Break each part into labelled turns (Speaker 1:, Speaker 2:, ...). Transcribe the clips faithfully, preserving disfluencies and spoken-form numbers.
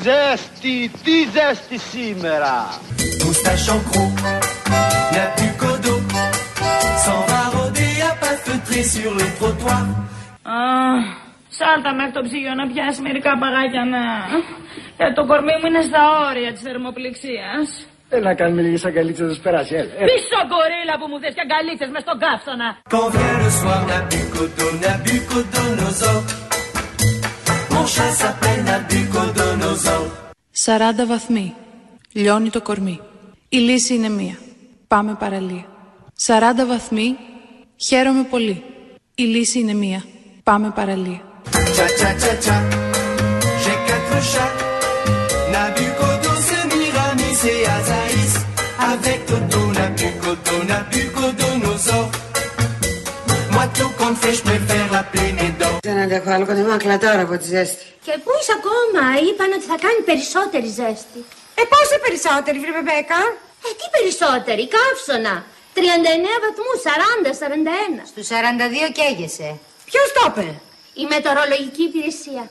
Speaker 1: ζέστη, τι ζέστη σήμερα.
Speaker 2: Moustache en croc, n'a plus qu'au dos, s'en va rôder à pas feutrer sur le trottoir.
Speaker 3: Αχ, σάλτα μέχρι το ψυγείο να πιάσει μερικά παγάκια να... Ε, το κορμί μου είναι στα όρια της θερμοπληξίας.
Speaker 4: Έλα να κάνουμε λίγες αγκαλίτσες να σου περάσει, έλα.
Speaker 3: Πίσω κορίλα που μου δες και αγκαλίτσες μες στον καύσωνα.
Speaker 2: Quand vient le soir, Nabucodonosor, mon chat s'appelle Nabucodonosor.
Speaker 5: Σαράντα βαθμοί. Λιώνει το κορμί. Η λύση είναι μία. Πάμε παραλία. Σαράντα βαθμοί. Χαίρομαι πολύ. Η λύση είναι μία. Πάμε παραλία.
Speaker 2: Tcha tcha tcha tcha, j'ai quatre chats. Nabucodo, Semiramis et Azaïs. Avec Toto, Nabucodo, Nabucodonosor. Moi tout compte fait, je préfère l'appeler Nédor.
Speaker 6: Δεν αντέχω άλλο, κοντεμάκλα τώρα από τη ζέστη.
Speaker 7: Και πού είσαι ακόμα, είπαν ότι θα κάνει περισσότερη ζέστη.
Speaker 6: Ε, πόσο περισσότερη, βρε Μπεμπέκα?
Speaker 7: Ε, τι περισσότερη, καύσωνα. τριάντα εννέα βαθμούς, σαράντα, σαράντα ένα.
Speaker 6: Στους σαράντα δύο καίγεσαι. Ποιος το είπε?
Speaker 7: Η μετεωρολογική υπηρεσία.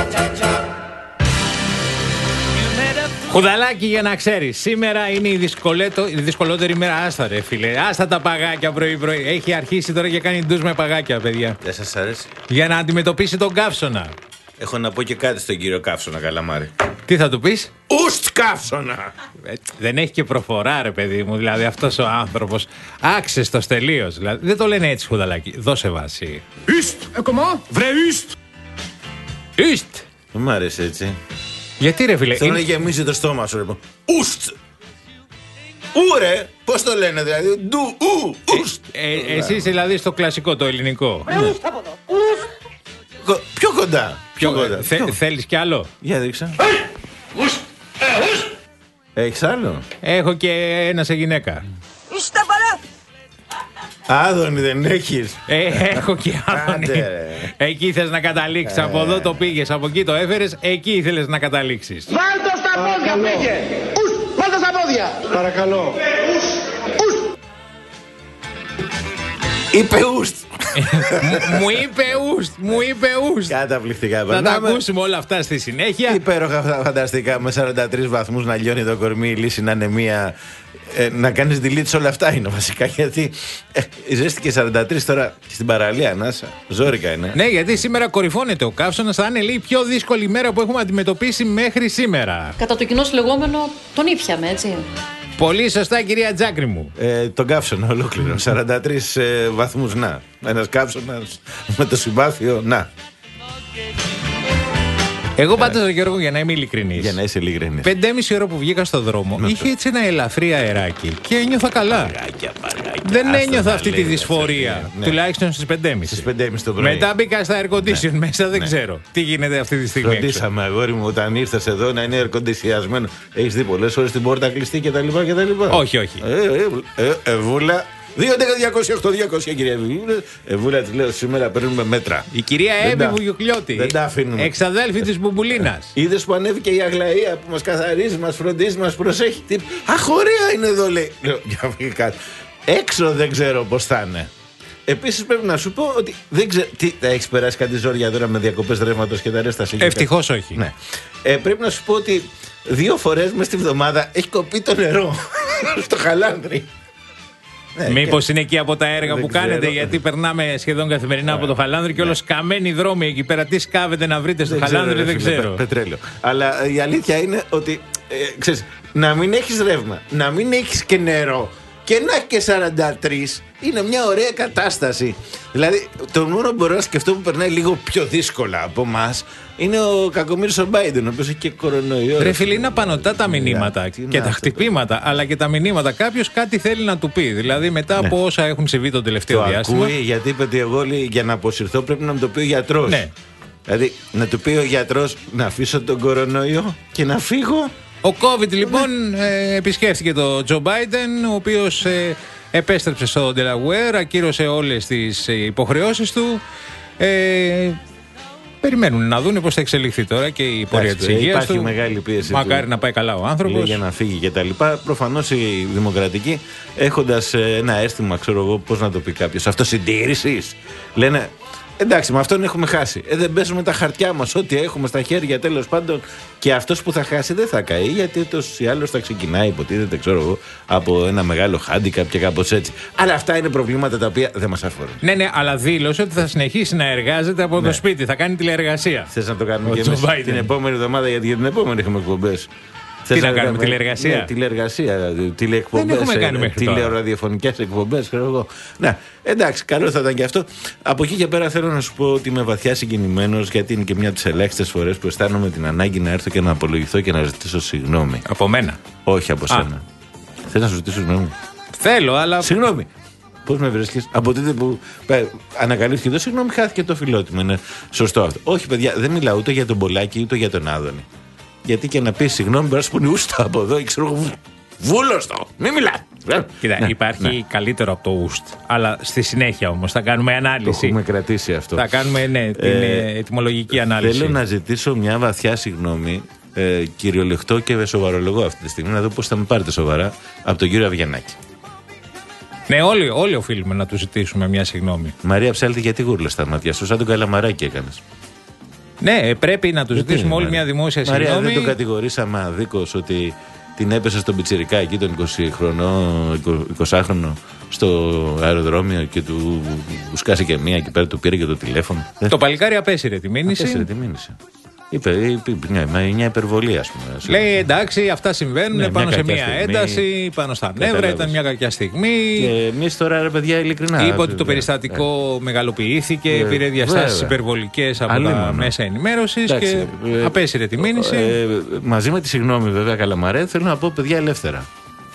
Speaker 8: Χουδαλάκι, για να ξέρεις, σήμερα είναι η, η δυσκολότερη μέρα. Άστα ρε φίλε, άστα τα παγάκια πρωί-πρωί. Έχει αρχίσει τώρα και κάνει ντους με παγάκια, παιδιά.
Speaker 9: Δεν σας αρέσει?
Speaker 8: Για να αντιμετωπίσει τον καύσωνα.
Speaker 9: Έχω να πω και κάτι στον κύριο Καύσωνα, Καλαμάρη.
Speaker 8: Τι θα του πεις?
Speaker 9: Ουστ Καύσωνα!
Speaker 8: Ε, δεν έχει και προφορά, ρε παιδί μου. Δηλαδή αυτός ο άνθρωπος άξεστος τελείως. Δηλαδή, δεν το λένε έτσι, Χουδαλάκι. Δώσε βάση.
Speaker 9: Ουστ! Εκομά! Βρε ουστ!
Speaker 8: Ουστ!
Speaker 9: Δεν μ' άρεσε έτσι.
Speaker 8: Γιατί ρε φίλε?
Speaker 9: Θέλω είναι... να γεμίζει το στόμα σου, ρε. Ουστ! Ου ρε! Πώς το λένε δηλαδή? Ντου, ου, ουστ!
Speaker 8: Ε, ε, εσείς δηλαδή στο κλασικό, το ελληνικό.
Speaker 6: Βρε ουστ από εδώ. Ουστ!
Speaker 9: Πιο κοντά. Πιο κοντά.
Speaker 8: Θε, θέλεις κι άλλο?
Speaker 9: Για δείξα. Ουστ! Ουστ! Έχεις άλλο?
Speaker 8: Έχω και ένα σε γυναίκα.
Speaker 6: Είστε παρά!
Speaker 9: Άδωνη δεν έχεις?
Speaker 8: Ε, έχω και άδωνη. Εκεί θες να καταλήξεις. Ε. Από εδώ το πήγες, από εκεί το έφερες. Εκεί ήθελες να καταλήξεις.
Speaker 1: Βάλτε στα πόδια, πήγε! Ουστ! Βάλτε στα πόδια!
Speaker 4: Παρακαλώ.
Speaker 1: Ουστ!
Speaker 9: Είπε ουστ!
Speaker 8: Μου είπε ουστ, μου είπε ουστ.
Speaker 9: Καταπληκτικά.
Speaker 8: Θα τα ακούσουμε όλα αυτά στη συνέχεια.
Speaker 9: Υπέροχα, φανταστικά. Με σαράντα τρεις βαθμούς να λιώνει το κορμί, η λύση να είναι μία. Ε, να κάνεις delete σε όλα αυτά είναι βασικά. Γιατί ε, ζέστηκε σαράντα τρεις τώρα στην παραλία, Νάσα. Ζόρικα είναι.
Speaker 8: Ναι, γιατί σήμερα κορυφώνεται ο καύσωνας. Θα είναι η πιο δύσκολη μέρα που έχουμε αντιμετωπίσει μέχρι σήμερα.
Speaker 10: Κατά το κοινό λεγόμενο τον ήπιαμε, έτσι.
Speaker 8: Πολύ σωστά, κυρία Τζάκρη μου.
Speaker 9: Ε, τον καύσωνα ολόκληρο. σαράντα τρεις ε, βαθμούς, να. Ένας καύσωνας με το συμπάθειο, να.
Speaker 8: Εγώ πάντως, Γιώργο, για να είμαι ειλικρινής.
Speaker 9: Για να είσαι ειλικρινής.
Speaker 8: Πεντέμιση ώρα που βγήκα στο δρόμο, να είχε το. έτσι ένα ελαφρύ αεράκι και ένιωθα καλά.
Speaker 9: Παγάκια, παγάκια.
Speaker 8: Δεν Άστα ένιωθα αυτή τη δυσφορία. Ναι. Τουλάχιστον στις πεντέμιση.
Speaker 9: Στις πεντέμιση το πρωί.
Speaker 8: Μετά μπήκα στα air condition ναι. μέσα, δεν ναι. ξέρω τι γίνεται αυτή τη στιγμή.
Speaker 9: Φροντίσαμε, αγόρι μου, όταν ήρθες εδώ να είναι air conditioned. Έχεις δει πολλές ώρες την πόρτα κλειστή κτλ.
Speaker 8: Όχι, όχι.
Speaker 9: Ε, ε, ε, ε, βούλα. δύο έντεκα διακόσια οκτώ διακόσια κυρία Εβούλα, τη λέω σήμερα παίρνουμε μέτρα.
Speaker 8: Η κυρία Εύη Βουγιουκλιώτη.
Speaker 9: Δεν τα αφήνουμε.
Speaker 8: Εξαδέλφη της Μπουμπουλίνας.
Speaker 9: Είδες που ανέβηκε η Αγλαία που μας καθαρίζει, μας φροντίζει, μας προσέχει. Τι... Αχ, ωραία είναι εδώ, λέει. Λέω, για κάτι. Έξω δεν ξέρω πώς θα είναι. Επίσης πρέπει να σου πω ότι δεν ξέρω. Τι, θα έχεις περάσει κάτι ζόρια τώρα με διακοπές ρεύματος και τα ρέστα σε
Speaker 8: Ευτυχώς όχι.
Speaker 9: Ναι. Ε, πρέπει να σου πω ότι δύο φορές μες τη βδομάδα έχει κοπεί το νερό στο Χαλάνδρι.
Speaker 8: Ναι, μήπως και... είναι εκεί από τα έργα δεν που ξέρω. Κάνετε, γιατί περνάμε σχεδόν καθημερινά yeah. από το Χαλάνδρι και yeah. όλο καμένοι δρόμοι εκεί πέρα. Τι σκάβετε να βρείτε στο δεν Χαλάνδρι, ξέρω, δεν ξέρω.
Speaker 9: Πε, πετρέλαιο. Αλλά η αλήθεια είναι ότι ε, ξέρεις, να μην έχεις ρεύμα, να μην έχεις και νερό και να έχει και σαράντα τρεις είναι μια ωραία κατάσταση. Δηλαδή, το μόνο που μπορώ να σκεφτώ που περνάει λίγο πιο δύσκολα από εμάς είναι ο κακομοίρης ο Μπάιντεν, ο οποίος έχει και κορονοϊό.
Speaker 8: Ρε φίλε, είναι απανωτά τα μηνύματα yeah, και τα χτυπήματα, αλλά και τα μηνύματα. Κάποιος κάτι θέλει να του πει. Δηλαδή, μετά ναι. από όσα έχουν συμβεί το τελευταίο
Speaker 9: το
Speaker 8: διάστημα.
Speaker 9: Ακούει, γιατί είπε ότι εγώ λέει, για να αποσυρθώ πρέπει να μου το πει ο γιατρός.
Speaker 8: Ναι.
Speaker 9: Δηλαδή, να του πει ο γιατρός να αφήσω τον κορονοϊό και να φύγω.
Speaker 8: Ο COVID λοιπόν ε, επισκέφθηκε τον Τζο Μπάιντεν, ο οποίος ε, επέστρεψε στο Delaware, ακύρωσε όλες τις ε, υποχρεώσεις του. Ε, περιμένουν να δουν πώς θα εξελιχθεί τώρα και η πορεία της υγείας
Speaker 9: υπάρχει
Speaker 8: του.
Speaker 9: Μεγάλη πίεση.
Speaker 8: Μακάρι
Speaker 9: του.
Speaker 8: να πάει καλά ο άνθρωπος.
Speaker 9: Λέει για να φύγει και τα λοιπά. Προφανώς οι δημοκρατικοί, έχοντας ένα αίσθημα, ξέρω εγώ πώς να το πει κάποιος, αυτοσυντήρησης, λένε Εντάξει, με αυτόν έχουμε χάσει. Ε, δεν παίζουμε τα χαρτιά μας, ό,τι έχουμε στα χέρια τέλος πάντων. Και αυτός που θα χάσει δεν θα καεί, γιατί ούτως ή άλλως θα ξεκινάει, υποτίθεται, ξέρω εγώ, από ένα μεγάλο handicap και κάπως έτσι. Αλλά αυτά είναι προβλήματα τα οποία δεν μας αφορούν.
Speaker 8: Ναι, ναι, αλλά δήλωσε ότι θα συνεχίσει να εργάζεται από
Speaker 9: ναι.
Speaker 8: το σπίτι. Θα κάνει τηλεεργασία.
Speaker 9: Θες να το κάνουμε και εμείς την επόμενη εβδομάδα, γιατί για την επόμενη έχουμε εκπομπές.
Speaker 8: Τι να κάνουμε, τηλεεργασία.
Speaker 9: Ναι, τηλεεργασία, τηλεεκπομπές, τηλεοραδιοφωνικές εκπομπές, ξέρω εγώ. Ναι, εντάξει, καλό θα ήταν και αυτό. Από εκεί και πέρα θέλω να σου πω ότι είμαι βαθιά συγκινημένος, γιατί είναι και μια από τις ελάχιστες φορές που αισθάνομαι την ανάγκη να έρθω και να απολογηθώ και να ζητήσω συγγνώμη.
Speaker 8: Από μένα?
Speaker 9: Όχι από σένα. Θες να σου ζητήσω συγγνώμη?
Speaker 8: Θέλω, αλλά.
Speaker 9: Συγγνώμη. Πώς με βρίσκεις? Από τότε που ανακαλύφθηκε το συγγνώμη, χάθηκε το φιλότιμο. Είναι σωστό αυτό. Όχι, παιδιά, δεν μιλάω ούτε για τον Πολάκη ούτε για τον Άδωνη. Γιατί και να πει συγγνώμη, μπορεί να σου πούνε ούστα από εδώ ή ξέρω εγώ. Βούλωστο! Μην μιλά!
Speaker 8: Κοίτα, ναι, υπάρχει ναι. καλύτερο από το ουστ. Αλλά στη συνέχεια όμως θα κάνουμε ανάλυση.
Speaker 9: Το έχουμε κρατήσει αυτό.
Speaker 8: Θα κάνουμε ναι, την ε, ετυμολογική ανάλυση.
Speaker 9: Θέλω να ζητήσω μια βαθιά συγγνώμη, ε, κυριολεκτό και σοβαρολογώ αυτή τη στιγμή, να δω πώς θα με πάρετε σοβαρά, από τον κύριο Αβγενάκη.
Speaker 8: Ναι, όλοι, όλοι οφείλουμε να του ζητήσουμε μια συγγνώμη.
Speaker 9: Μαρία Ψάλτη, γιατί γούρλα στα μάτια σου, σαν τον Καλαμαράκη έκανες?
Speaker 8: Ναι, πρέπει να του ζητήσουμε όλη μια δημόσια συγγνώμη.
Speaker 9: Μαρία, δεν τον κατηγορήσαμε αδίκως ότι την έπεσε στον πιτσιρικά εκεί τον εικοσάχρονο στο αεροδρόμιο και του σκάσε και μία και πέρα του πήρε και το τηλέφωνο?
Speaker 8: Το παλικάρι απέσυρε τη μήνυση.
Speaker 9: Απέσυρε τη μήνυση. Είπε, είπε ναι, μια υπερβολή, ας πούμε.
Speaker 8: Λέει εντάξει, αυτά συμβαίνουν ναι, πάνω σε μια στιγμή, ένταση, πάνω στα νεύρα, ήταν μια κακιά στιγμή.
Speaker 9: Και εμείς τώρα, ρε παιδιά, ειλικρινά.
Speaker 8: Είπε ότι το περιστατικό ε, μεγαλοποιήθηκε, ε, πήρε διαστάσεις υπερβολικές από Αλλήμον, τα μέσα ενημέρωσης και ε, απέσυρε τη μήνυση.
Speaker 9: Ε, ε, μαζί με τη συγγνώμη, βέβαια, Καλαμαρέ, θέλω να πω, παιδιά, ελεύθερα.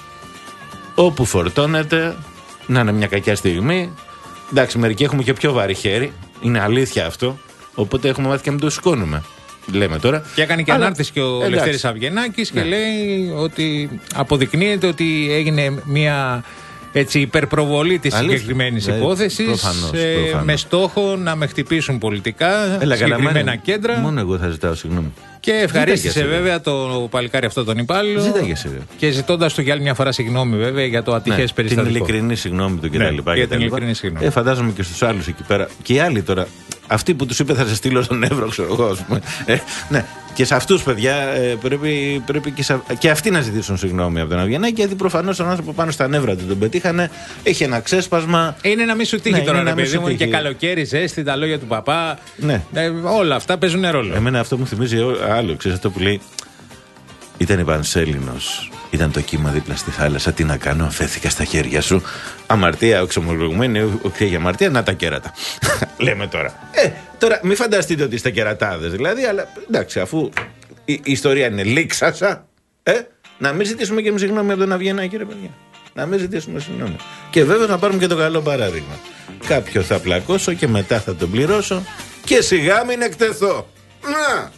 Speaker 9: Όπου φορτώνεται, να είναι μια κακιά στιγμή. Εντάξει, μερικοί έχουμε και πιο βαρύ χέρι, είναι αλήθεια αυτό. Οπότε έχουμε μάθει και να το σηκώνουμε. Λέμε τώρα.
Speaker 8: Και έκανε και ανάρτηση και ο Λευτέρης Αβγενάκης και ναι. λέει ότι αποδεικνύεται ότι έγινε μια έτσι, υπερπροβολή της συγκεκριμένης υπόθεσης προφανώς, ε, προφανώς. με στόχο να με χτυπήσουν πολιτικά Έλα, συγκεκριμένα καλαμένη. κέντρα.
Speaker 9: Μόνο εγώ θα ζητάω συγγνώμη.
Speaker 8: Και ευχαρίστησε βέβαια το παλικάρι αυτό τον υπάλληλο.
Speaker 9: Ζήταγε
Speaker 8: και ζητώντας του για άλλη μια φορά συγγνώμη βέβαια για το ατυχές ναι, περιστατικό.
Speaker 9: Την ειλικρινή συγγνώμη του κτλ.
Speaker 8: Ναι, και την ειλικρινή συγγνώμη.
Speaker 9: Ε, φαντάζομαι και στους άλλους εκεί πέρα. Και οι άλλοι τώρα. Αυτοί που τους είπε θα σε στείλω στον Εύρο, ξέρω εγώ, ας πούμε. Ε, ναι. Και σε αυτούς, παιδιά, ε, πρέπει, πρέπει και, σε, και αυτοί να ζητήσουν συγγνώμη από τον Αβγενάκη, γιατί προφανώς τον άνθρωπο πάνω στα νεύρα του τον πετύχανε, έχει ένα ξέσπασμα.
Speaker 8: Είναι να μην σου τύχει ναι, τώρα, ρε παιδί μου, και καλοκαίρι, ζέστη, τα λόγια του παπά. Ναι. Ε, όλα αυτά παίζουν ρόλο.
Speaker 9: Εμένα αυτό μου θυμίζει άλλο, ξέρεις αυτό που λέει. Ήταν η Πανσέλινος, ήταν το κύμα δίπλα στη θάλασσα. Τι να κάνω, αφέθηκα στα χέρια σου. Αμαρτία, εξομολογουμένη, όχι για αμαρτία, να τα κέρατα. Λέμε τώρα. Ε, τώρα μην φανταστείτε ότι είστε κερατάδες δηλαδή, αλλά εντάξει, αφού η, η ιστορία είναι λήξασα, ε, να μην ζητήσουμε και εμείς συγγνώμη από τον Αβγενάκη, ρε παιδιά. Να μην ζητήσουμε συγγνώμη. Και βέβαια να πάρουμε και το καλό παράδειγμα. Κάποιο θα πλακώσω και μετά θα τον πληρώσω και σιγά μην εκτεθώ. Να!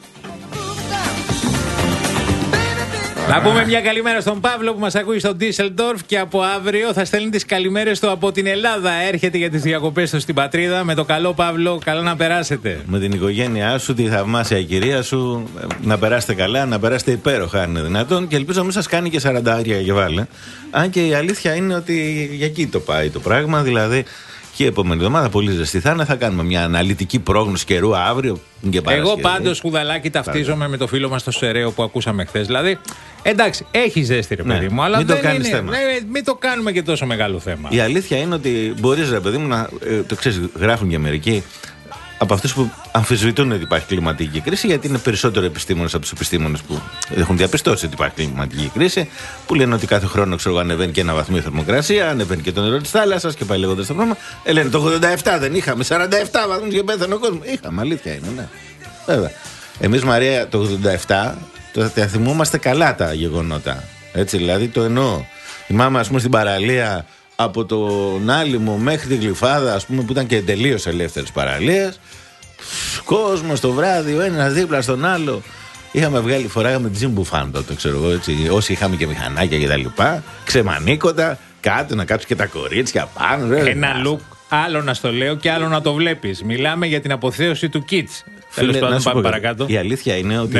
Speaker 8: Να πούμε μια καλημέρα στον Παύλο που μας ακούει στο Ντίσελντορφ και από αύριο θα στέλνει τις καλημέρες του από την Ελλάδα. Έρχεται για τις διακοπές του στην πατρίδα. Με το καλό Παύλο, καλά να περάσετε.
Speaker 9: Με την οικογένειά σου, τη θαυμάσια κυρία σου, να περάσετε καλά, να περάσετε υπέροχα αν είναι δυνατόν. Και ελπίζω να μην σας κάνει και σαραντάρια και βάλε. Αν και η αλήθεια είναι ότι για εκεί το πάει το πράγμα, δηλαδή. Και η επόμενη εβδομάδα πολύ ζεστή θα είναι. Θα κάνουμε μια αναλυτική πρόγνωση καιρού αύριο και Παρασκευή.
Speaker 8: Εγώ πάντως, Χουδαλάκη, ταυτίζομαι με το φίλο μας το Σεραίο που ακούσαμε χθες. Δηλαδή, εντάξει, έχει ζέστη, ρε παιδί ναι, μου, αλλά
Speaker 9: μην
Speaker 8: δεν
Speaker 9: το κάνεις
Speaker 8: είναι,
Speaker 9: θέμα.
Speaker 8: Ναι, μην το κάνουμε και τόσο μεγάλο θέμα.
Speaker 9: Η αλήθεια είναι ότι μπορείς, ρε παιδί μου, να. Ε, το ξέρεις, γράφουν και μερικοί από αυτούς που αμφισβητούν ότι υπάρχει κλιματική κρίση, γιατί είναι περισσότερο επιστήμονες από τους επιστήμονες που έχουν διαπιστώσει ότι υπάρχει κλιματική κρίση, που λένε ότι κάθε χρόνο ξέρω, ανεβαίνει και ένα βαθμό η θερμοκρασία, ανεβαίνει και το νερό της θάλασσας και πάει λέγοντας το πράγμα. Ε, λένε το ογδόντα επτά δεν είχαμε, σαράντα επτά βαθμούς και πέθανε ο κόσμος. Είχαμε, αλήθεια είναι, ναι. Βέβαια. Εμείς, Μαρία, το ογδόντα επτά το τα θυμόμαστε καλά τα γεγονότα. Έτσι, δηλαδή το εννοώ. Θυμάμαι, ας πούμε, στην παραλία. Από τον Άλυμο μέχρι τη Γλυφάδα, ας πούμε, που ήταν και τελείως ελεύθερες παραλίες. Κόσμος το βράδυ, ο ένας δίπλα στον άλλο. Είχαμε βγάλει, φοράγαμε τζιμπουφάν τότε, ξέρω εγώ, έτσι. Όσοι είχαμε και μηχανάκια και τα λοιπά. Ξεμανίκοτα, κάτω να κάτσουν και τα κορίτσια πάνω.
Speaker 8: Ένα look, άλλο να στο λέω και άλλο να το βλέπεις. Μιλάμε για την αποθέωση του Kids. Τέλος πάντων, πάμε παρακάτω.
Speaker 9: Η αλήθεια είναι ότι ναι.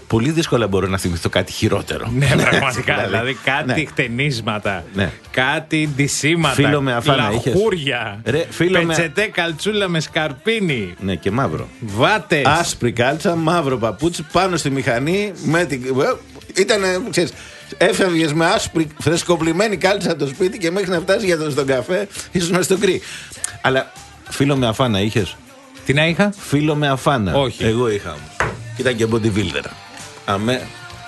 Speaker 9: πολύ δύσκολα μπορώ να θυμηθώ κάτι χειρότερο.
Speaker 8: Ναι, πραγματικά. Δηλαδή κάτι
Speaker 9: ναι.
Speaker 8: χτενίσματα,
Speaker 9: ναι.
Speaker 8: κάτι ντυσίματα,
Speaker 9: φίλο με αφάνα,
Speaker 8: λαχούρια,
Speaker 9: Ρε, φίλο
Speaker 8: πετσετέ
Speaker 9: με...
Speaker 8: καλτσούλα με σκαρπίνι.
Speaker 9: Ναι, και μαύρο.
Speaker 8: Βάτες.
Speaker 9: Άσπρη κάλτσα, μαύρο παπούτσι, πάνω στη μηχανή. Με την... Ήταν, ξέρεις, έφευγες με άσπρη φρεσκοπλημένη κάλτσα από το σπίτι και μέχρι να φτάσει για τον στον καφέ ήσουν στο γκρι. Αλλά φίλο με αφάνα είχες?
Speaker 8: Τι να είχα?
Speaker 9: Φίλο με αφάνα.
Speaker 8: Όχι.
Speaker 9: Εγώ είχα όμως. Και ήταν και bodybuilder. Αμέ.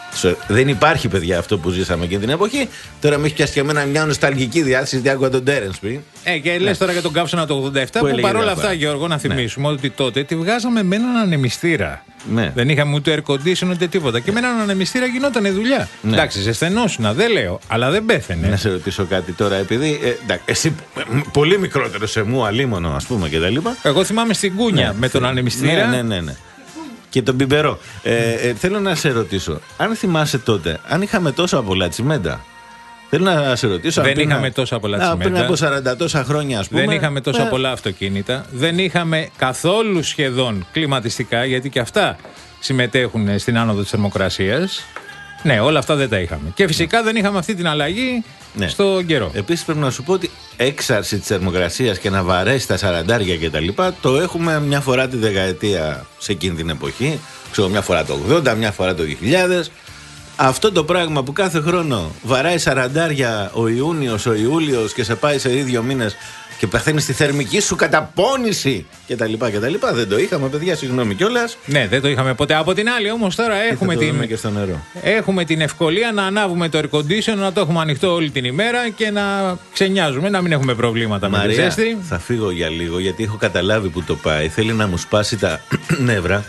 Speaker 9: Δεν υπάρχει, παιδιά, αυτό που ζήσαμε εκείνη την εποχή. Τώρα με έχει πιάσει και εμένα μια νοσταλγική διάθεση. Γιατί άκουγα τον Τέρενς πριν.
Speaker 8: Ε, και λες ναι. τώρα για τον Καύσωνα το ογδόντα επτά που, που παρόλα αυτά, Γιώργο, να θυμίσουμε ναι. ότι τότε τη βγάζαμε με έναν ανεμιστήρα. Ναι. Δεν είχαμε ούτε air condition ούτε τίποτα. Και με έναν ανεμιστήρα γινόταν η δουλειά. Ναι. Εντάξει, ζεσθενόσουνα, δεν λέω, αλλά δεν πέθαινε.
Speaker 9: Να σε ρωτήσω κάτι τώρα, επειδή. Ε, εντάξει, εσύ πολύ μικρότερο σε μου, αλίμονο, α πούμε κτλ.
Speaker 8: Εγώ θυμάμαι στην Κούνια ναι, με τον ανεμιστήρα.
Speaker 9: Ναι, ναι, ναι. ναι. Και τον πιπερό. Ε, ε, θέλω να σε ρωτήσω, αν θυμάσαι τότε, αν είχαμε τόσα πολλά τσιμέντα. Θέλω να σε ρωτήσω.
Speaker 8: Δεν είχαμε να... τόσα πολλά τσιμέντα.
Speaker 9: Πριν από σαράντα τόσα χρόνια, ας πούμε.
Speaker 8: Δεν είχαμε τόσα
Speaker 9: ε...
Speaker 8: πολλά αυτοκίνητα. Δεν είχαμε καθόλου σχεδόν κλιματιστικά, γιατί και αυτά συμμετέχουν στην άνοδο της θερμοκρασίας. Ναι, όλα αυτά δεν τα είχαμε. Και φυσικά ναι. δεν είχαμε αυτή την αλλαγή ναι. στον καιρό.
Speaker 9: Επίσης πρέπει να σου πω ότι έξαρση της θερμοκρασίας και να βαρέσει τα σαραντάρια κτλ. Το έχουμε μια φορά τη δεκαετία σε εκείνη την εποχή. Ξέρω, μια φορά το ογδόντα, μια φορά το δύο χιλιάδες. Αυτό το πράγμα που κάθε χρόνο βαράει σαραντάρια ο Ιούνιος, ο Ιούλιος και σε πάει σε δύο μήνες και παθαίνει στη θερμική σου καταπώνηση κτλ. κτλ. Δεν το είχαμε, παιδιά, συγγνώμη κιόλας.
Speaker 8: Ναι, δεν το είχαμε ποτέ. Από την άλλη, όμως, τώρα έχουμε την,
Speaker 9: και στο νερό.
Speaker 8: έχουμε την ευκολία να ανάβουμε το air condition, να το έχουμε ανοιχτό όλη την ημέρα και να ξενιάζουμε, να μην έχουμε προβλήματα. Μαρία, με τη ζέστη.
Speaker 9: Θα φύγω για λίγο γιατί έχω καταλάβει που το πάει. Θέλει να μου σπάσει τα νεύρα.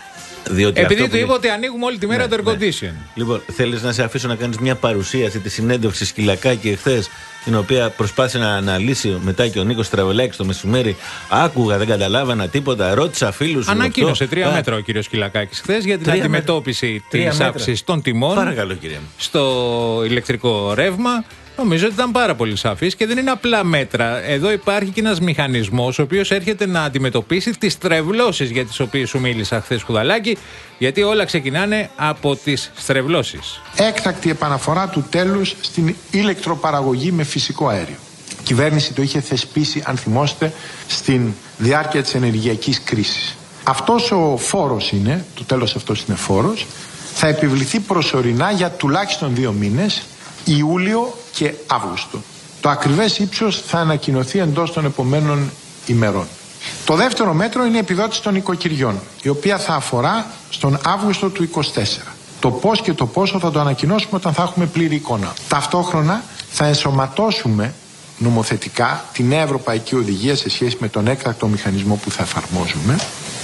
Speaker 9: Διότι
Speaker 8: επειδή του είπα ότι ανοίγουμε όλη τη μέρα ναι, το air condition. Ναι.
Speaker 9: Λοιπόν, θέλεις να σε αφήσω να κάνεις μια παρουσίαση τη συνέντευξη Σκυλακάκη εχθές, την οποία προσπάθησε να αναλύσει μετά και ο Νίκος Τραβελάκης το μεσημέρι. Άκουγα, δεν καταλάβανα τίποτα, ρώτησα φίλους.
Speaker 8: Ανακοίνωσε τρία μέτρα ο κύριος Σκυλακάκης χθες για την αντιμετώπιση της αύξησης των τιμών.
Speaker 9: Παρακαλώ, κύριε μου.
Speaker 8: Στο ηλεκτρικό ρεύμα. Νομίζω ότι ήταν πάρα πολύ σαφής και δεν είναι απλά μέτρα. Εδώ υπάρχει και ένας μηχανισμός ο οποίος έρχεται να αντιμετωπίσει τις στρεβλώσεις για τις οποίες σου μίλησα χθες, Κουδαλάκη, γιατί όλα ξεκινάνε από τις στρεβλώσεις.
Speaker 11: Έκτακτη επαναφορά του τέλους στην ηλεκτροπαραγωγή με φυσικό αέριο. Η κυβέρνηση το είχε θεσπίσει, αν θυμόστε, στην διάρκεια της ενεργειακής κρίσης. Αυτός ο φόρος είναι, το τέλος αυτός είναι φόρος, θα επιβληθεί προσωρινά για τουλάχιστον δύο μήνες, Ιούλιο και Αύγουστο. Το ακριβές ύψος θα ανακοινωθεί εντός των επομένων ημερών. Το δεύτερο μέτρο είναι η επιδότηση των οικοκυριών, η οποία θα αφορά στον Αύγουστο του είκοσι τέσσερα. Το πώς και το πόσο θα το ανακοινώσουμε όταν θα έχουμε πλήρη εικόνα. Ταυτόχρονα θα ενσωματώσουμε νομοθετικά την νέα ευρωπαϊκή οδηγία σε σχέση με τον έκτακτο μηχανισμό που θα εφαρμόζουμε,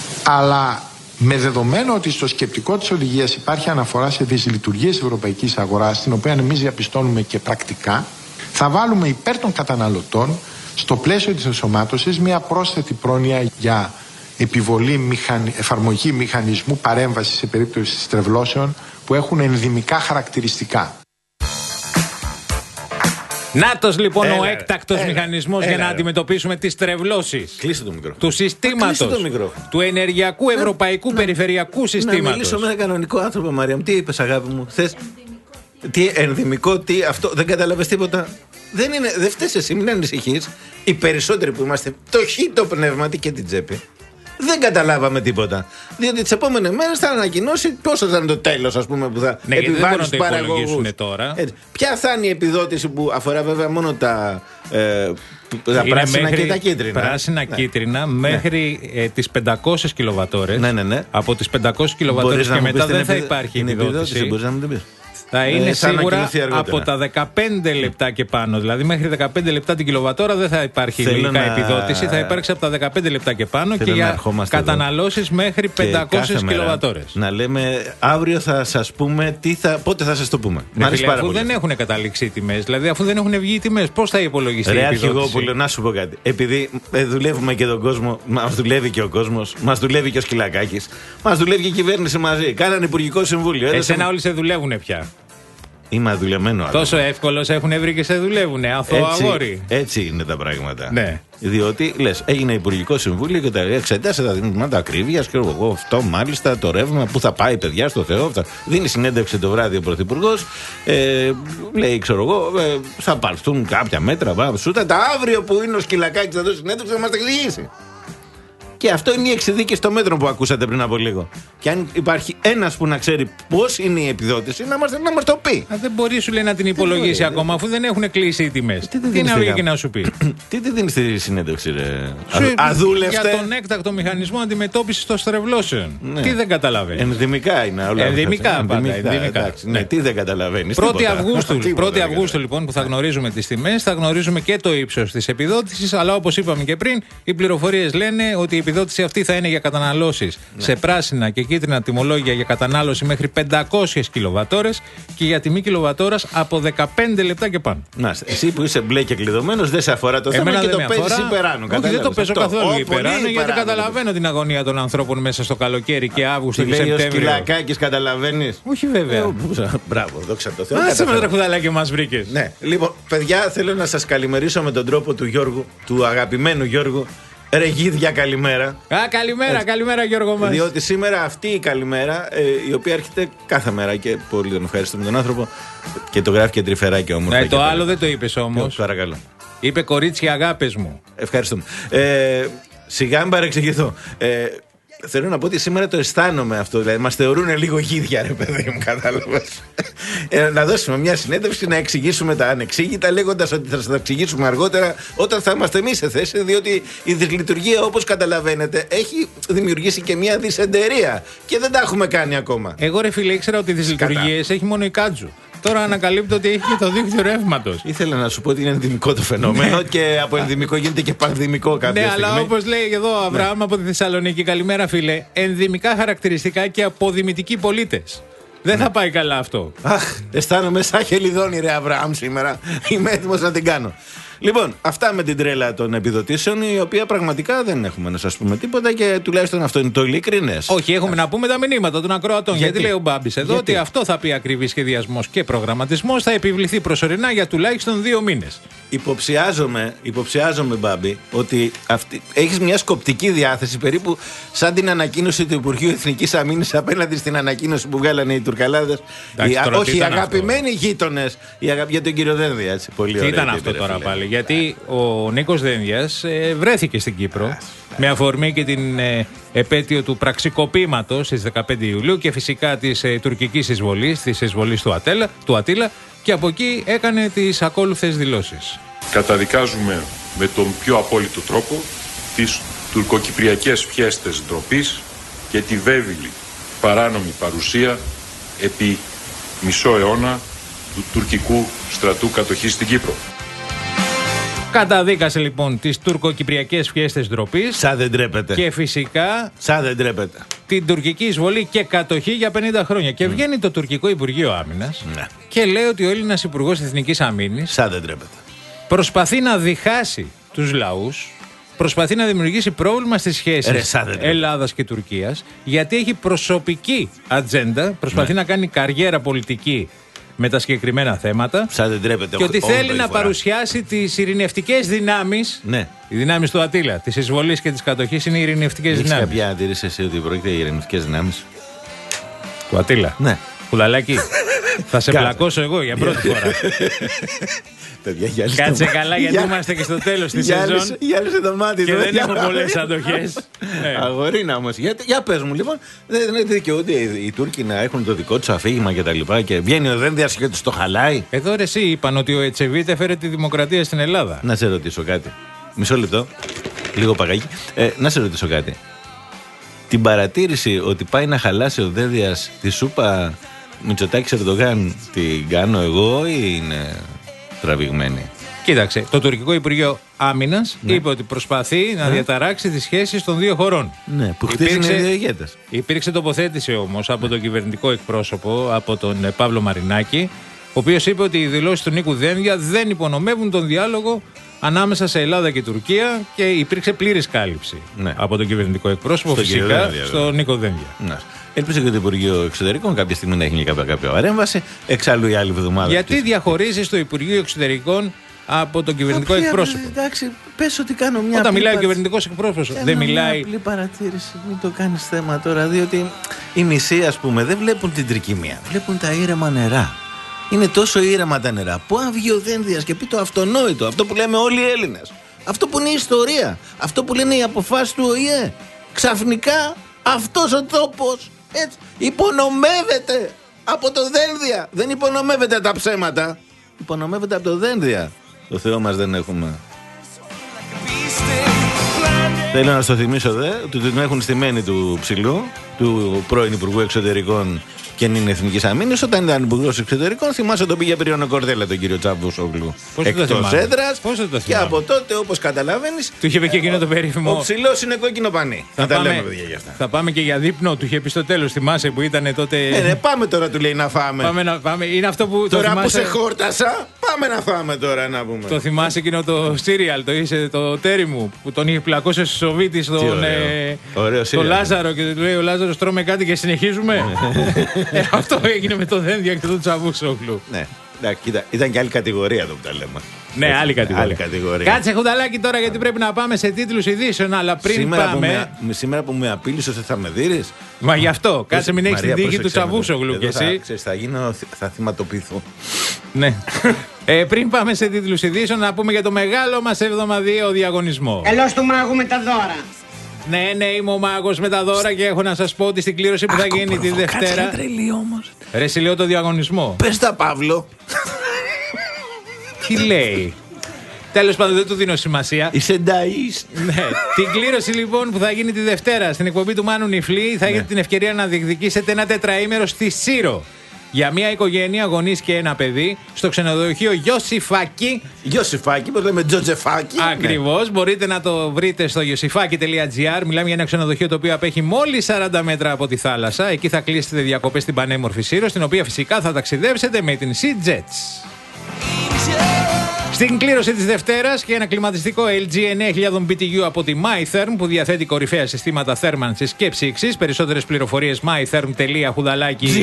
Speaker 11: αλλά με δεδομένο ότι στο σκεπτικό της οδηγίας υπάρχει αναφορά σε δυσλειτουργίες της ευρωπαϊκής αγοράς, την οποία εμείς διαπιστώνουμε και πρακτικά, θα βάλουμε υπέρ των καταναλωτών στο πλαίσιο της ενσωμάτωσης μια πρόσθετη πρόνοια για επιβολή μηχανι... εφαρμογή μηχανισμού παρέμβασης σε περίπτωση στρεβλώσεων που έχουν ενδυμικά χαρακτηριστικά.
Speaker 8: Νάτος λοιπόν έλα, ο έκτακτος μηχανισμός έλα, για να αντιμετωπίσουμε τις στρεβλώσεις του συστήματος, του ενεργειακού ευρωπαϊκού ναι. περιφερειακού συστήματος.
Speaker 9: Να μιλήσω με έναν κανονικό άνθρωπο, Μαρία μου. Τι είπες, αγάπη μου, θες τι ενδυμικό, τι αυτό, δεν κατάλαβες τίποτα. Δεν, είναι, δεν φταίς εσύ, μην ανησυχείς. Οι περισσότεροι που είμαστε φτωχοί το πνεύμα και την τσέπη, δεν καταλάβαμε τίποτα. Διότι τις επόμενες μέρες θα ανακοινώσει πόσο θα είναι το τέλος, ας πούμε, που θα
Speaker 8: ναι,
Speaker 9: επιβάλλει στους παραγωγούς.
Speaker 8: Τώρα.
Speaker 9: Έτσι. Ποια θα είναι η επιδότηση που αφορά βέβαια μόνο τα, ε, τα πράσινα και τα κίτρινα.
Speaker 8: Πράσινα
Speaker 9: ναι.
Speaker 8: κίτρινα μέχρι ε, τις πεντακόσιες κιλοβατόρες.
Speaker 9: Ναι, ναι, ναι.
Speaker 8: Από τις πεντακόσιες κιλοβατόρες και μετά δεν θα υπάρχει επιδότηση.
Speaker 9: Μπορείς να μου την πεις.
Speaker 8: Θα είναι ε, σίγουρα από τα δεκαπέντε λεπτά και πάνω. Δηλαδή μέχρι δεκαπέντε λεπτά την κιλοβατόρα δεν θα υπάρχει λογικά να... επιδότηση. Θα υπάρξει από τα δεκαπέντε λεπτά και πάνω. Θέλω και για καταναλώσεις μέχρι πεντακόσιες κιλοβατόρες.
Speaker 9: Να λέμε αύριο θα σας πούμε τι θα, πότε θα σας το πούμε.
Speaker 8: Ναι, φίλε, αφού πολύ. Δεν έχουν καταλήξει οι τιμές, δηλαδή αφού δεν έχουν βγει οι τιμές, πώς θα υπολογιστεί
Speaker 9: Ρε,
Speaker 8: η επιδότηση.
Speaker 9: Αρχηγόπουλε, να σου πω κάτι. Επειδή ε, δουλεύουμε και τον κόσμο, μας δουλεύει και ο κόσμος, μας δουλεύει και ο Σκυλακάκης, μας δουλεύει και η κυβέρνηση μαζί. Κάνανε υπουργικό συμβούλιο.
Speaker 8: Εσένα όλοι σε δουλεύουν πια.
Speaker 9: Είμαι αδουλεμένο άτομο.
Speaker 8: Τόσο εύκολο έχουν βρει και σε δουλεύουν. Αθώο αγόρι.
Speaker 9: Έτσι είναι τα πράγματα.
Speaker 8: Ναι.
Speaker 9: Διότι λες, έγινε Υπουργικό Συμβούλιο και τα εξετάσε τα δημοτικά ακρίβεια και εγώ αυτό μάλιστα το ρεύμα που θα πάει, παιδιά, στο Θεό. Αυτά. Δίνει συνέντευξη το βράδυ ο Πρωθυπουργός. Ε, λέει, ξέρω εγώ, ε, θα πάρθουν κάποια μέτρα. Σούτα τα αύριο που είναι ο Σκυλακάκης θα δώσει συνέντευξη θα μας τα εξηγήσει. Και αυτό είναι η εξειδίκευση των μέτρων που ακούσατε πριν από λίγο. Και αν υπάρχει ένας που να ξέρει πώς είναι η επιδότηση, να μας, να μας το πει.
Speaker 8: Α, δεν μπορεί, σου λέει, να την υπολογίσει ακόμα, δεν... αφού δεν έχουν κλείσει οι τιμές. Τι, τι να βγει και να σου πει.
Speaker 9: Τι τι δίνει στη συνέντευξη, ρε. Αδούλευτε.
Speaker 8: Για τον έκτακτο μηχανισμό αντιμετώπισης των στρεβλώσεων. Ναι. Τι δεν καταλαβαίνει.
Speaker 9: Ενδυμικά είναι όλα.
Speaker 8: Ενδυμικά πάντα. Ενδυμικά.
Speaker 9: Ναι, τι δεν καταλαβαίνει.
Speaker 8: πρώτη Αυγούστου λοιπόν που θα γνωρίζουμε τις τιμές, θα γνωρίζουμε και το ύψος της επιδότησης. Αλλά όπως είπαμε και πριν, οι πληροφορίες λένε ότι η επιδότηση αυτή θα είναι για καταναλώσεις ναι. σε πράσινα και κίτρινα τιμολόγια για κατανάλωση μέχρι πεντακόσιες κιλοβατόρες και για τιμή κιλοβατόρας από δεκαπέντε λεπτά και πάνω.
Speaker 9: Να, εσύ που είσαι μπλε και κλειδωμένος δεν σε αφορά το θέμα και το παίζεις υπεράνω.
Speaker 8: Όχι, δεν το παίζω καθόλου υπεράνω, γιατί καταλαβαίνω την αγωνία των ανθρώπων μέσα στο καλοκαίρι και Αύγουστο και Σεπτέμβριο.
Speaker 9: Τι λέει ο Σκυλακάκης, καταλαβαίνεις.
Speaker 8: Όχι βέβαια.
Speaker 9: Μπράβο, δόξα τω Θεώ.
Speaker 8: Άσε με τραχουδαλάκι μας βρήκες.
Speaker 9: Ναι, λοιπόν, παιδιά, θέλω να σας καλημερίσω με τον τρόπο του Γιώργου, του αγαπημένου Γιώργου. Ρε Γίδια, καλημέρα.
Speaker 8: Α, καλημέρα, έτσι. Καλημέρα Γιώργο μας.
Speaker 9: Διότι σήμερα αυτή η καλημέρα, ε, η οποία έρχεται κάθε μέρα και πολύ τον ευχαριστούμε τον άνθρωπο και το γράφει και τρυφεράκι όμως.
Speaker 8: Ναι, το άλλο δεν το είπες όμως.
Speaker 9: Παρακαλώ.
Speaker 8: Είπε κορίτσια αγάπες μου.
Speaker 9: Ευχαριστούμε. Ε, σιγά μην παρεξηγηθώ. Ε, Θέλω να πω ότι σήμερα το αισθάνομαι αυτό. Δηλαδή, μας θεωρούν λίγο γίδια, ρε παιδί μου, κατάλαβες. Ε, να δώσουμε μια συνέντευξη, να εξηγήσουμε τα ανεξήγητα, λέγοντας ότι θα σας τα εξηγήσουμε αργότερα όταν θα είμαστε εμείς σε θέση. Διότι η δυσλειτουργία, όπως καταλαβαίνετε, έχει δημιουργήσει και μια δυσεντερία. Και δεν τα έχουμε κάνει ακόμα.
Speaker 8: Εγώ, ρε φίλε, ήξερα ότι δυσλειτουργίες έχει μόνο η Κάτζου. Τώρα ανακαλύπτω ότι έχει και το δίκτυο ρεύματος.
Speaker 9: Ήθελα να σου πω ότι είναι ενδυμικό το φαινόμενο και από ενδυμικό γίνεται και πανδημικό κάποια
Speaker 8: ναι,
Speaker 9: στιγμή.
Speaker 8: Ναι, αλλά όπως λέει εδώ ο Αβραάμ ναι. από τη Θεσσαλονίκη, καλημέρα φίλε, ενδυμικά χαρακτηριστικά και αποδημητικοί πολίτες. Δεν ναι. θα πάει καλά αυτό.
Speaker 9: Αχ, αισθάνομαι σαν χελιδόνι, ρε Αβραάμ, σήμερα. Είμαι έτοιμος να την κάνω. Λοιπόν, αυτά με την τρέλα των επιδοτήσεων, η οποία πραγματικά δεν έχουμε να σας πούμε τίποτα και τουλάχιστον αυτό είναι το ειλικρινές.
Speaker 8: Όχι, έχουμε να πούμε τα μηνύματα των ακροατών. Γιατί, γιατί λέει ο Μπάμπης εδώ γιατί? Ότι αυτό θα πει ακριβή σχεδιασμός και προγραμματισμός θα επιβληθεί προσωρινά για τουλάχιστον δύο μήνες.
Speaker 9: Υποψιάζομαι, υποψιάζομαι Μπάμπη, ότι αυτή, έχεις μια σκοπτική διάθεση περίπου σαν την ανακοίνωση του Υπουργείου Εθνικής Αμήνης απέναντι στην ανακοίνωση που βγάλανε οι Τουρκαλάδες. Οι, όχι, οι αγαπημένοι γείτονες για τον κύριο Δένδια. Έτσι, πολύ
Speaker 8: τι ήταν αυτό τώρα φίλε. Πάλι. Γιατί ο Νίκος Δένδιας ε, βρέθηκε στην Κύπρο yeah. με αφορμή και την ε, επέτειο του πραξικοπήματος στις δεκαπέντε Ιουλίου και φυσικά της ε, τουρκικής εισβολής, της εισβολής του, Ατέλα, του Ατήλα και από εκεί έκανε τις ακόλουθες δηλώσεις.
Speaker 12: Καταδικάζουμε με τον πιο απόλυτο τρόπο τις τουρκοκυπριακές φιέστες ντροπής και τη βέβηλη παράνομη παρουσία επί μισό αιώνα του τουρκικού στρατού κατοχής στην Κύπρο.
Speaker 8: Καταδίκασε λοιπόν τις τουρκοκυπριακές φιέστες ντροπής.
Speaker 9: Σαν δεν τρέπεται.
Speaker 8: Και φυσικά.
Speaker 9: Σαν δεν τρέπεται.
Speaker 8: Την τουρκική εισβολή και κατοχή για πενήντα χρόνια. Και mm. βγαίνει το τουρκικό Υπουργείο Άμυνας
Speaker 9: ναι.
Speaker 8: και λέει ότι ο Έλληνας Υπουργός Εθνικής Αμήνης.
Speaker 9: Σαν δεν τρέπεται.
Speaker 8: Προσπαθεί να διχάσει τους λαούς. Προσπαθεί να δημιουργήσει πρόβλημα στις σχέσεις Ελλάδας και Τουρκίας. Γιατί έχει προσωπική ατζέντα. Προσπαθεί ναι. να κάνει καριέρα πολιτική με τα συγκεκριμένα θέματα.
Speaker 9: Σαν δεν τρέπεται.
Speaker 8: Και ότι θέλει να φορά. παρουσιάσει τις ειρηνευτικές δυνάμεις.
Speaker 9: Ναι.
Speaker 8: Οι δυνάμεις του Ατήλα, της εισβολής και της κατοχής είναι οι ειρηνευτικές δυνάμεις.
Speaker 9: Έχεις κάποια αντίρρηση εσύ ότι πρόκειται για ειρηνευτικές δυνάμεις
Speaker 8: του Ατήλα?
Speaker 9: Ναι.
Speaker 8: Κουλαλάκι. Θα σε πλακώσω εγώ για πρώτη φορά. Κάτσε καλά γιατί είμαστε και στο τέλος της σεζόν.
Speaker 9: Γυάλισε το μάτι
Speaker 8: και δεν έχω πολλές αντοχές.
Speaker 9: Αγορίνα όμως. Για πες μου λοιπόν, δεν δικαιούνται οι Τούρκοι να έχουν το δικό τους αφήγημα και τα λοιπά και βγαίνει ο Δένδιας και τους το χαλάει?
Speaker 8: Εδώ ρε εσύ είπαν ότι ο Ετσεβίτ έφερε τη δημοκρατία στην Ελλάδα.
Speaker 9: Να σε ρωτήσω κάτι. Μισό λεπτό. Λίγο παγάκι. Να σε ρωτήσω κάτι. Την παρατήρηση ότι πάει να χαλάσει ο Δένδιας τη σούπα Μητσοτάκης Ερντογάν την κάνω εγώ ή είναι τραβηγμένη?
Speaker 8: Κοίταξε, το τουρκικό Υπουργείο Άμυνας ναι. είπε ότι προσπαθεί να ναι. διαταράξει τις σχέσεις των δύο χωρών.
Speaker 9: Ναι, που χτίζουν οι δύο ηγέτες.
Speaker 8: Υπήρξε τοποθέτηση όμως από τον κυβερνητικό εκπρόσωπο, από τον Παύλο Μαρινάκη, ο οποίος είπε ότι οι δηλώσεις του Νίκου Δένδια δεν υπονομεύουν τον διάλογο ανάμεσα σε Ελλάδα και Τουρκία και υπήρξε πλήρης κάλυψη ναι. από τον κυβερνητικό εκπρόσωπο, στο φυσικά, στον Νίκο Δένδια.
Speaker 9: Ναι. Ελπίζω και το Υπουργείο Εξωτερικών κάποια στιγμή να έχει κάποια, κάποια παρέμβαση. Εξάλλου η άλλη εβδομάδα.
Speaker 8: Γιατί της... διαχωρίζει το Υπουργείο Εξωτερικών από τον κυβερνητικό Απία, εκπρόσωπο?
Speaker 9: Εντάξει, πες ότι κάνω μια.
Speaker 8: Όταν μιλάει ο κυβερνητικός εκπρόσωπος, δεν μιλάει.
Speaker 9: Μια απλή παρατήρηση, μην το κάνεις θέμα τώρα, διότι οι μισοί, ας πούμε, δεν βλέπουν την τρικυμία. Βλέπουν τα ήρεμα νερά. Είναι τόσο ήρεμα τα νερά. Πού αν βγει ο Δένδιας και πει το αυτονόητο, αυτό που λέμε όλοι οι Έλληνες. Αυτό που είναι η ιστορία. Αυτό που λένε οι αποφάσεις του Ο Η Ε. Ξαφνικά αυτός ο τόπος έτσι υπονομεύεται από το Δένδια. Δεν υπονομεύεται τα ψέματα. Υπονομεύεται από το Δένδια. Το Θεό μας δεν έχουμε. Θέλω να στο θυμίσω δε, του την έχουν στημένη του ψηλού, του πρώην Υπουργού Εξωτερικών και είναι Εθνικής Αμήνης. Όταν ήταν Υπουργός Εξωτερικών, θυμάσαι τον πήγε πριν ο Κορδέλα, τον κύριο Τσαβούσογλου. Εκτός έδρας. Και από τότε, όπως καταλαβαίνεις,
Speaker 8: του είχε πει και εκείνο το περίφημο.
Speaker 9: Ο ψηλός είναι κόκκινο πανί.
Speaker 8: Θα,
Speaker 9: θα
Speaker 8: πάμε,
Speaker 9: τα λέμε, παιδιά, για αυτά.
Speaker 8: Θα πάμε και για δείπνο, του είχε πει στο τέλος. Θυμάσαι που ήταν τότε.
Speaker 9: Ε, ναι, πάμε τώρα, του λέει να φάμε.
Speaker 8: Πάμε να πάμε. Είναι αυτό που.
Speaker 9: Τώρα
Speaker 8: το θυμάσαι...
Speaker 9: που σε χόρτασα, πάμε να φάμε τώρα να πούμε.
Speaker 8: Το θυμάσαι εκείνο το σύριαλ, το είσαι το τέρι μου, που τον είχε πλακώσει ο Σοβίτη στον. Το Λάζαρο και του λέει ο Λάζαρος τρώμε κάτι και συνεχίζουμε. Αυτό έγινε με το Δένδια και τον Τσαβούσογλου.
Speaker 9: Ναι, κοίτα, ήταν και άλλη κατηγορία εδώ που τα λέμε.
Speaker 8: Ναι, άλλη κατηγορία.
Speaker 9: άλλη κατηγορία.
Speaker 8: Κάτσε Χουδαλάκι τώρα, γιατί πρέπει να πάμε σε τίτλους ειδήσεων. Αλλά πριν
Speaker 9: σήμερα
Speaker 8: πάμε.
Speaker 9: Που με, σήμερα που με απείλησε ότι θα με δεις.
Speaker 8: Μα γι' αυτό, κάτσε μην έχεις την τύχη του Τσαβούσογλου κι εσύ.
Speaker 9: Θα, ξέρεις, θα γίνω, θα θυματοποιηθώ.
Speaker 8: Ναι. ε, πριν πάμε σε τίτλους ειδήσεων, να πούμε για το μεγάλο μας εβδομαδιαίο διαγωνισμό.
Speaker 6: Καλώς του μάγου με τα δώρα.
Speaker 8: Ναι, ναι, είμαι ο μάγος με τα δώρα και έχω να σας πω ότι στην κλήρωση που θα Άκου, γίνει τη Δευτέρα.
Speaker 9: Τρελή όμως.
Speaker 8: Ρε, συλλέω το διαγωνισμό.
Speaker 9: Πες τα, Παύλο.
Speaker 8: Τι λέει. Τέλος πάντων, δεν του δίνω σημασία.
Speaker 9: Είσαι νταΐς.
Speaker 8: Ναι. Την κλήρωση λοιπόν που θα γίνει τη Δευτέρα στην εκπομπή του Μάνου Νιφλή θα έχετε ναι. την ευκαιρία να διεκδικήσετε ένα τετραήμερο στη Σύρο. Για μια οικογένεια, γονείς και ένα παιδί, στο ξενοδοχείο Ιωσιφάκη.
Speaker 9: Ιωσιφάκη, πώς λέμε Τζοτζεφάκη.
Speaker 8: Ακριβώς, ναι. Μπορείτε να το βρείτε στο ιωσιφάκη τελεία τζι άρ. Μιλάμε για ένα ξενοδοχείο το οποίο απέχει μόλις σαράντα μέτρα από τη θάλασσα. Εκεί θα κλείσετε διακοπές στην πανέμορφη Σύρο, στην οποία φυσικά θα ταξιδέψετε με την SeaJets. Στην κλήρωση της Δευτέρας και ένα κλιματιστικό ελ τζι εννέα χιλιάδες μπι τι γιου από τη MyTherm που διαθέτει κορυφαία συστήματα θέρμανσης και ψήξης. Περισσότερες πληροφορίες mytherm τελεία χουδαλάκι.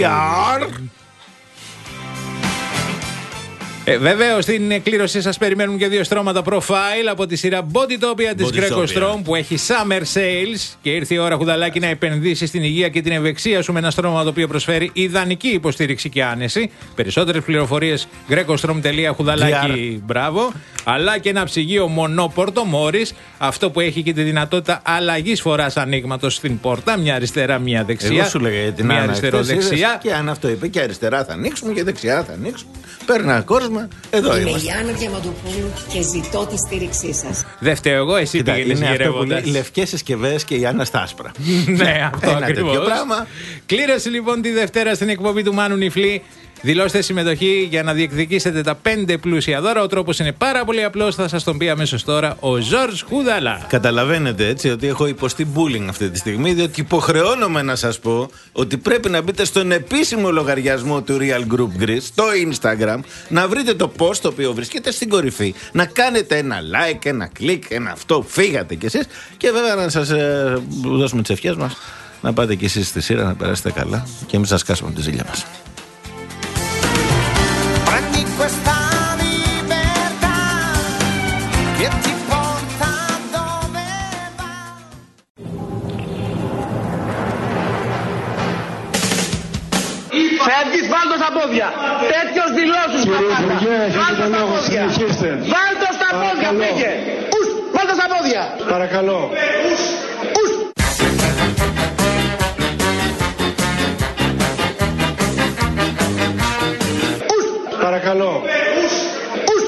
Speaker 8: Ε, Βεβαίως στην κλήρωση σας περιμένουν και δύο στρώματα profile από τη σειρά Bodytopia της Greco Strom που έχει Summer Sales και ήρθε η ώρα Χουδαλάκι να επενδύσει στην υγεία και την ευεξία σου με ένα στρώμα το οποίο προσφέρει ιδανική υποστήριξη και άνεση. Περισσότερες πληροφορίες greco-strom τελεία χουδαλάκι, μπράβο. Αλλά και ένα ψυγείο μονόπορτο Morris, αυτό που έχει και τη δυνατότητα αλλαγής φοράς ανοίγματος στην πόρτα, μια αριστερά, μια δεξιά.
Speaker 9: Εγώ σου λέγα την
Speaker 8: μια αριστερό-δεξιά.
Speaker 9: Και αν αυτό είπε και αριστερά θα ανοίξουμε και δεξιά θα ανοίξουμε. Παίρνει ένα κόσμο. Εδώ
Speaker 13: Είμαι
Speaker 9: είμαστε.
Speaker 13: η Άννα Διαμαντοπούλου και ζητώ τη στήριξή σας.
Speaker 8: Δεν φταίω εγώ, εσύ πήγαινες γυρεύοντας.
Speaker 9: Οι λευκές συσκευές και η Άννα στα άσπρα.
Speaker 8: Ναι, αυτό
Speaker 9: ένα
Speaker 8: ακριβώς.
Speaker 9: τέτοιο πράγμα.
Speaker 8: Κλήρωση λοιπόν τη Δευτέρα στην εκπομπή του Μάνου Νιφλή. Δηλώστε συμμετοχή για να διεκδικήσετε τα πέντε πλούσια δώρα. Ο τρόπος είναι πάρα πολύ απλός. Θα σας τον πει αμέσως τώρα ο Ζορζ Χούδαλα.
Speaker 9: Καταλαβαίνετε έτσι ότι έχω υποστεί bullying αυτή τη στιγμή, διότι υποχρεώνομαι να σας πω ότι πρέπει να μπείτε στον επίσημο λογαριασμό του Real Group Greece, στο Instagram, να βρείτε το post το οποίο βρίσκεται στην κορυφή, να κάνετε ένα like, ένα click, ένα αυτό, φύγατε κι εσείς και βέβαια να σας ε, δώσουμε τις ευχές μας, να πάτε κι εσείς στη σειρά, να περάσετε καλά και μην σας κάσουμε τη ζήλια μας.
Speaker 1: Φεύγεις, βάλ' το στα πόδια. Τέτοιος δηλώσεις
Speaker 4: Βάλ' το στα πόδια.
Speaker 1: Βάλ' το στα πόδια, φύγε. Ους, βάλ' το στα πόδια.
Speaker 4: Παρακαλώ.
Speaker 1: Ους, ους. Ους.
Speaker 4: Παρακαλώ.
Speaker 1: Ους, ους.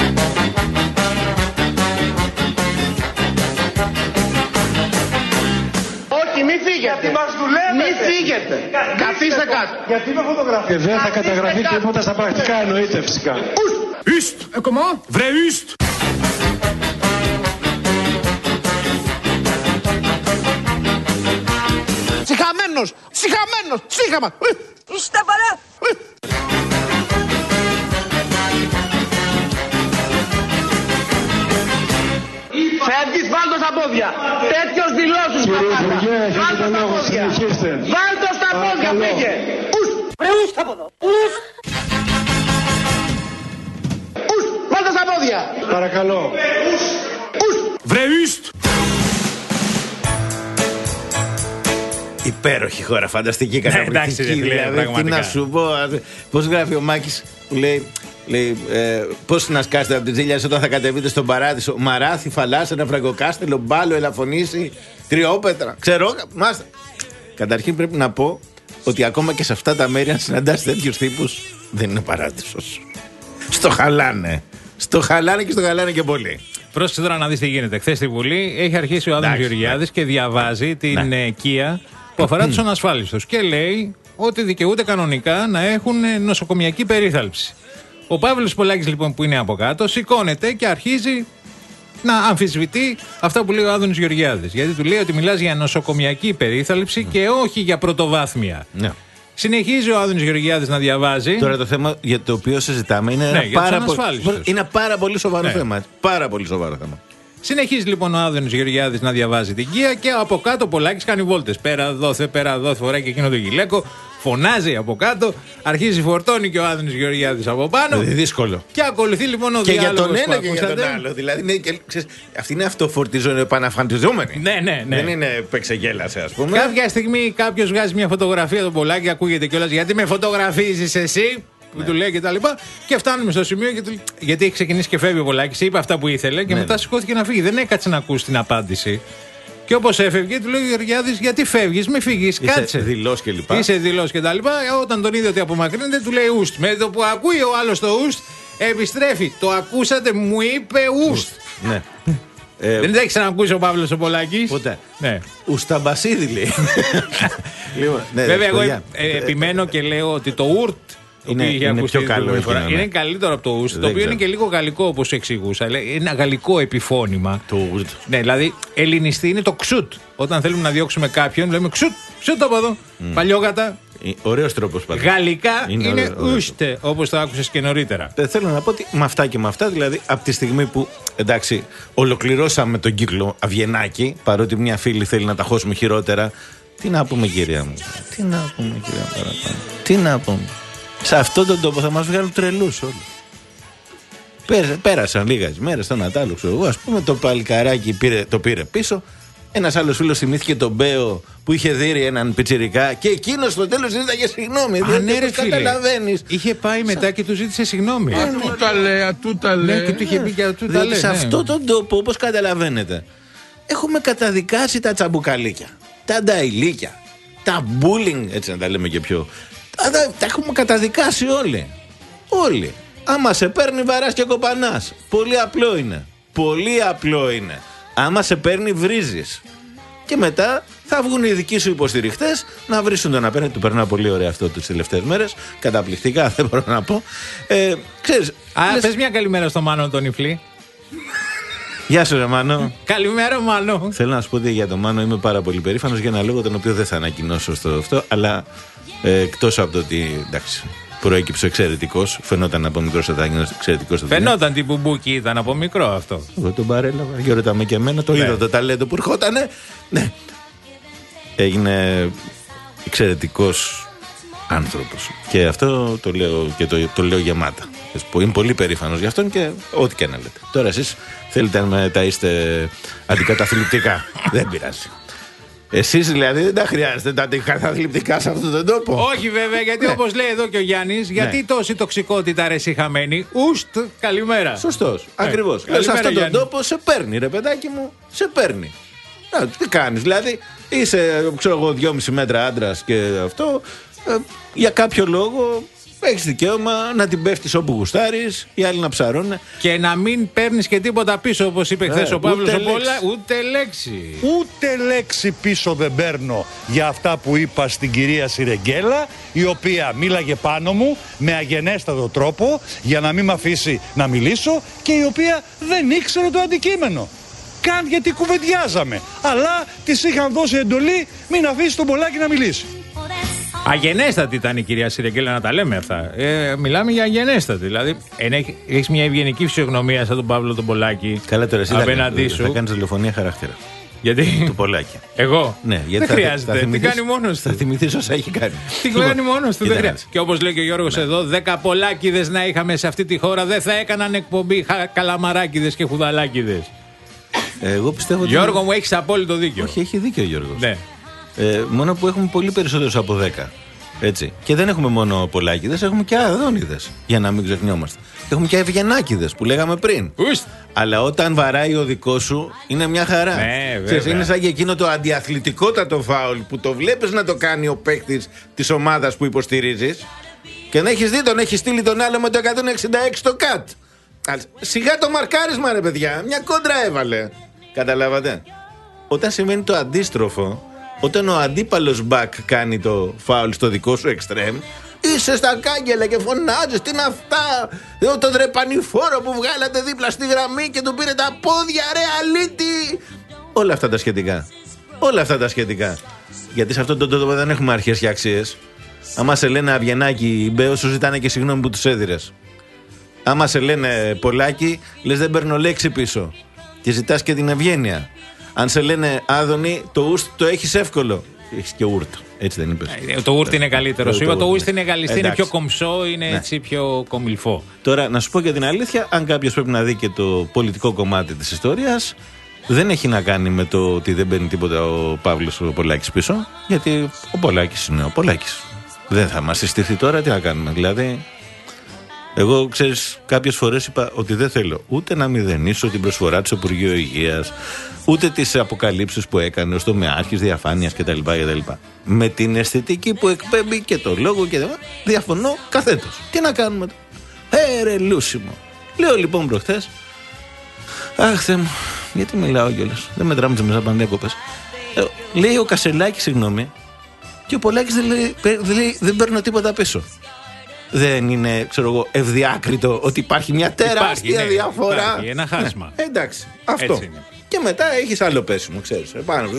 Speaker 1: Όχι, μη φύγετε.
Speaker 4: Γιατί μας δουλεύετε.
Speaker 1: Μη φύγετε. Καθίστε κάτω.
Speaker 4: Γιατί με φωτογραφία. Και δεν θα καταγραφεί τίποτα στα πρακτικά, εννοείται φυσικά.
Speaker 1: Ουστ. Comment? Βρε ουστ. Συχαμένος. Συχαμένος. Συχαμα.
Speaker 6: Είστε παρά.
Speaker 1: Φεύγεις, βάλ' το στα πόδια. Τέτοιος δηλώσεις.
Speaker 4: Κύριε Υπουργέ, έχετε το λόγο, συνεχίστε.
Speaker 1: Βάλ' το στα πόδια. φύγε. Ους.
Speaker 6: Βρε ούστα από εδώ. Ους.
Speaker 1: Ους. Βάλτε στα πόδια.
Speaker 4: Παρακαλώ.
Speaker 1: Ους. Ους.
Speaker 12: Βρε ουστ.
Speaker 9: Υπέροχη χώρα, φανταστική, καταπληκτική.
Speaker 8: εντάξει, ρε,
Speaker 9: δηλαδή, τι
Speaker 8: πραγματικά.
Speaker 9: να σου πω, πώς γράφει ο Μάκης που λέει, λέει ε, πώς να σκάσετε από τη ζήλια όταν θα κατεβείτε στον παράδεισο. Μαράθι, φαλάσσα, ένα φραγκοκάστελο, μπάλο, ελαφωνήσει, τριόπετρα. Ξέρω, μάστε. Καταρχήν πρέπει να πω ότι ακόμα και σε αυτά τα μέρη, αν συναντάς τέτοιους τύπους, δεν είναι παράδεισος. Στο χαλάνε. Στο χαλάνε και στο χαλάνε και πολύ.
Speaker 8: Πρόσεξε τώρα να δεις τι γίνεται. Χθες στη Βουλή έχει αρχίσει ο Άδωνης Γεωργιάδης και διαβάζει την ναι. οικία που αφορά τους ανασφάλιστους και λέει ότι δικαιούνται κανονικά να έχουν νοσοκομιακή περίθαλψη. Ο Παύλος Πολάκης λοιπόν που είναι από κάτω σηκώνεται και αρχίζει να αμφισβητεί αυτά που λέει ο Άδωνης Γεωργιάδης. Γιατί του λέει ότι μιλάς για νοσοκομιακή περίθαλψη mm. και όχι για πρωτοβάθμια. Ναι. Συνεχίζει ο Άδωνης Γεωργιάδης να διαβάζει.
Speaker 9: Τώρα το θέμα για το οποίο συζητάμε είναι, ναι, ένα, πάρα πο... είναι ένα πάρα πολύ σοβαρό ναι. θέμα. Πάρα πολύ σοβαρό θέμα.
Speaker 8: Συνεχίζει λοιπόν ο Άδωνης Γεωργιάδης να διαβάζει την Κία και από κάτω ο Πολάκης κάνει βόλτες. Πέρα δόθε, πέρα δόθε, φοράει και εκείνο το γυλαίκο. Φωνάζει από κάτω, αρχίζει φορτώνει και ο Άδωνης Γεωργιάδης από πάνω.
Speaker 9: Είναι δύσκολο.
Speaker 8: Και ακολουθεί λοιπόν ο
Speaker 9: και
Speaker 8: διάλογος.
Speaker 9: Και για τον ένα
Speaker 8: και
Speaker 9: για τον άλλο. Δηλαδή, είναι, και, ξέρεις, αυτή είναι αυτοφορτιζόμενη, επαναφαντιζόμενη.
Speaker 8: Ναι, ναι, ναι.
Speaker 9: Δεν είναι πεξεγέλασε, ας πούμε.
Speaker 8: Κάποια στιγμή κάποιος βγάζει μια φωτογραφία του Πολάκη, ακούγεται κιόλας γιατί με φωτογραφίζεις εσύ. Που ναι. του λέει και τα λοιπά. Και φτάνουμε στο σημείο και του... γιατί έχει ξεκινήσει και φεύγει ο Πολάκης, είπε αυτά που ήθελε και ναι, μετά ναι. σηκώθηκε να φύγει. Δεν έκατσε να ακούσει την απάντηση. Και όπως έφευγε, του λέει ο Γεωργιάδης, γιατί φεύγεις, μη φύγεις, κάτσε.
Speaker 9: Είσαι δηλός και λοιπά.
Speaker 8: Είσαι δηλός και τα λοιπά. Όταν τον είδε ότι απομακρύνεται, του λέει ουστ. Με το που ακούει ο άλλος το ουστ, επιστρέφει. Το ακούσατε, μου είπε ουστ.
Speaker 9: Ναι.
Speaker 8: Ε, δεν έχει ξανακούσει ο Παύλος ο Πολάκης.
Speaker 9: Ποτέ.
Speaker 8: Ναι.
Speaker 9: Ουσταμπασίδη λέει.
Speaker 8: Λοιπόν, ναι, βέβαια, εγώ ε, ε, επιμένω και λέω ότι το ουρτ.
Speaker 9: Είναι, είναι πιο καλό.
Speaker 8: Φορά. Είναι καλύτερο από το ουστ, το οποίο ξέρω. Είναι και λίγο γαλλικό όπως εξηγούσα. Είναι ένα γαλλικό επιφώνημα.
Speaker 9: Το ουστ.
Speaker 8: Ναι, δηλαδή ελληνιστή είναι το ξουτ. Όταν θέλουμε να διώξουμε κάποιον, λέμε ξουτ, ξουτ από εδώ. Mm. Παλιόγατα.
Speaker 9: Ωραίος τρόπος πάντα.
Speaker 8: Γαλλικά είναι, είναι ουστε, όπως το άκουσες και νωρίτερα.
Speaker 9: Ε, θέλω να πω ότι με αυτά και με αυτά, δηλαδή από τη στιγμή που εντάξει, ολοκληρώσαμε τον κύκλο Αβγενάκη, παρότι μια φίλη θέλει να τα χώσουμε χειρότερα. Τι να πούμε, κυρία μου. Τι να πούμε, κυρία μου, παραπάνω. Τι να πούμε. Σε αυτόν τον τόπο θα μας βγάλουν τρελούς όλοι. Πέρασαν λίγες μέρες στον Νατάλο, ξέρω εγώ. Ας πούμε το παλικαράκι πήρε, το πήρε πίσω. Ένας άλλος φίλος θυμήθηκε τον Μπέο που είχε δείρει έναν πιτσιρικά και εκείνος στο τέλος ζήταγε συγγνώμη.
Speaker 8: Α, ναι, ρε, καταλαβαίνεις. Είχε πάει μετά και του ζήτησε συγγνώμη.
Speaker 14: Α, του τα λέει, α, του τα λέει.
Speaker 8: Ναι, και του είχε πει και α, του τα λέει.
Speaker 9: Σε αυτόν τον τόπο, όπως καταλαβαίνετε, έχουμε καταδικάσει τα τσαμπουκαλίκια, τα νταϊλίκια, τα μπούλινγκ, έτσι να τα λέμε και πιο. Τα, τα έχουμε καταδικάσει όλοι. Όλοι. Άμα σε παίρνει βαράς και κοπανάς. Πολύ απλό είναι. Πολύ απλό είναι. Άμα σε παίρνει βρίζεις. Και μετά θα βγουν οι δικοί σου υποστηριχτές να βρίσουν τον απέναντι. Του περνάω πολύ ωραία αυτό τις τελευταίες μέρες. Καταπληκτικά, δεν μπορώ να πω. Ε, ξέρεις,
Speaker 8: Α, λες... πες μια καλημέρα στο Μάνο τον Ιφλή.
Speaker 9: Γεια σου, ρε Μάνο.
Speaker 8: Καλημέρα, Μάνο.
Speaker 9: Θέλω να σου πω ότι για τον Μάνο είμαι πάρα πολύ περήφανος για ένα λόγο τον οποίο δεν θα ανακοινώσω στο αυτό. Αλλά ε, εκτός από το ότι εντάξει, προέκυψε εξαιρετικός, φαινόταν από μικρός θα ήταν εξαιρετικός.
Speaker 8: Φαινόταν τι μπουμπούκι ήταν από μικρό αυτό.
Speaker 9: Εγώ τον παρέλαβα, γιορτάμε και εμένα, το ναι. είδα το ταλέντο που ερχότανε. Ναι. Έγινε εξαιρετικός άνθρωπος. Και αυτό το λέω, και το, το λέω γεμάτα. Είμαι πολύ περήφανος γι' αυτόν και ό,τι και να λέτε. Τώρα εσείς θέλετε να τα είστε αντικαταθλιπτικά. Δεν πειράζει. Εσείς δηλαδή δεν τα χρειάζεστε τα αντικαταθλιπτικά σε αυτόν τον τόπο.
Speaker 8: Όχι βέβαια, γιατί ναι. όπως λέει εδώ και ο Γιάννης, γιατί ναι. τόση τοξικότητα ρε εσύ χαμένη. Ουστ, καλημέρα.
Speaker 9: Σωστός, ναι. ακριβώς. Σε αυτόν τον τόπο σε παίρνει ρε παιδάκι μου, σε παίρνει. Να, τι κάνεις, δηλαδή είσαι ξέρω εγώ δυόμιση μέτρα άντρας και αυτό ε, για κάποιο λόγο έχεις δικαίωμα να την πέφτεις όπου γουστάρεις, οι άλλοι να ψαρώνουν.
Speaker 8: Και να μην παίρνεις και τίποτα πίσω, όπως είπε χθες ε, ο Παύλος ο Πολά, ούτε λέξη.
Speaker 14: Ούτε λέξη πίσω δεν παίρνω για αυτά που είπα στην κυρία Σιρεγγέλα, η οποία μίλαγε πάνω μου με αγενέστατο τρόπο για να μην με αφήσει να μιλήσω και η οποία δεν ήξερε το αντικείμενο. Καν γιατί κουβεντιάζαμε. Αλλά της είχαν δώσει εντολή μην αφήσει τον Πολάκη να μιλήσει.
Speaker 8: Αγενέστατη ήταν η κυρία Σιρεγγέλα, να τα λέμε αυτά. Ε, μιλάμε για αγενέστατη. Δηλαδή, έχει μια ευγενική φυσιογνωμία σαν τον Παύλο τον Πολάκη.
Speaker 9: Καλά, τώρα εσύ
Speaker 8: απέναντί
Speaker 9: θα,
Speaker 8: σου.
Speaker 9: θα κάνεις τηλεφωνία χαρακτήρα.
Speaker 8: Γιατί?
Speaker 9: Του Πολάκη.
Speaker 8: Εγώ.
Speaker 9: Ναι, γιατί
Speaker 8: δεν
Speaker 9: θα,
Speaker 8: χρειάζεται.
Speaker 9: θα
Speaker 8: Τι κάνει μόνος του.
Speaker 9: Θα θυμηθείς όσα έχει κάνει.
Speaker 8: Τι κάνει μόνος του. Δεν χρειάζεται. Και όπως λέει και ο Γιώργος
Speaker 9: ναι.
Speaker 8: εδώ, δέκα Πολάκηδες να είχαμε σε αυτή τη χώρα, δεν θα έκαναν εκπομπή καλαμαράκηδες και χουδαλάκηδες.
Speaker 9: Εγώ πιστεύω ότι.
Speaker 8: Γιώργο μου, έχεις απόλυτο δίκιο.
Speaker 9: Όχι, έχει δίκιο ο Γιώργος.
Speaker 8: Ναι.
Speaker 9: Ε, μόνο που έχουμε πολύ περισσότερους από δέκα. Έτσι. Και δεν έχουμε μόνο Πολάκηδες, έχουμε και Αδόνιδες. Για να μην ξεχνιόμαστε. Έχουμε και Ευγενάκηδες που λέγαμε πριν.
Speaker 8: Ουστ.
Speaker 9: Αλλά όταν βαράει ο δικό σου είναι μια χαρά.
Speaker 8: Ναι,
Speaker 9: Ξέρεις, είναι σαν και εκείνο το αντιαθλητικότατο φάουλ που το βλέπεις να το κάνει ο παίκτης της ομάδας που υποστηρίζεις και να έχεις δει τον, έχει στείλει τον άλλο με το εκατόν εξήντα έξι το κατ. Σιγά το μαρκάρισμα ρε παιδιά, μια κόντρα έβαλε. Καταλάβατε. Όταν συμβαίνει το αντίστροφο, όταν ο αντίπαλος μπακ κάνει το φάουλ στο δικό σου εξτρέμ, είσαι στα κάγκελα και φωνάζεις τι είναι αυτά. Το δρεπανηφόρο που βγάλατε δίπλα στη γραμμή και του πήρε τα πόδια ρε αλήτη. Όλα αυτά τα σχετικά. Όλα αυτά τα σχετικά. Γιατί σε αυτό το τόπο δεν έχουμε αρχές και αξίες. Άμα σε λένε Αβγενάκη Μπέο, σου ζητάνε και συγγνώμη που τους έδιρες. Άμα σε λένε Πολάκη, λες δεν παίρνω λέξη πίσω. Και ζητάς και την ευγένεια. Αν σε λένε Άδωνη, το ουστ το έχεις εύκολο. Έχεις και ούρτ. Έτσι δεν είπες?
Speaker 8: Το ούρτ είναι καλύτερο. Σου είπα το ούρτ είναι γαλλιστή, είναι
Speaker 9: Εντάξει.
Speaker 8: πιο κομψό, είναι
Speaker 9: Ναι.
Speaker 8: έτσι πιο κομιλφό.
Speaker 9: Τώρα, να σου πω και την αλήθεια, αν κάποιος πρέπει να δει και το πολιτικό κομμάτι της ιστορίας, δεν έχει να κάνει με το ότι δεν παίρνει τίποτα ο Παύλος ο Πολάκης πίσω, γιατί ο Πολάκης είναι ο Πολάκης. Δεν θα μας συστηθεί τώρα, τι να κάνουμε. Δηλαδή, εγώ ξέρεις, κάποιες φορές είπα ότι δεν θέλω ούτε να μηδενίσω την προσφορά του Υπουργείου Υγείας, ούτε τις αποκαλύψεις που έκανε ως τομεάρχης διαφάνειας κτλ. κτλ. Με την αισθητική που εκπέμπει και το λόγο και το... διαφωνώ καθέτος. Τι να κάνουμε τώρα. Ε, ρε λούσιμο. Λέω λοιπόν προχθές, αχ Θεέ μου, γιατί μιλάω κιόλας. Δεν μετράμε τις μεσαπανδέκοπες. Ε, λέει ο Κασελάκης, συγγνώμη, και ο Πολάκης δεν λέει, δεν, λέει, δεν παίρνω τίποτα πίσω. Δεν είναι, ξέρω εγώ, ευδιάκριτο ότι υπάρχει μια τεράστια
Speaker 8: υπάρχει, ναι,
Speaker 9: διαφορά.
Speaker 8: Υπάρχει ένα χάσμα.
Speaker 9: Ναι, εντάξει, αυτό.
Speaker 8: Έτσι είναι.
Speaker 9: Και μετά έχεις άλλο πέσιμο, ξέρεις. Επάνω.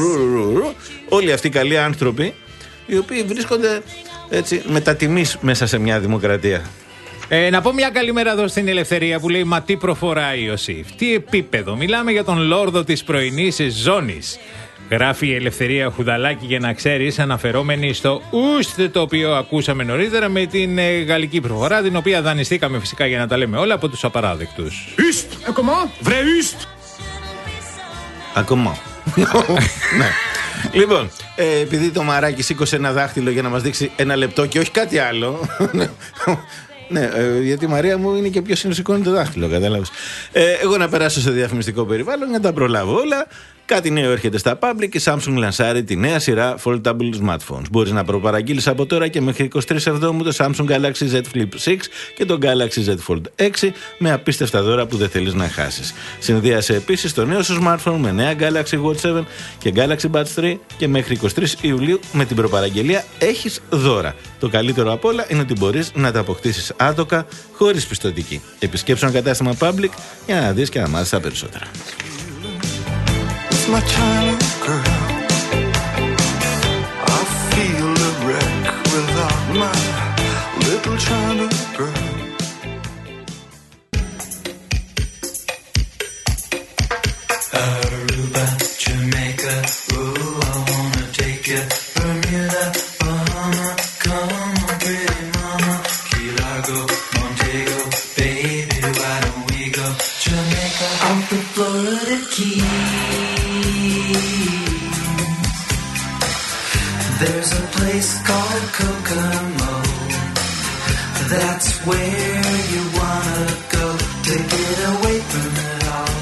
Speaker 9: Όλοι αυτοί οι καλοί άνθρωποι, οι οποίοι βρίσκονται έτσι μετατιμής μέσα σε μια δημοκρατία.
Speaker 8: Ε, να πω μια καλημέρα εδώ στην Ελευθερία που λέει: μα τι προφορά Ιωσήφ, τι επίπεδο. Μιλάμε για τον λόρδο της πρωινής ζώνης. Γράφει η Ελευθερία Χουδαλάκη, για να ξέρεις, αναφερόμενη στο ουστ, το οποίο ακούσαμε νωρίτερα με την ε, γαλλική προφορά, την οποία δανειστήκαμε φυσικά, για να τα λέμε όλα, από τους απαράδεκτους.
Speaker 1: Ουστ, ακόμα, βρε ουστ.
Speaker 9: Ακόμα. Ναι. Λοιπόν, ε, επειδή το μαράκι σήκωσε ένα δάχτυλο για να μας δείξει ένα λεπτό και όχι κάτι άλλο. Ναι, ε, γιατί η Μαρία μου είναι και ποιος είναι σηκώνει το δάχτυλο, κατάλαβες. Ε, εγώ να περάσω σε διαφημιστικό περιβάλλον για να τα προλάβω όλα. Κάτι νέο έρχεται στα public και Samsung λανσάρει τη νέα σειρά foldable smartphones. Μπορείς να προπαραγγείλεις από τώρα και μέχρι εικοστή τρίτη Εβδόμου το Samsung Galaxy Z Flip έξι και το Galaxy Z Fold έξι με απίστευτα δώρα που δεν θέλεις να χάσεις. Συνδύασε επίσης το νέο σου smartphone με νέα Galaxy Watch επτά και Galaxy Buds τρία και μέχρι εικοστή τρίτη Ιουλίου με την προπαραγγελία έχεις δώρα. Το καλύτερο απ' όλα είναι ότι μπορείς να τα αποκτήσεις άτοκα χωρίς πιστωτική. Επισκέψου ένα κατάστημα public για να δεις και να μάθεις τα περισσότερα.
Speaker 2: My China girl, I feel a wreck without my little China girl. Aruba, Jamaica, ooh, I wanna take you. Bermuda, Bahama, come on, pretty mama. Key Largo, Montego, baby, why don't we go Jamaica? Out the Florida Keys. There's a place called Kokomo. That's where you wanna go to get away from it all.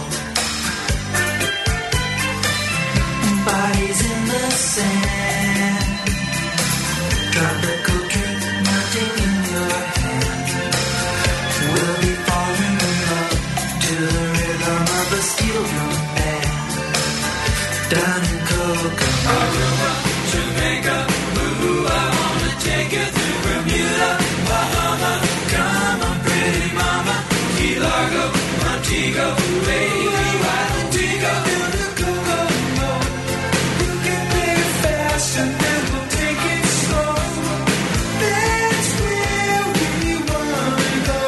Speaker 2: Bodies in the sand, tropical drink melting in your hand. We'll be falling in love to the rhythm of a steel drum band. Down in Kokomo. Jamaica, ooh, I wanna take you to Bermuda, Bahama, come on, pretty mama, Key Largo, Montego, baby, why don't we go to the Kokomo? You can make it fast and then we'll take it slow. That's where we wanna go.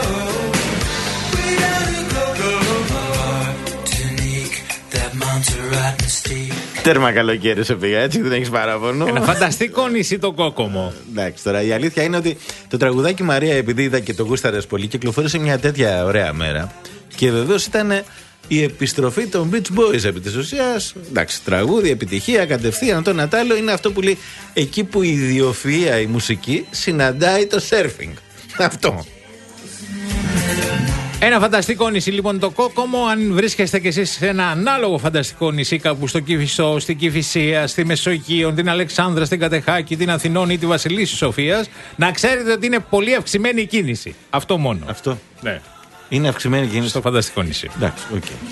Speaker 2: Way down in Kokomo. Martinique, that Montserrat mystique.
Speaker 9: Τέρμα καλοκαίρι σε πήγα, έτσι δεν έχεις παράπονο.
Speaker 8: Ένα φανταστικό νησί το Κόκομο.
Speaker 9: Εντάξει, τώρα η αλήθεια είναι ότι το τραγουδάκι Μαρία, επειδή είδα και το γούσταρες πολύ, κυκλοφόρησε μια τέτοια ωραία μέρα. Και βεβαίως ήταν η επιστροφή των Beach Boys επί της ουσίας. Εντάξει, τραγούδι, επιτυχία, κατευθείαν. Το Νατάλο είναι αυτό που λέει εκεί που η ιδιοφυΐα, η μουσική, συναντάει το σέρφινγκ. Αυτό.
Speaker 8: Ένα φανταστικό νησί λοιπόν το Κόκομο. Αν βρίσκεστε κι εσείς σε ένα ανάλογο φανταστικό νησί κάπου στο Κηφισό, στην Κηφισία, στη Μεσογείο, την Αλεξάνδρα, στην Κατεχάκη, την Αθηνών ή τη Βασιλίσσης Σοφίας, να ξέρετε ότι είναι πολύ αυξημένη η κίνηση. Αυτό μόνο.
Speaker 9: Αυτό.
Speaker 8: Ναι.
Speaker 9: Είναι αυξημένη η κίνηση
Speaker 8: στο φανταστικό νησί.
Speaker 9: Εντάξει, οκ. Okay.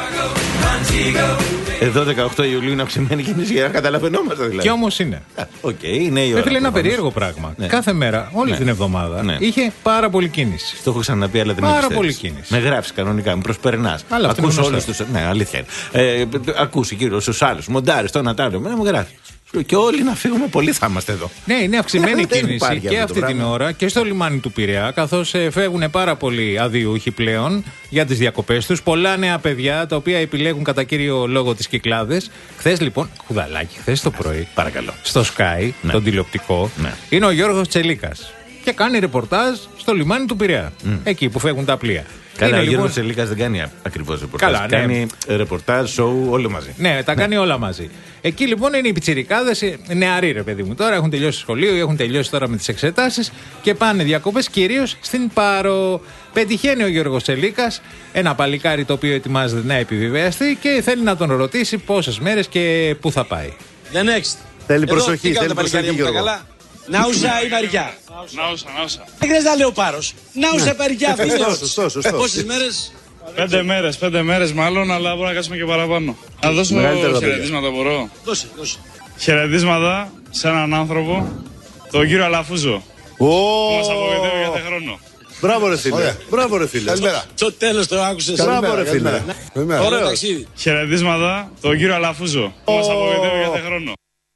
Speaker 9: Εδώ δεκαοκτώ Ιουλίου είναι αυξημένη κίνηση για να καταλαβαίνόμαστε δηλαδή.
Speaker 8: Και όμως είναι.
Speaker 9: Οκ, okay, είναι η ώρα.
Speaker 8: Έφυγε ένα περίεργο πράγμα. Ναι. Κάθε μέρα, όλη ναι. την εβδομάδα, ναι. είχε πάρα πολύ κίνηση.
Speaker 9: Το έχω ξαναπεί, αλλά δεν
Speaker 8: Πάρα πολύ κίνηση.
Speaker 9: Με γράφει κανονικά, με προσπερνά. Ακούς όλους τους. Ναι, αλήθεια είναι. Ε, ακούσει κύριο στου άλλου. Μοντάρι, το Νατάλιο. Μένα μου γράφει. Και όλοι να φύγουμε, πολύ θα είμαστε εδώ.
Speaker 8: Ναι, είναι αυξημένη κίνηση και αυτή την ώρα και στο λιμάνι του Πειραιά, καθώς ε, φεύγουν πάρα πολλοί αδειούχοι πλέον για τις διακοπές τους. Πολλά νέα παιδιά τα οποία επιλέγουν κατά κύριο λόγο τις Κυκλάδες. Χθες λοιπόν, Χουδαλάκι, χθες το πρωί,
Speaker 9: παρακαλώ,
Speaker 8: στο Sky, ναι. τον τηλεοπτικό, ναι. είναι ο Γιώργος Τσελίκας και κάνει ρεπορτάζ στο λιμάνι του Πειραιά. Mm. Εκεί που φεύγουν τα πλοία.
Speaker 9: Καλά, ο
Speaker 8: λοιπόν...
Speaker 9: Γιώργος Τσελίκας δεν κάνει ακριβώς ρεπορτάζ.
Speaker 8: Καλά, ναι.
Speaker 9: Κάνει ρεπορτάζ, σοου, όλο μαζί.
Speaker 8: Ναι, τα
Speaker 9: ναι.
Speaker 8: κάνει όλα μαζί. Εκεί λοιπόν είναι οι πιτσιρικάδες, νεαροί ρε παιδί μου τώρα, έχουν τελειώσει σχολείο ή έχουν τελειώσει τώρα με τις εξετάσεις και πάνε διακοπές κυρίως στην Πάρο. Πετυχαίνει ο Γιώργος Τσελίκας, ένα παλικάρι το οποίο ετοιμάζεται να επιβιβαστεί και θέλει να τον ρωτήσει πόσες μέρες και πού θα πάει.
Speaker 1: The next.
Speaker 9: Θέλει προσοχή, θέλει προσοχή Γιώργο.
Speaker 1: Νάουσα ή Βαριά.
Speaker 12: Νάουσα, νάουσα.
Speaker 1: Δεν χρειάζεται να λέω Πάρος. Νάουσα, Βαριά, φίλος.
Speaker 9: Σωστό, σωστό.
Speaker 1: Πόσες μέρες?
Speaker 12: Πέντε μέρες, πέντε μέρες μάλλον, αλλά μπορούμε να κάτσουμε και παραπάνω. Να δώσω χαιρετίσματα, μπορώ.
Speaker 1: Δώσε, δώσε.
Speaker 12: Χαιρετίσματα σε έναν άνθρωπο, τον κύριο Αλαφούζο. Που μας απογοητεύει κάθε χρόνο.
Speaker 15: Μπράβο ρε φίλε. Μπράβο ρε φίλε.
Speaker 1: Καλημέρα. Το τέλος το άκουσες.
Speaker 15: Μπράβο ρε φίλε.
Speaker 1: Ωραίο ταξίδι.
Speaker 12: Χαιρετίσματα, τον κύριο Αλαφούζο. Που μας απογοητεύει κάθε χρόνο.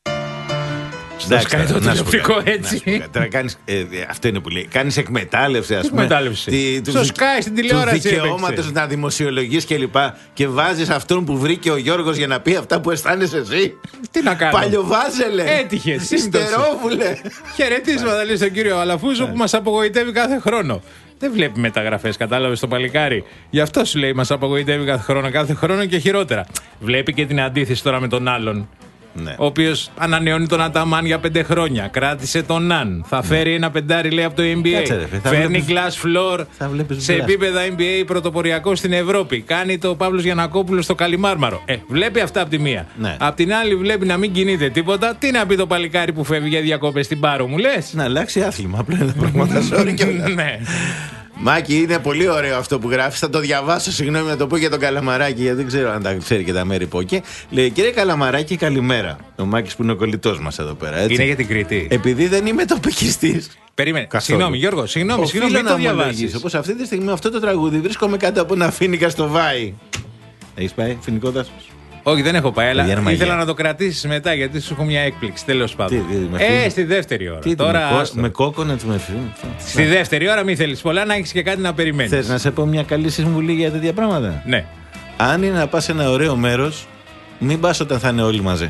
Speaker 8: Εντάξει, κάνει το τηλεοπτικό έτσι.
Speaker 9: Τώρα κάνεις, ε, αυτό είναι που λέει. Κάνεις εκμετάλλευση, ας πούμε.
Speaker 8: Εκμετάλλευση. Στο Sky, στην τηλεόραση.
Speaker 9: Του δικαιώματος να δημοσιολογείς και λοιπά. Και βάζεις αυτόν που βρήκε ο Γιώργος για να πει αυτά που αισθάνεσαι εσύ.
Speaker 8: Τι να κάνω.
Speaker 9: Παλιοβάζελε.
Speaker 8: Έτυχε.
Speaker 9: Ιστερόβουλε.
Speaker 8: Χαιρετίσματα λέει στον κύριο Αλαφούζο που μας απογοητεύει κάθε χρόνο. Δεν βλέπει μεταγραφές, κατάλαβες το παλικάρι. Γι' αυτό σου λέει μας απογοητεύει κάθε χρόνο, κάθε χρόνο και χειρότερα. Βλέπει και την αντίθεση τώρα με τον άλλον. Ναι. Ο οποίος ανανεώνει τον Αταμάν για πέντε χρόνια. Κράτησε τον Ναν. Θα φέρει ναι. ένα πεντάρι λέει από το N B A. Κάτσε, ρε, φέρνει βλέπεις... glass floor σε επίπεδα N B A πρωτοποριακό στην Ευρώπη. Κάνει το Παύλος Γιαννακόπουλος στο Καλιμάρμαρο. Ε, βλέπει αυτά από τη μία. Ναι. Απ' την άλλη βλέπει να μην κινείται τίποτα. Τι να πει το παλικάρι που φεύγει για διακόπες στην Πάρο, μου λες.
Speaker 9: Να αλλάξει άθλημα. Απλά είναι πράγματα σώρι και ναι. Μάκη, είναι πολύ ωραίο αυτό που γράφει. Θα το διαβάσω, συγγνώμη να το πω για τον Καλαμαράκη, γιατί δεν ξέρω αν τα ξέρει και τα μέρη που εκεί. Λέει, κύριε Καλαμαράκη, καλημέρα. Ο Μάκης που είναι ο κολλητός μας εδώ πέρα. Έτσι.
Speaker 8: Είναι για την Κρήτη.
Speaker 9: Επειδή δεν είμαι τοπικιστής.
Speaker 8: Περίμενε. Συγγνώμη, Γιώργο, συγγνώμη, συγγνώμη, μην το διαβάσεις.
Speaker 9: Όπως αυτή τη στιγμή αυτό το τραγούδι βρίσκομαι κάτω από ένα φοίνικα στο Βάι. Έχεις πάει, φοινικό δάσος?
Speaker 8: Όχι, δεν έχω πάει, αλλά ήθελα να το κρατήσεις μετά γιατί σου έχω μια έκπληξη. Τέλος πάντων. Ε, στη δεύτερη ώρα.
Speaker 9: Τι,
Speaker 8: τώρα
Speaker 9: με, με κόκονα με φύγουν.
Speaker 8: Στη δεύτερη ώρα μην θέλεις πολλά, να έχεις και κάτι να περιμένεις.
Speaker 9: Θες να σε πω μια καλή συμβουλή για τέτοια πράγματα?
Speaker 8: Ναι.
Speaker 9: Αν είναι να πας σε ένα ωραίο μέρος, μην πας όταν θα είναι όλοι μαζί.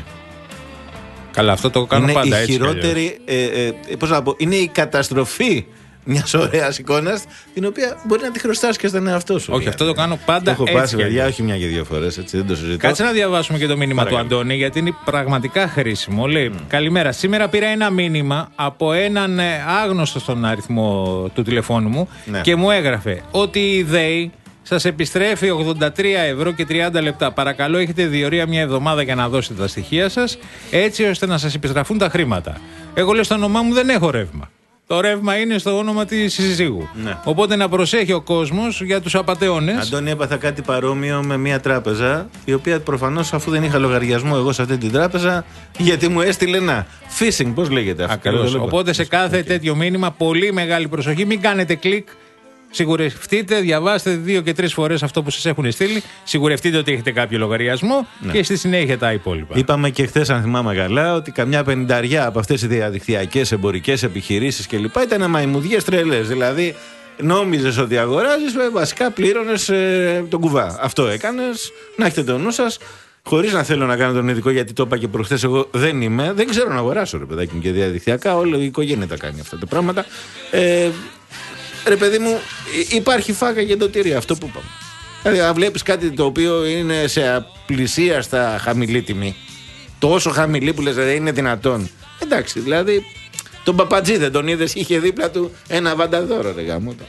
Speaker 8: Καλά, αυτό το κάνω
Speaker 9: είναι
Speaker 8: πάντα
Speaker 9: η
Speaker 8: έτσι.
Speaker 9: Χειρότερη, ε, ε, πώς να πω, είναι η καταστροφή μιας ωραίας εικόνας, την οποία μπορεί να τη χρωστάς και στον εαυτό σου.
Speaker 8: Όχι, για. Αυτό το κάνω πάντα
Speaker 9: έχω
Speaker 8: έτσι.
Speaker 9: Έχω πάσει, παιδιά, όχι μια και δύο φορές, έτσι, δεν το συζητώ.
Speaker 8: Κάτσε να διαβάσουμε και το μήνυμα Παρακαλώ. του Αντώνη, γιατί είναι πραγματικά χρήσιμο. Λέει, mm. καλημέρα, σήμερα πήρα ένα μήνυμα από έναν άγνωστο στον αριθμό του τηλεφώνου μου ναι. και μου έγραφε ότι η ΔΕΗ σας επιστρέφει ογδόντα τρία ευρώ και τριάντα λεπτά. Παρακαλώ, έχετε διορία μια εβδομάδα για να δώσετε τα στοιχεία σας, έτσι ώστε να σας επιστραφούν τα χρήματα. Εγώ λέω στο όνομά μου δεν έχω ρεύμα. Το ρεύμα είναι στο όνομα της συζύγου. Ναι. Οπότε να προσέχει ο κόσμος για τους απατεώνες.
Speaker 9: Αντώνη, έπαθα κάτι παρόμοιο με μια τράπεζα, η οποία προφανώς αφού δεν είχα λογαριασμό εγώ σε αυτή την τράπεζα, γιατί μου έστειλε ένα phishing, πώς λέγεται αυτό.
Speaker 8: Ακριβώς. Οπότε σε κάθε okay. τέτοιο μήνυμα, πολύ μεγάλη προσοχή, μην κάνετε κλικ. Σιγουρευτείτε, διαβάστε δύο και τρεις φορές αυτό που σας έχουν στείλει. Σιγουρευτείτε ότι έχετε κάποιο λογαριασμό ναι. και στη συνέχεια τα υπόλοιπα.
Speaker 9: Είπαμε και χθες, αν θυμάμαι καλά, ότι καμιά πενηνταριά από αυτές οι διαδικτυακές εμπορικές επιχειρήσεις κλπ. Ήταν μαϊμουδιές τρελές. Δηλαδή, νόμιζες ότι αγοράζεις, βασικά πλήρωνες ε, τον κουβά. Αυτό έκανες, να έχετε το νου σας. χωρίς να θέλω να κάνω τον ειδικό, γιατί το είπα και προχθές, εγώ δεν είμαι, δεν ξέρω να αγοράσω ρε παιδάκι μου και διαδικτυακά. Όλη η οικογένεια τα κάνει αυτά τα πράγματα. Ε, ρε παιδί μου, υπάρχει φάκα για το τυρί, αυτό που είπαμε. Δηλαδή, αν βλέπεις κάτι το οποίο είναι σε απλησίαστα χαμηλή τιμή, τόσο χαμηλή που λες δεν είναι δυνατόν. Εντάξει, δηλαδή, τον Παπατζή δεν τον είδες, είχε δίπλα του ένα βανταδόρο, ρε γαμώτο.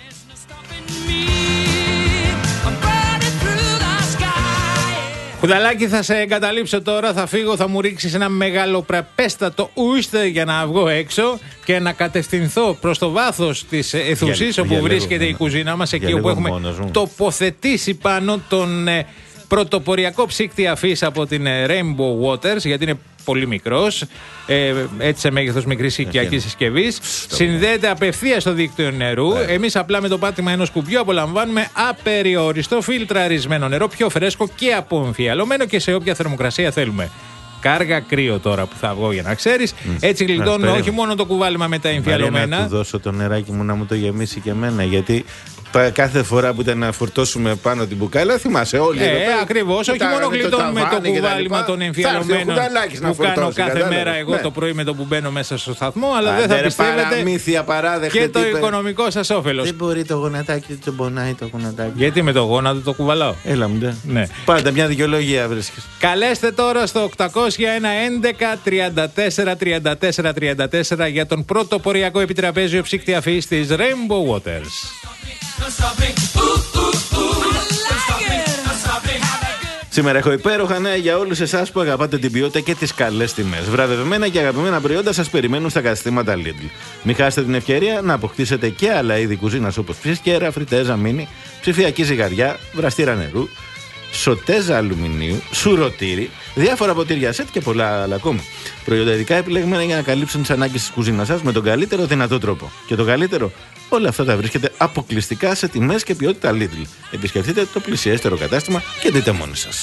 Speaker 8: Χουδαλάκι, θα σε εγκαταλείψω τώρα, θα φύγω, θα μου ρίξεις ένα μεγαλοπρεπέστατο ουίστε για να βγω έξω και να κατευθυνθώ προς το βάθος της αιθούσης όπου βρίσκεται η κουζίνα μας, εκεί όπου έχουμε τοποθετήσει πάνω τον ε, πρωτοποριακό ψύκτη αφής από την ε, Rainbow Waters, γιατί είναι πολύ μικρός, ε, έτσι σε μέγεθος μικρής οικιακής συσκευής. Συνδέεται απευθείας στο δίκτυο νερού. Yeah. Εμείς απλά με το πάτημα ενός κουμπιού απολαμβάνουμε απεριόριστο φιλτραρισμένο νερό, πιο φρέσκο και αποεμφιαλωμένο και σε όποια θερμοκρασία θέλουμε. Κάργα κρύο τώρα που θα βγω για να ξέρεις. Mm. Έτσι γλιτώνουμε όχι μόνο το κουβάλιμα με τα εμφιαλωμένα.
Speaker 9: Να του δώσω το νεράκι μου να μου το γεμίσει και εμένα, γιατί κάθε φορά που ήταν να φορτώσουμε πάνω την μπουκάλα, θυμάσαι όλοι.
Speaker 8: Ε, ακριβώς. Όχι μόνο γλιτώνουμε το, το κουβάλιμα των εμφιαλωμένων που κάνω κάθε μέρα εγώ ναι. το πρωί με το που μπαίνω μέσα στο σταθμό, αλλά δεν θα πιστεύετε και το οικονομικό σας όφελος.
Speaker 9: Δεν μπορεί το γονατάκι, το πονάει το γονατάκι.
Speaker 8: Γιατί με το γόνατο το κουβαλάω.
Speaker 9: Έλα μου, ναι. Πάντα μια δικαιολογία βρίσκεις.
Speaker 8: Καλέστε τώρα στο οκτακόσια ένα έντεκα τριάντα τέσσερα τριάντα τέσσερα τριάντα τέσσερα για τον πρωτοποριακό επιτραπέζιο ψύκτη αφής της Rainbow Waters.
Speaker 9: Σήμερα έχω υπέροχα νέα για όλους εσάς που αγαπάτε την ποιότητα και τις καλές τιμές. Βραβευμένα και αγαπημένα προϊόντα σας περιμένουν στα καταστήματα Lidl. Μην χάσετε την ευκαιρία να αποκτήσετε και άλλα είδη κουζίνας όπως ψισκέρα, φριτέζα, μίνι, ψηφιακή ζυγαριά, βραστήρα νερού, σοτέζα αλουμινίου, σουρωτήρι, διάφορα ποτήρια σετ και πολλά άλλα ακόμα. Προϊόντα ειδικά επιλεγμένα για να καλύψουν τις ανάγκες της κουζίνας σας με τον καλύτερο δυνατό τρόπο. Και το καλύτερο, όλα αυτά τα βρίσκεται αποκλειστικά σε τιμές και ποιότητα Lidl. Επισκεφτείτε το πλησιέστερο κατάστημα και δείτε μόνοι σας.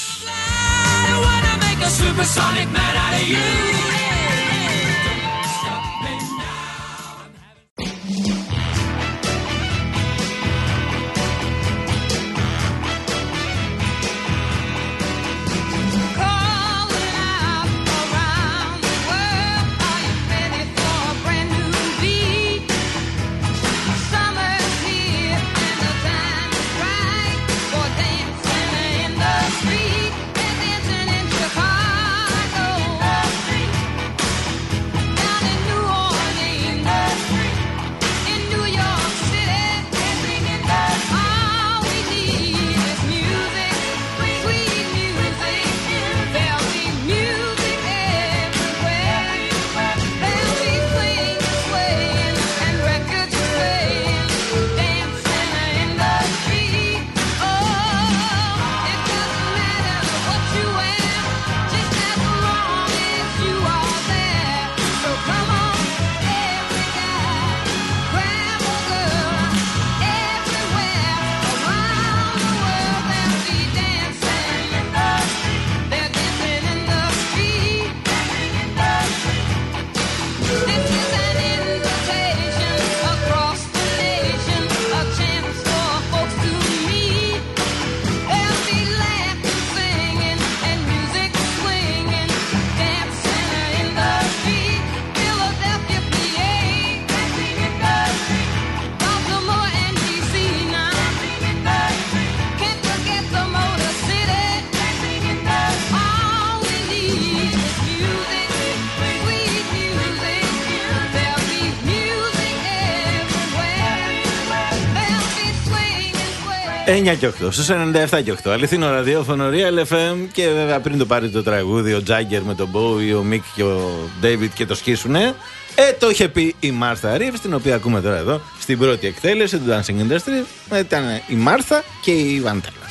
Speaker 9: εννιά και οκτώ, στους ενενήντα επτά και οκτώ. Αληθινό ραδιόφωνο Real εφ εμ. Και βέβαια πριν το πάρει το τραγούδι ο Τζάγκερ με τον Bowie, ο Μικ και ο Ντέιβιτ και το σκίσουνε. Ε, το είχε πει η Μάρθα Ρίβς, την οποία ακούμε τώρα εδώ στην πρώτη εκτέλεση του Dancing in the Street. Ήταν η Μάρθα και η Βαντέλας.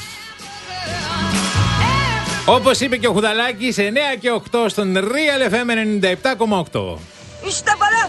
Speaker 8: Όπως είπε και ο Χουδαλάκης, εννιά και οκτώ στον Real εφ εμ ενενήντα επτά κόμμα οκτώ.
Speaker 6: Είστε παρά!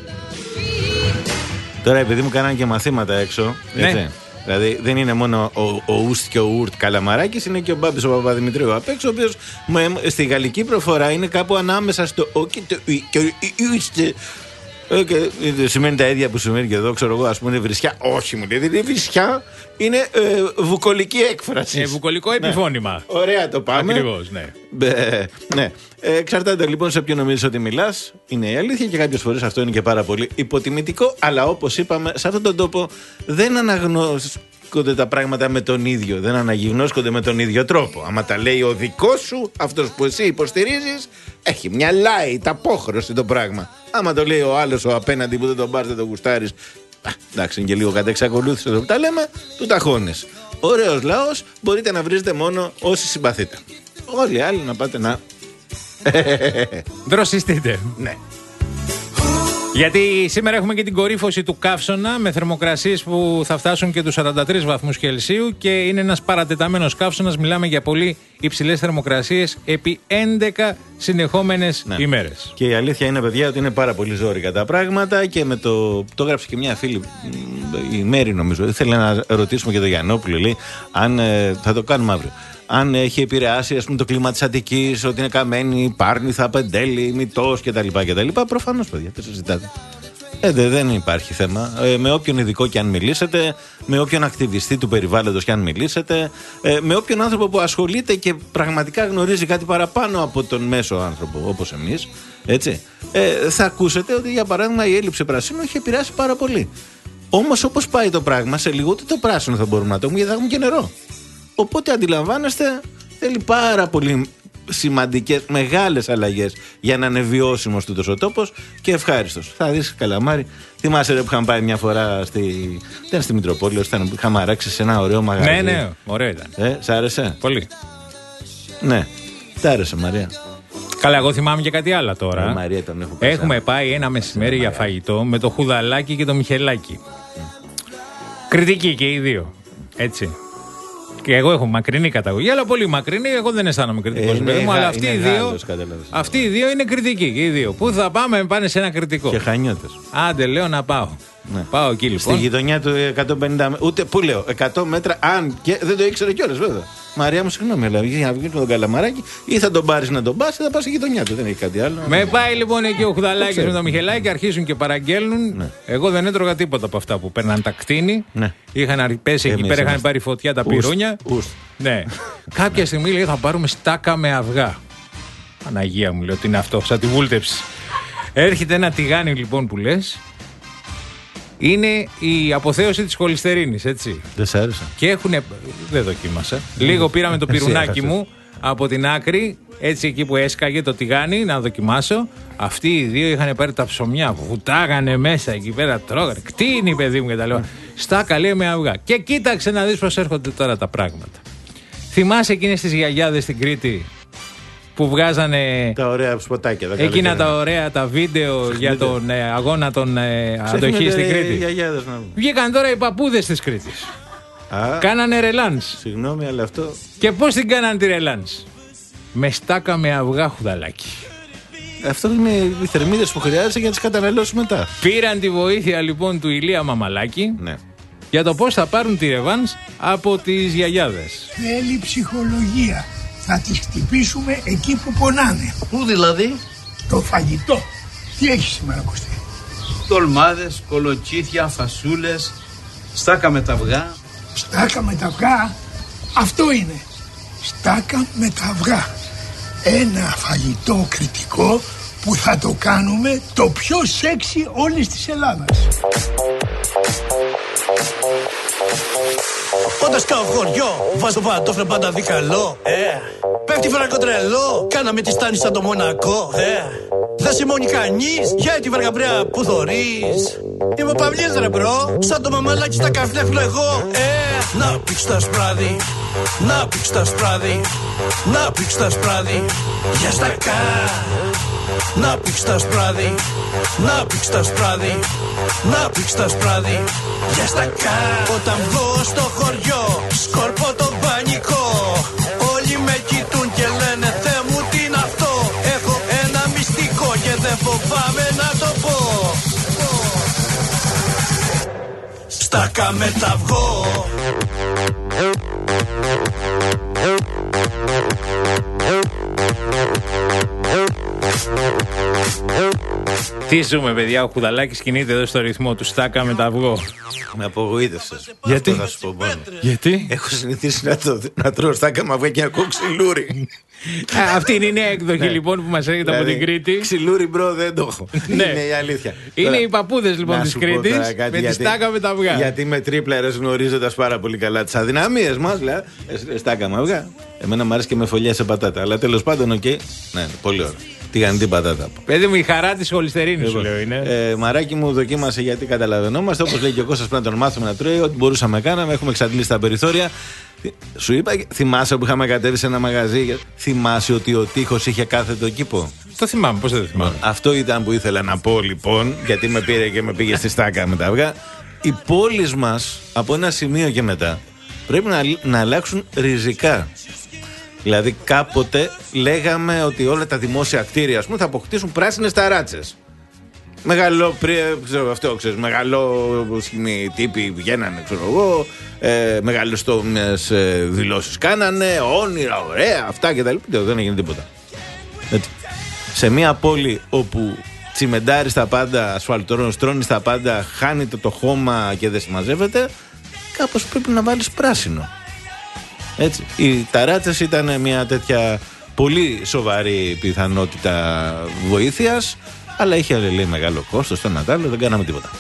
Speaker 9: Τώρα επειδή μου κάνανε και μαθήματα έξω, έτσι. Ναι. Δηλαδή δεν είναι μόνο ο, ο Ουστ και ο Ουρτ Καλαμαράκης, είναι και ο Μπάμπης ο Παπαδημητρίου απ' έξω, ο οποίος στη γαλλική προφορά είναι κάπου ανάμεσα στο ο και το ου και ο Ουστ. Ε, και σημαίνει τα ίδια που σημαίνει και εδώ, ξέρω εγώ, ας πούμε, είναι βρισιά. Όχι, μου λέει, δεν είναι βρισιά, είναι ε, βουκολική έκφραση.
Speaker 8: Ε, βουκολικό επιφώνημα.
Speaker 9: Ναι. Ωραία, το πάμε.
Speaker 8: Ακριβώς, ναι.
Speaker 9: Ε, ναι. Ε, εξαρτάται λοιπόν σε ποιον νομίζεις ότι μιλάς. Είναι η αλήθεια και κάποιες φορές αυτό είναι και πάρα πολύ υποτιμητικό. Αλλά όπως είπαμε, σε αυτόν τον τόπο δεν αναγνώσκονται τα πράγματα με τον ίδιο. Δεν αναγνώσκονται με τον ίδιο τρόπο. Άμα τα λέει ο δικός σου, αυτός που εσύ υποστηρίζεις, έχει μια light απόχρωση το πράγμα. Άμα το λέει ο άλλος ο απέναντι που δεν τον πάρει, δεν τον γουστάρεις, α, εντάξει, είναι και λίγο κατά εξακολούθηση εδώ που τα λέμε, του ταχώνεις. Ωραίος λαός, μπορείτε να βρίζετε μόνο όσοι συμπαθείτε. Όλοι οι άλλοι να πάτε να
Speaker 8: δροσιστείτε.
Speaker 9: Ναι.
Speaker 8: Γιατί σήμερα έχουμε και την κορύφωση του καύσωνα με θερμοκρασίες που θα φτάσουν και τους σαράντα τρεις βαθμούς Κελσίου και είναι ένας παρατεταμένος καύσωνας. Μιλάμε για πολύ υψηλές θερμοκρασίες επί έντεκα συνεχόμενες
Speaker 9: ναι.
Speaker 8: ημέρες.
Speaker 9: Και η αλήθεια είναι, παιδιά, ότι είναι πάρα πολύ ζόρικα τα πράγματα και με το. Το έγραψε και μια φίλη, η Μέρη νομίζω. Ήθελε να ρωτήσουμε και τον Γιαννόπουλο, λέει, αν. Ε, θα το κάνουμε αύριο. Αν έχει επηρεάσει, ας πούμε, το κλίμα της Αττικής, ότι είναι καμένη, Πάρνηθα, Πεντέλη, Μητός κτλ. κτλ. Προφανώς, παιδιά, δεν συζητάτε. Ε, δε, δεν υπάρχει θέμα. Ε, με όποιον ειδικό και αν μιλήσετε, με όποιον ακτιβιστή του περιβάλλοντος και αν μιλήσετε, ε, με όποιον άνθρωπο που ασχολείται και πραγματικά γνωρίζει κάτι παραπάνω από τον μέσο άνθρωπο, όπως εμείς, έτσι, ε, θα ακούσετε ότι, για παράδειγμα, η έλλειψη πρασίνου έχει επηρεάσει πάρα πολύ. Όμως, όπως πάει το πράγμα, σε λίγο ούτε το πράσινο θα μπορούμε να το έχουμε, γιατί θα έχουμε και νερό. Οπότε αντιλαμβάνεστε, θέλει πάρα πολύ σημαντικές, μεγάλες αλλαγές για να είναι βιώσιμος τούτος ο τόπος και ευχάριστος. Θα δεις, Καλαμάρι, θυμάσαι ρε, που είχαμε πάει μια φορά στη, δεν ήταν στη Μητροπόλεως, ήταν, είχαμε αράξει σε ένα ωραίο μαγαζί.
Speaker 8: Ναι, ναι, ωραίο ήταν.
Speaker 9: Ε, σ' άρεσε?
Speaker 8: Πολύ.
Speaker 9: Ναι, τ' άρεσε, Μαρία.
Speaker 8: Καλά, εγώ θυμάμαι και κάτι άλλο τώρα.
Speaker 9: Ε, Μαρία, τον έχω
Speaker 8: Έχουμε πάει ένα μεσημέρι για φαγητό με το Χουδαλάκι και το Μιχελάκι. Mm. Κριτική και οι δύο. Έτσι. Και εγώ έχω μακρινή καταγωγή, αλλά πολύ μακρινή. Εγώ δεν αισθάνομαι κριτικός, ε, παιδί μου. Αλλά αυτοί οι, δύο, αυτοί οι δύο είναι κριτικοί. Και οι δύο. Πού θα πάμε, πάνε σε ένα κριτικό.
Speaker 9: Και Χανιώτες.
Speaker 8: Άντε, λέω να πάω. Ναι. Πάω εκεί λοιπόν.
Speaker 9: Στη γειτονιά του εκατόν πενήντα. Ούτε, πού λέω, εκατό μέτρα. Αν και δεν το ήξερε κιόλας, βέβαια. Μαρία μου, συγγνώμη, αλλά για να βγει με τον Καλαμαράκι, ή θα τον πάρει να τον πα, ή θα πα στη γειτονιά του. Δεν έχει κάτι άλλο.
Speaker 8: Με πάει λοιπόν εκεί ο Χουδαλάκης με το Μιχελάκι, αρχίζουν και παραγγέλνουν. Ναι. Εγώ δεν έτρωγα τίποτα από αυτά που παίρναν τα κτίνη. Ναι. Είχαν πέσει εκεί πέρα, είχαν πάρει φωτιά τα πυρούνια. Ναι. Κάποια στιγμή λέει θα πάρουμε στάκα με αυγά. Παναγία μου, λέω, τι είναι αυτό, σαν τη βούλτεψη. Έρχεται ένα τηγάνι λοιπόν που λες. Είναι η αποθέωση της χολυστερίνης, έτσι.
Speaker 9: Δεν σ' άρεσε?
Speaker 8: Και έχουνε. Δεν δοκίμασα. Λίγο πήραμε το πυρουνάκι μου από την άκρη, έτσι εκεί που έσκαγε το τηγάνι, να δοκιμάσω. Αυτοί οι δύο είχαν πάρει τα ψωμιά, βουτάγανε μέσα εκεί πέρα, τρώγανε. Κτίνη, παιδί μου, και τα λέω. Στάκα, λέει, με αυγά. Και κοίταξε να δεις πώς έρχονται τώρα τα πράγματα. Θυμάσαι εκείνες τις γιαγιάδες στην Κρήτη που βγάζανε
Speaker 9: τα ωραία σποτάκια, τα
Speaker 8: εκείνα τα ωραία τα βίντεο για τον ε, αγώνα των ε, αντοχής στην Κρήτη.
Speaker 9: Γιαγιάδες, να...
Speaker 8: Βγήκαν τώρα οι παππούδες της Κρήτης. Α, κάνανε ρελάνς.
Speaker 9: Συγγνώμη, αλλά αυτό.
Speaker 8: Και πώς την κάνανε τη ρελάνς? Με στάκα με αυγά, Χουδαλάκι.
Speaker 9: Αυτό είναι οι θερμίδες που χρειάζεται για να τις καταναλώσεις μετά.
Speaker 8: Πήραν τη βοήθεια λοιπόν του Ηλία Μαμαλάκη,
Speaker 9: ναι, για
Speaker 8: το πώς θα πάρουν τη ρεβάνς από τις γιαγιάδες.
Speaker 16: Θέλει ψυχολογία. Θα τις χτυπήσουμε εκεί που πονάνε.
Speaker 17: Πού δηλαδή?
Speaker 16: Το φαγητό. Τι έχει σήμερα, Κωστή?
Speaker 17: Τολμάδες, κολοτσίθια, φασούλες, στάκα με τα αυγά.
Speaker 16: Στάκα με τα αυγά. Αυτό είναι. Στάκα με τα αυγά. Ένα φαγητό κριτικό που θα το κάνουμε το πιο σεξι όλης της Ελλάδας.
Speaker 18: Όταν σκάω χωριό, βάζω παντόφλα πάντα δικαλό. Ε, πέφτει φράγκο τρελό, κάναμε τη στάνη σαν το Μονακό. Ε, δεν σημώνει κανείς, για τη βαργαμπρέα που θωρείς. Είμαι ο Παυλής ρε μπρο, σαν το Μαμαλάκι στα καφνέφλω εγώ. Ε, να πήξ' τα σπράδι, να πήξ' τα σπράδι, να πήξ' τα σπράδι, για στακά. Να πήξ' τα σπράδι, να πήξ' τα σπράδι, να πήξ' τα σπράδι, για στακά. Όταν βγω στο χωριό, σκορπώ το πανικό. Όλοι με κοιτούν και λένε Θεέ μου τι είναι αυτό. Έχω ένα μυστικό και δεν φοβάμαι να το πω. Στάκα με τα αυγό.
Speaker 8: Τι ζούμε, παιδιά, ο Κουδαλάκης κινείται εδώ στο ρυθμό του Στάκα με τα αυγό.
Speaker 9: Με απογοήτευσες.
Speaker 8: Γιατί?
Speaker 9: Αυτό θα σου πω μόνο.
Speaker 8: Γιατί?
Speaker 9: Έχω συνηθίσει να, το, να τρώω Στάκα με αυγά και να ακούω ξυλούρι.
Speaker 8: Α, αυτή είναι η νέα εκδοχή λοιπόν που μας έρχεται από την Κρήτη.
Speaker 9: Ξυλούρι, μπρο, δεν το έχω.
Speaker 8: Ναι.
Speaker 9: Είναι η αλήθεια.
Speaker 8: Είναι
Speaker 9: Τώρα,
Speaker 8: οι παππούδες λοιπόν της Κρήτης με τη Στάκα με τα αυγά.
Speaker 9: Γιατί με τρίπλερες γνωρίζοντας πάρα πολύ καλά τις αδυναμίες μας, δηλαδή, Στάκα με αυγά. Εμένα μου αρέσει και με φωλιά σε πατάτα. Αλλά τέλος πάντων, οκ. Okay. Ναι, πολύ ωραία. Τηγανιτή πατάτα.
Speaker 8: Παιδί μου, η χαρά της χολυστερίνης σου λέω είναι.
Speaker 9: Ε, μαράκι μου, δοκίμασε γιατί καταλαβαίνόμαστε. Όπως λέει και ο Κώστας, πρέπει να τον μάθουμε να τρώει. Ό,τι μπορούσαμε κάναμε. Έχουμε εξαντλήσει τα περιθώρια. Σου είπα, θυμάσαι που είχαμε κατέβει σε ένα μαγαζί. Θυμάσαι ότι ο τείχος είχε κάθετο κήπο.
Speaker 8: Το θυμάμαι, πώς δεν το θυμάμαι.
Speaker 9: Αυτό ήταν που ήθελα να πω λοιπόν, γιατί με πήρε και με πήγε στη Στάκα με τα αυγά. Οι πόλεις μας από ένα σημείο και μετά πρέπει να, να αλλάξουν ριζικά. Δηλαδή κάποτε λέγαμε ότι όλα τα δημόσια κτίρια, ας πούμε, θα αποκτήσουν πράσινες ταράτσες. Μεγαλό, ξέρω, αυτό ξέρεις, μεγαλό σχημή τύποι βγαίνανε, ξέρω εγώ, ε, μεγαλοστόμιες ε, δηλώσεις κάνανε, όνειρα, ωραία, αυτά και τα λοιπά. Δεν έγινε τίποτα. Έτσι. Σε μια πόλη όπου τσιμεντάρεις τα πάντα, ασφαλτρώνεις, τρώνεις τα πάντα, χάνεται το χώμα και δεν συμμαζεύεται, κάπως πρέπει να βάλεις πράσινο. Έτσι. Οι ταράτσες ήταν μια τέτοια πολύ σοβαρή πιθανότητα βοήθειας, αλλά είχε λέει μεγάλο κόστος, το ένα τ' άλλο, δεν κάναμε τίποτα.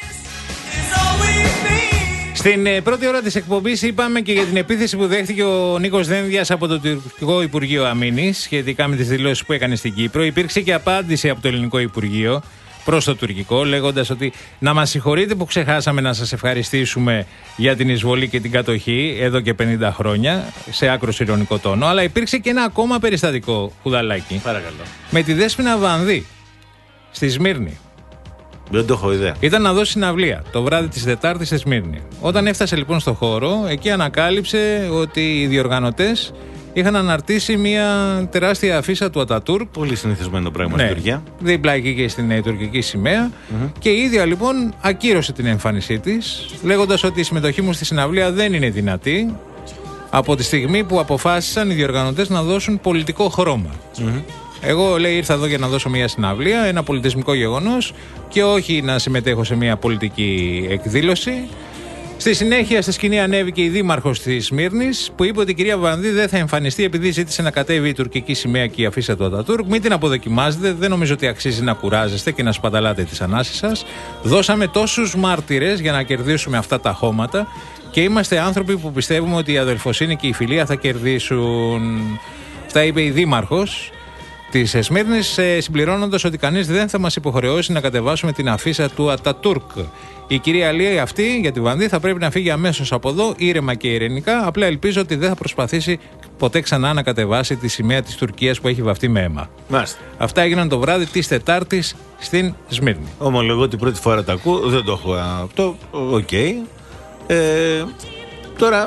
Speaker 8: Στην ε, πρώτη ώρα της εκπομπής είπαμε και για την επίθεση που δέχτηκε ο Νίκος Δένδιας από το τουρκικό Υπουργείο Αμήνης σχετικά με τις δηλώσεις που έκανε στην Κύπρο. Υπήρξε και απάντηση από το ελληνικό Υπουργείο προς το τουρκικό, λέγοντας ότι να μας συγχωρείτε που ξεχάσαμε να σας ευχαριστήσουμε για την εισβολή και την κατοχή εδώ και πενήντα χρόνια, σε άκρος ειρωνικό τόνο. Αλλά υπήρξε και ένα ακόμα περιστατικό, Κουδαλάκη.
Speaker 9: Παρακαλώ.
Speaker 8: Με τη Δέσποινα Βανδύ στη Σμύρνη.
Speaker 9: Δεν το έχω ιδέα.
Speaker 8: Ήταν να δώσει συναυλία το βράδυ της Τετάρτης στη Σμύρνη. Όταν έφτασε λοιπόν στο χώρο, εκεί ανακάλυψε ότι οι διοργανωτές είχαν αναρτήσει μια τεράστια αφίσα του Ατατούρκ.
Speaker 9: Πολύ συνηθισμένο πράγμα
Speaker 8: ναι,
Speaker 9: στην Τουρκία.
Speaker 8: Δίπλα εκεί και στην ε, τουρκική σημαία.
Speaker 9: Mm-hmm.
Speaker 8: Και η ίδια λοιπόν ακύρωσε την εμφάνισή της, λέγοντας ότι η συμμετοχή μου στη συναυλία δεν είναι δυνατή από τη στιγμή που αποφάσισαν οι διοργανωτές να δώσουν πολιτικό χρώμα.
Speaker 9: Mm-hmm.
Speaker 8: Εγώ, λέει, ήρθα εδώ για να δώσω μια συναυλία, ένα πολιτισμικό γεγονός και όχι να συμμετέχω σε μια πολιτική εκδήλωση. Στη συνέχεια στη σκηνή ανέβηκε η δήμαρχος της Σμύρνης που είπε ότι η κυρία Βανδύ δεν θα εμφανιστεί επειδή ζήτησε να κατέβει η τουρκική σημαία και η αφίσα του Ατατούρκ. Μην την αποδοκιμάζετε, δεν νομίζω ότι αξίζει να κουράζεστε και να σπαταλάτε τις ανάσεις σας. Δώσαμε τόσους μάρτυρες για να κερδίσουμε αυτά τα χώματα και είμαστε άνθρωποι που πιστεύουμε ότι η αδελφοσύνη και η φιλία θα κερδίσουν. Αυτά είπε η δήμαρχος της Σμύρνης, συμπληρώνοντας ότι κανείς δεν θα μας υποχρεώσει να κατεβάσουμε την αφίσα του Ατατούρκ. Η κυρία λέει αυτή για τη Βανδύ θα πρέπει να φύγει αμέσως από εδώ, ήρεμα και ειρηνικά. Απλά ελπίζω ότι δεν θα προσπαθήσει ποτέ ξανά να κατεβάσει τη σημαία της Τουρκίας που έχει βαφτεί με αίμα.
Speaker 9: Μάλιστα.
Speaker 8: Αυτά έγιναν το βράδυ της Τετάρτης στην Σμύρνη.
Speaker 9: Ομολογώ ότι πρώτη φορά τα ακούω, δεν το έχω αυτό. Οκ. Okay. Ε, τώρα.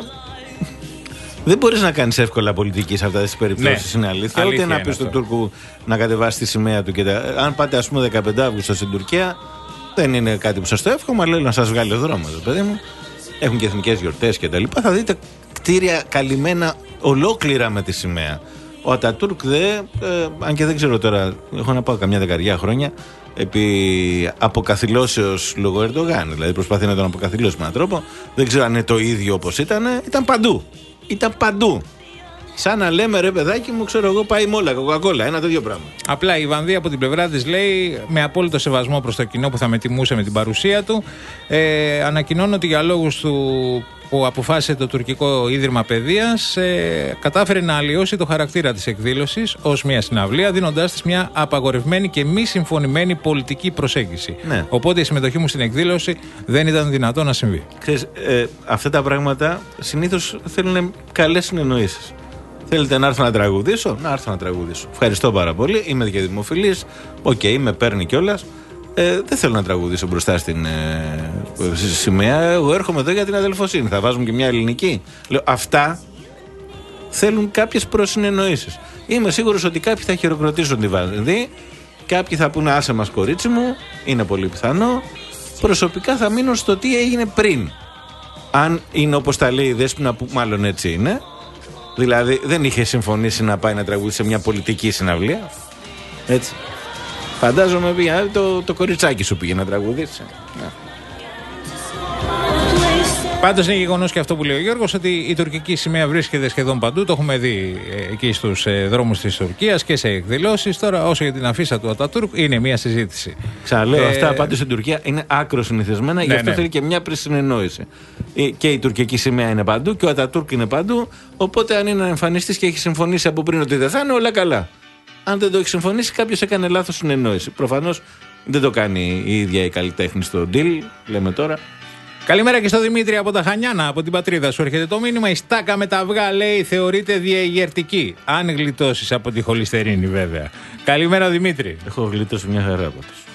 Speaker 9: Δεν μπορείς να κάνεις εύκολα πολιτική σε αυτές τις περιπτώσεις, ναι, είναι αλήθεια. Ούτε να πεις στον Τούρκου να κατεβάσει τη σημαία του. Και τα... Αν πάτε, ας πούμε, δεκαπέντε Αυγούστου στην Τουρκία, δεν είναι κάτι που σας το εύχομαι, αλλά λέω να σας βγάλει ο δρόμος, παιδί μου. Έχουν και εθνικές γιορτές και τα λοιπά. Θα δείτε κτίρια καλυμμένα ολόκληρα με τη σημαία. Ο Ατατούρκ δε, ε, αν και δεν ξέρω τώρα, έχω να πάω καμιά δεκαριά χρόνια, επί αποκαθιλώσεως λόγω Ερντογάν. Δηλαδή προσπαθεί να τον αποκαθιλώσει με έναν τρόπο. Δεν ξέρω αν είναι το ίδιο όπως ήταν. Ήταν παντού. Ήταν παντού. Σαν να λέμε ρε παιδάκι μου, ξέρω εγώ, πάει με όλα, κοκακόλα, ένα τέτοιο πράγμα.
Speaker 8: Απλά η Βανδύ από την πλευρά της λέει, με απόλυτο σεβασμό προς το κοινό που θα με τιμούσε με την παρουσία του, ε, ανακοινώνω ότι για λόγους του που αποφάσισε το τουρκικό Ίδρυμα Παιδείας, ε, κατάφερε να αλλοιώσει το χαρακτήρα της εκδήλωσης ως μια συναυλία, δίνοντάς της μια απαγορευμένη και μη συμφωνημένη πολιτική προσέγγιση.
Speaker 9: Ναι.
Speaker 8: Οπότε η συμμετοχή μου στην εκδήλωση δεν ήταν δυνατό να συμβεί.
Speaker 9: Ξέρεις, ε, αυτά τα πράγματα συνήθως θέλουν καλές συνεννοήσεις. Θέλετε να έρθω να τραγουδήσω, να έρθω να τραγουδήσω. Ευχαριστώ πάρα πολύ. Είμαι και δημοφιλής. Οκ, okay, με παίρνει κιόλας. Ε, δεν θέλω να τραγουδήσω μπροστά στην ε, σημαία. Εγώ έρχομαι εδώ για την αδελφοσύνη. Θα βάζουμε και μια ελληνική. Λέω, αυτά θέλουν κάποιες προσυνεννοήσεις. Είμαι σίγουρος ότι κάποιοι θα χειροκροτήσουν τη Βανδύ. Κάποιοι θα πούνε άσε μας κορίτσι μου. Είναι πολύ πιθανό. Προσωπικά θα μείνω στο τι έγινε πριν. Αν είναι όπως τα λέει η Δέσποινα, που μάλλον έτσι είναι. Δηλαδή δεν είχε συμφωνήσει να πάει να τραγουδήσει σε μια πολιτική συναυλία. Έτσι. Φαντάζομαι πήγε, το, το κοριτσάκι σου πήγε να τραγουδήσει. Ναι.
Speaker 8: Πάντως είναι γεγονός και αυτό που λέει ο Γιώργος, ότι η τουρκική σημαία βρίσκεται σχεδόν παντού. Το έχουμε δει ε, εκεί στους ε, δρόμους της Τουρκίας και σε εκδηλώσεις. Τώρα, όσο για την αφίσα του Ατατούρκ, είναι μια συζήτηση.
Speaker 9: Ξαναλέω,
Speaker 8: ε,
Speaker 9: αυτά πάντως στην Τουρκία είναι άκρο συνηθισμένα, ναι, γι' αυτό ναι. θέλει και μια πρεσυνεννόηση. Και η τουρκική σημαία είναι παντού και ο Ατατούρκ είναι παντού. Οπότε, αν είναι να εμφανιστείς και έχει συμφωνήσει από πριν ότι δεν θα είναι, όλα καλά. Αν δεν το έχει συμφωνήσει, κάποιος έκανε λάθος συνεννόηση. Προφανώς δεν το κάνει η ίδια η καλλιτέχνη στο deal, λέμε τώρα.
Speaker 8: Καλημέρα και στο Δημήτρη από τα Χανιάνα, από την πατρίδα σου. Έρχεται το μήνυμα. Η στάκα με τα αυγά, λέει, θεωρείται διαγερτική. Αν γλιτώσεις από τη χολυστερίνη, βέβαια. Καλημέρα, Δημήτρη.
Speaker 9: Έχω γλιτώσει μια χαρά από τους.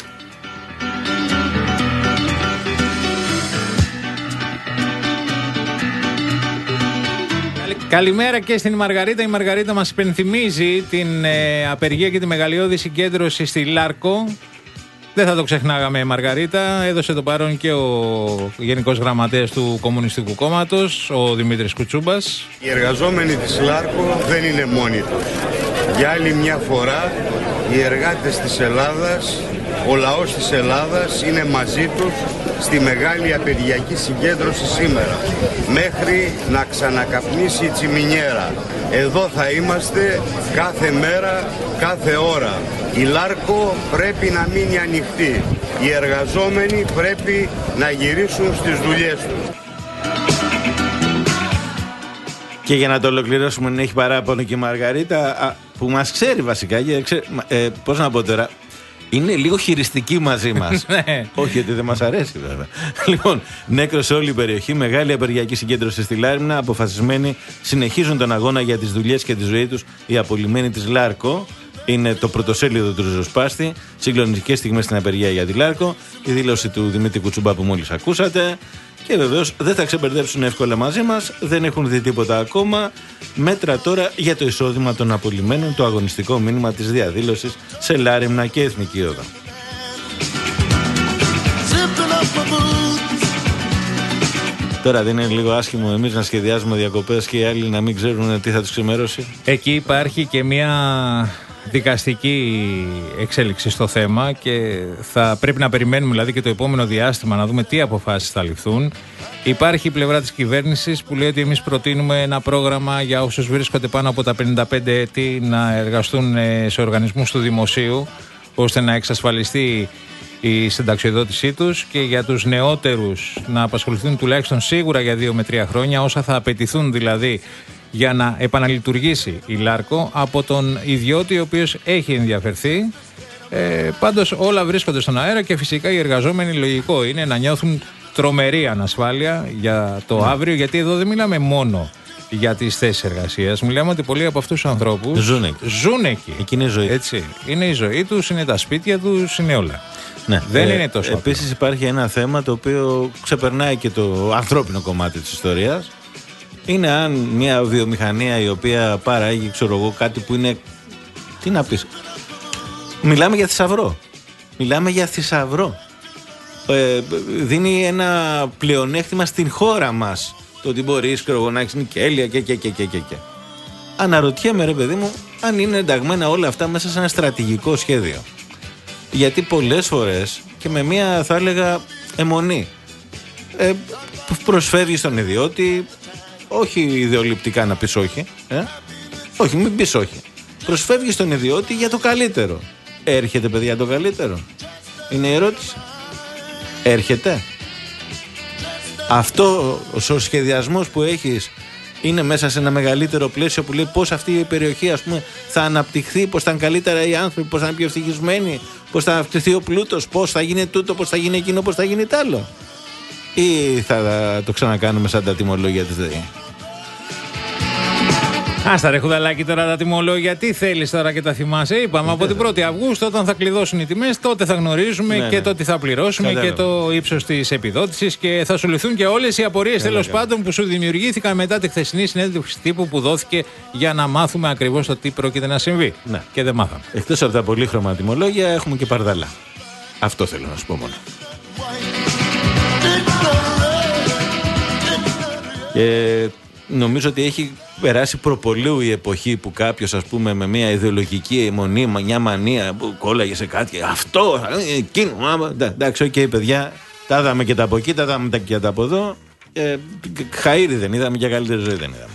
Speaker 8: Καλημέρα και στην Μαργαρίτα. Η Μαργαρίτα μας υπενθυμίζει την ε, απεργία και τη μεγαλειώδη συγκέντρωση στη Λάρκο. Δεν θα το ξεχνάγαμε, Μαργαρίτα. Έδωσε το παρόν και ο Γενικός Γραμματέας του Κομμουνιστικού Κόμματος, ο Δημήτρης Κουτσούμπας.
Speaker 19: Οι εργαζόμενοι της Λάρκο δεν είναι μόνοι τους. Για άλλη μια φορά, οι εργάτες της Ελλάδας, ο λαός της Ελλάδας είναι μαζί τους στη μεγάλη απεργιακή συγκέντρωση σήμερα, μέχρι να ξανακαπνίσει η τσιμινιέρα. Εδώ θα είμαστε κάθε μέρα, κάθε ώρα. Η Λάρκο πρέπει να μείνει ανοιχτή. Οι εργαζόμενοι πρέπει να γυρίσουν στις δουλειές τους.
Speaker 9: Και για να το ολοκληρώσουμε, να έχει παράπονο και η Μαργαρίτα, που μας ξέρει βασικά, ε, πώς να πω τώρα, είναι λίγο χειριστική μαζί μας. Όχι, ότι δεν μας αρέσει βέβαια. Λοιπόν, νέκρος σε όλη η περιοχή, μεγάλη απεργιακή συγκέντρωση στη Λάριμνα. Αποφασισμένοι συνεχίζουν τον αγώνα για τις δουλειές και τη ζωή τους οι απολυμμένοι της Λάρκο. Είναι το πρωτοσέλιδο του ριζοσπάστη. Συγκλονιστικές στιγμές στην απεργία για τη Λάρκο. Η δήλωση του Δημήτρη Κουτσούμπα που μόλις ακούσατε. Και βεβαίως δεν θα ξεμπερδέψουν εύκολα μαζί μας. Δεν έχουν δει τίποτα ακόμα. Μέτρα τώρα για το εισόδημα των απολυμμένων. Το αγωνιστικό μήνυμα της διαδήλωσης σε Λάριμνα και Εθνική Όδο. Τώρα δεν είναι λίγο άσχημο εμείς να σχεδιάζουμε διακοπές και οι άλλοι να μην ξέρουν τι θα τους ξημερώσει?
Speaker 8: Εκεί υπάρχει και μια δικαστική εξέλιξη στο θέμα και θα πρέπει να περιμένουμε δηλαδή και το επόμενο διάστημα να δούμε τι αποφάσεις θα ληφθούν. Υπάρχει η πλευρά της κυβέρνησης που λέει ότι εμείς προτείνουμε ένα πρόγραμμα για όσους βρίσκονται πάνω από τα πενήντα πέντε έτη να εργαστούν σε οργανισμούς του δημοσίου ώστε να εξασφαλιστεί η συνταξιοδότησή τους και για τους νεότερους να απασχοληθούν τουλάχιστον σίγουρα για δύο με τρία χρόνια, όσα θα απαιτηθούν δηλαδή για να επαναλειτουργήσει η Λάρκο από τον ιδιώτη ο οποίος έχει ενδιαφερθεί. Ε, πάντως όλα βρίσκονται στον αέρα και φυσικά οι εργαζόμενοι λογικό είναι να νιώθουν τρομερή ανασφάλεια για το αύριο, γιατί εδώ δεν μιλάμε μόνο για τις θέσεις εργασίας. Μιλάμε ότι πολλοί από αυτούς τους ανθρώπους
Speaker 9: ζουν εκεί.
Speaker 8: Ζουν εκεί.
Speaker 9: Εκεί είναι η ζωή.
Speaker 8: Έτσι. Είναι η ζωή τους, είναι τα σπίτια τους, είναι όλα.
Speaker 9: Ναι.
Speaker 8: Δεν
Speaker 9: ε,
Speaker 8: είναι τόσο.
Speaker 9: Επίσης υπάρχει ένα θέμα το οποίο ξεπερνάει και το ανθρώπινο κομμάτι της ιστορίας. Είναι αν μια βιομηχανία η οποία παράγει, ξέρω εγώ, κάτι που είναι. Τι να πεις. Μιλάμε για θησαυρό. Μιλάμε για θησαυρό. Ε, δίνει ένα πλεονέκτημα στην χώρα μας. Το ότι μπορείς, ξέρω εγώ, να έχεις νικέλια και και και και και. Αναρωτιέμαι, ρε παιδί μου, αν είναι ενταγμένα όλα αυτά μέσα σε ένα στρατηγικό σχέδιο. Γιατί πολλές φορές και με μια, θα έλεγα, αιμονή, ε, προσφεύγει στον ιδιώτη, όχι ιδεολειπτικά να πεις όχι, ε? όχι, μην πεις όχι. Προσφεύγει στον ιδιώτη για το καλύτερο. Έρχεται, παιδιά, το καλύτερο? Είναι η ερώτηση. Έρχεται? Αυτό ο σχεδιασμός που έχεις είναι μέσα σε ένα μεγαλύτερο πλαίσιο που λέει πώς αυτή η περιοχή, ας πούμε, θα αναπτυχθεί, πώς θα είναι καλύτερα οι άνθρωποι, πώς θα είναι πιο ευτυχισμένοι, πώς θα αυξηθεί ο πλούτος, πώς θα γίνει τούτο, πώς θα γίνει εκείνο, πώς θα γίνει τ' άλλο? Ή θα το ξανακάνουμε σαν τα τιμολόγια της ΔΕΗ?
Speaker 8: Άστα ρε Χουδαλάκη τώρα τα τιμολόγια, τι θέλεις τώρα και τα θυμάσαι? Είπαμε από την πρώτη Αυγούστου όταν θα κλειδώσουν οι τιμές, τότε θα γνωρίζουμε ναι, και ναι. το τι θα πληρώσουμε Κατάλαβα. και το ύψος της επιδότησης και θα σου λυθούν και όλες οι απορίες τέλος πάντων που σου δημιουργήθηκαν μετά τη χθεσινή συνέντευξη τύπου που δόθηκε για να μάθουμε ακριβώς το τι πρόκειται να συμβεί. Ναι. Και δεν μάθαμε.
Speaker 9: Εκτός από τα πολύχρωμα τιμολόγια έχουμε και παρδαλά. Αυτό θέλω να σου πω μόνο. Και νομίζω ότι έχει περάσει προπολίου η εποχή που κάποιος, ας πούμε, με μια ιδεολογική αιμονή, μια μανία που κόλλαγε σε κάτι. Αυτό, εκείνο. Εντάξει, οκ, okay, παιδιά, τα είδαμε και τα από εκεί, τα είδαμε και τα από εδώ. Ε, χαΐρι δεν είδαμε και καλύτερη ζωή δεν είδαμε.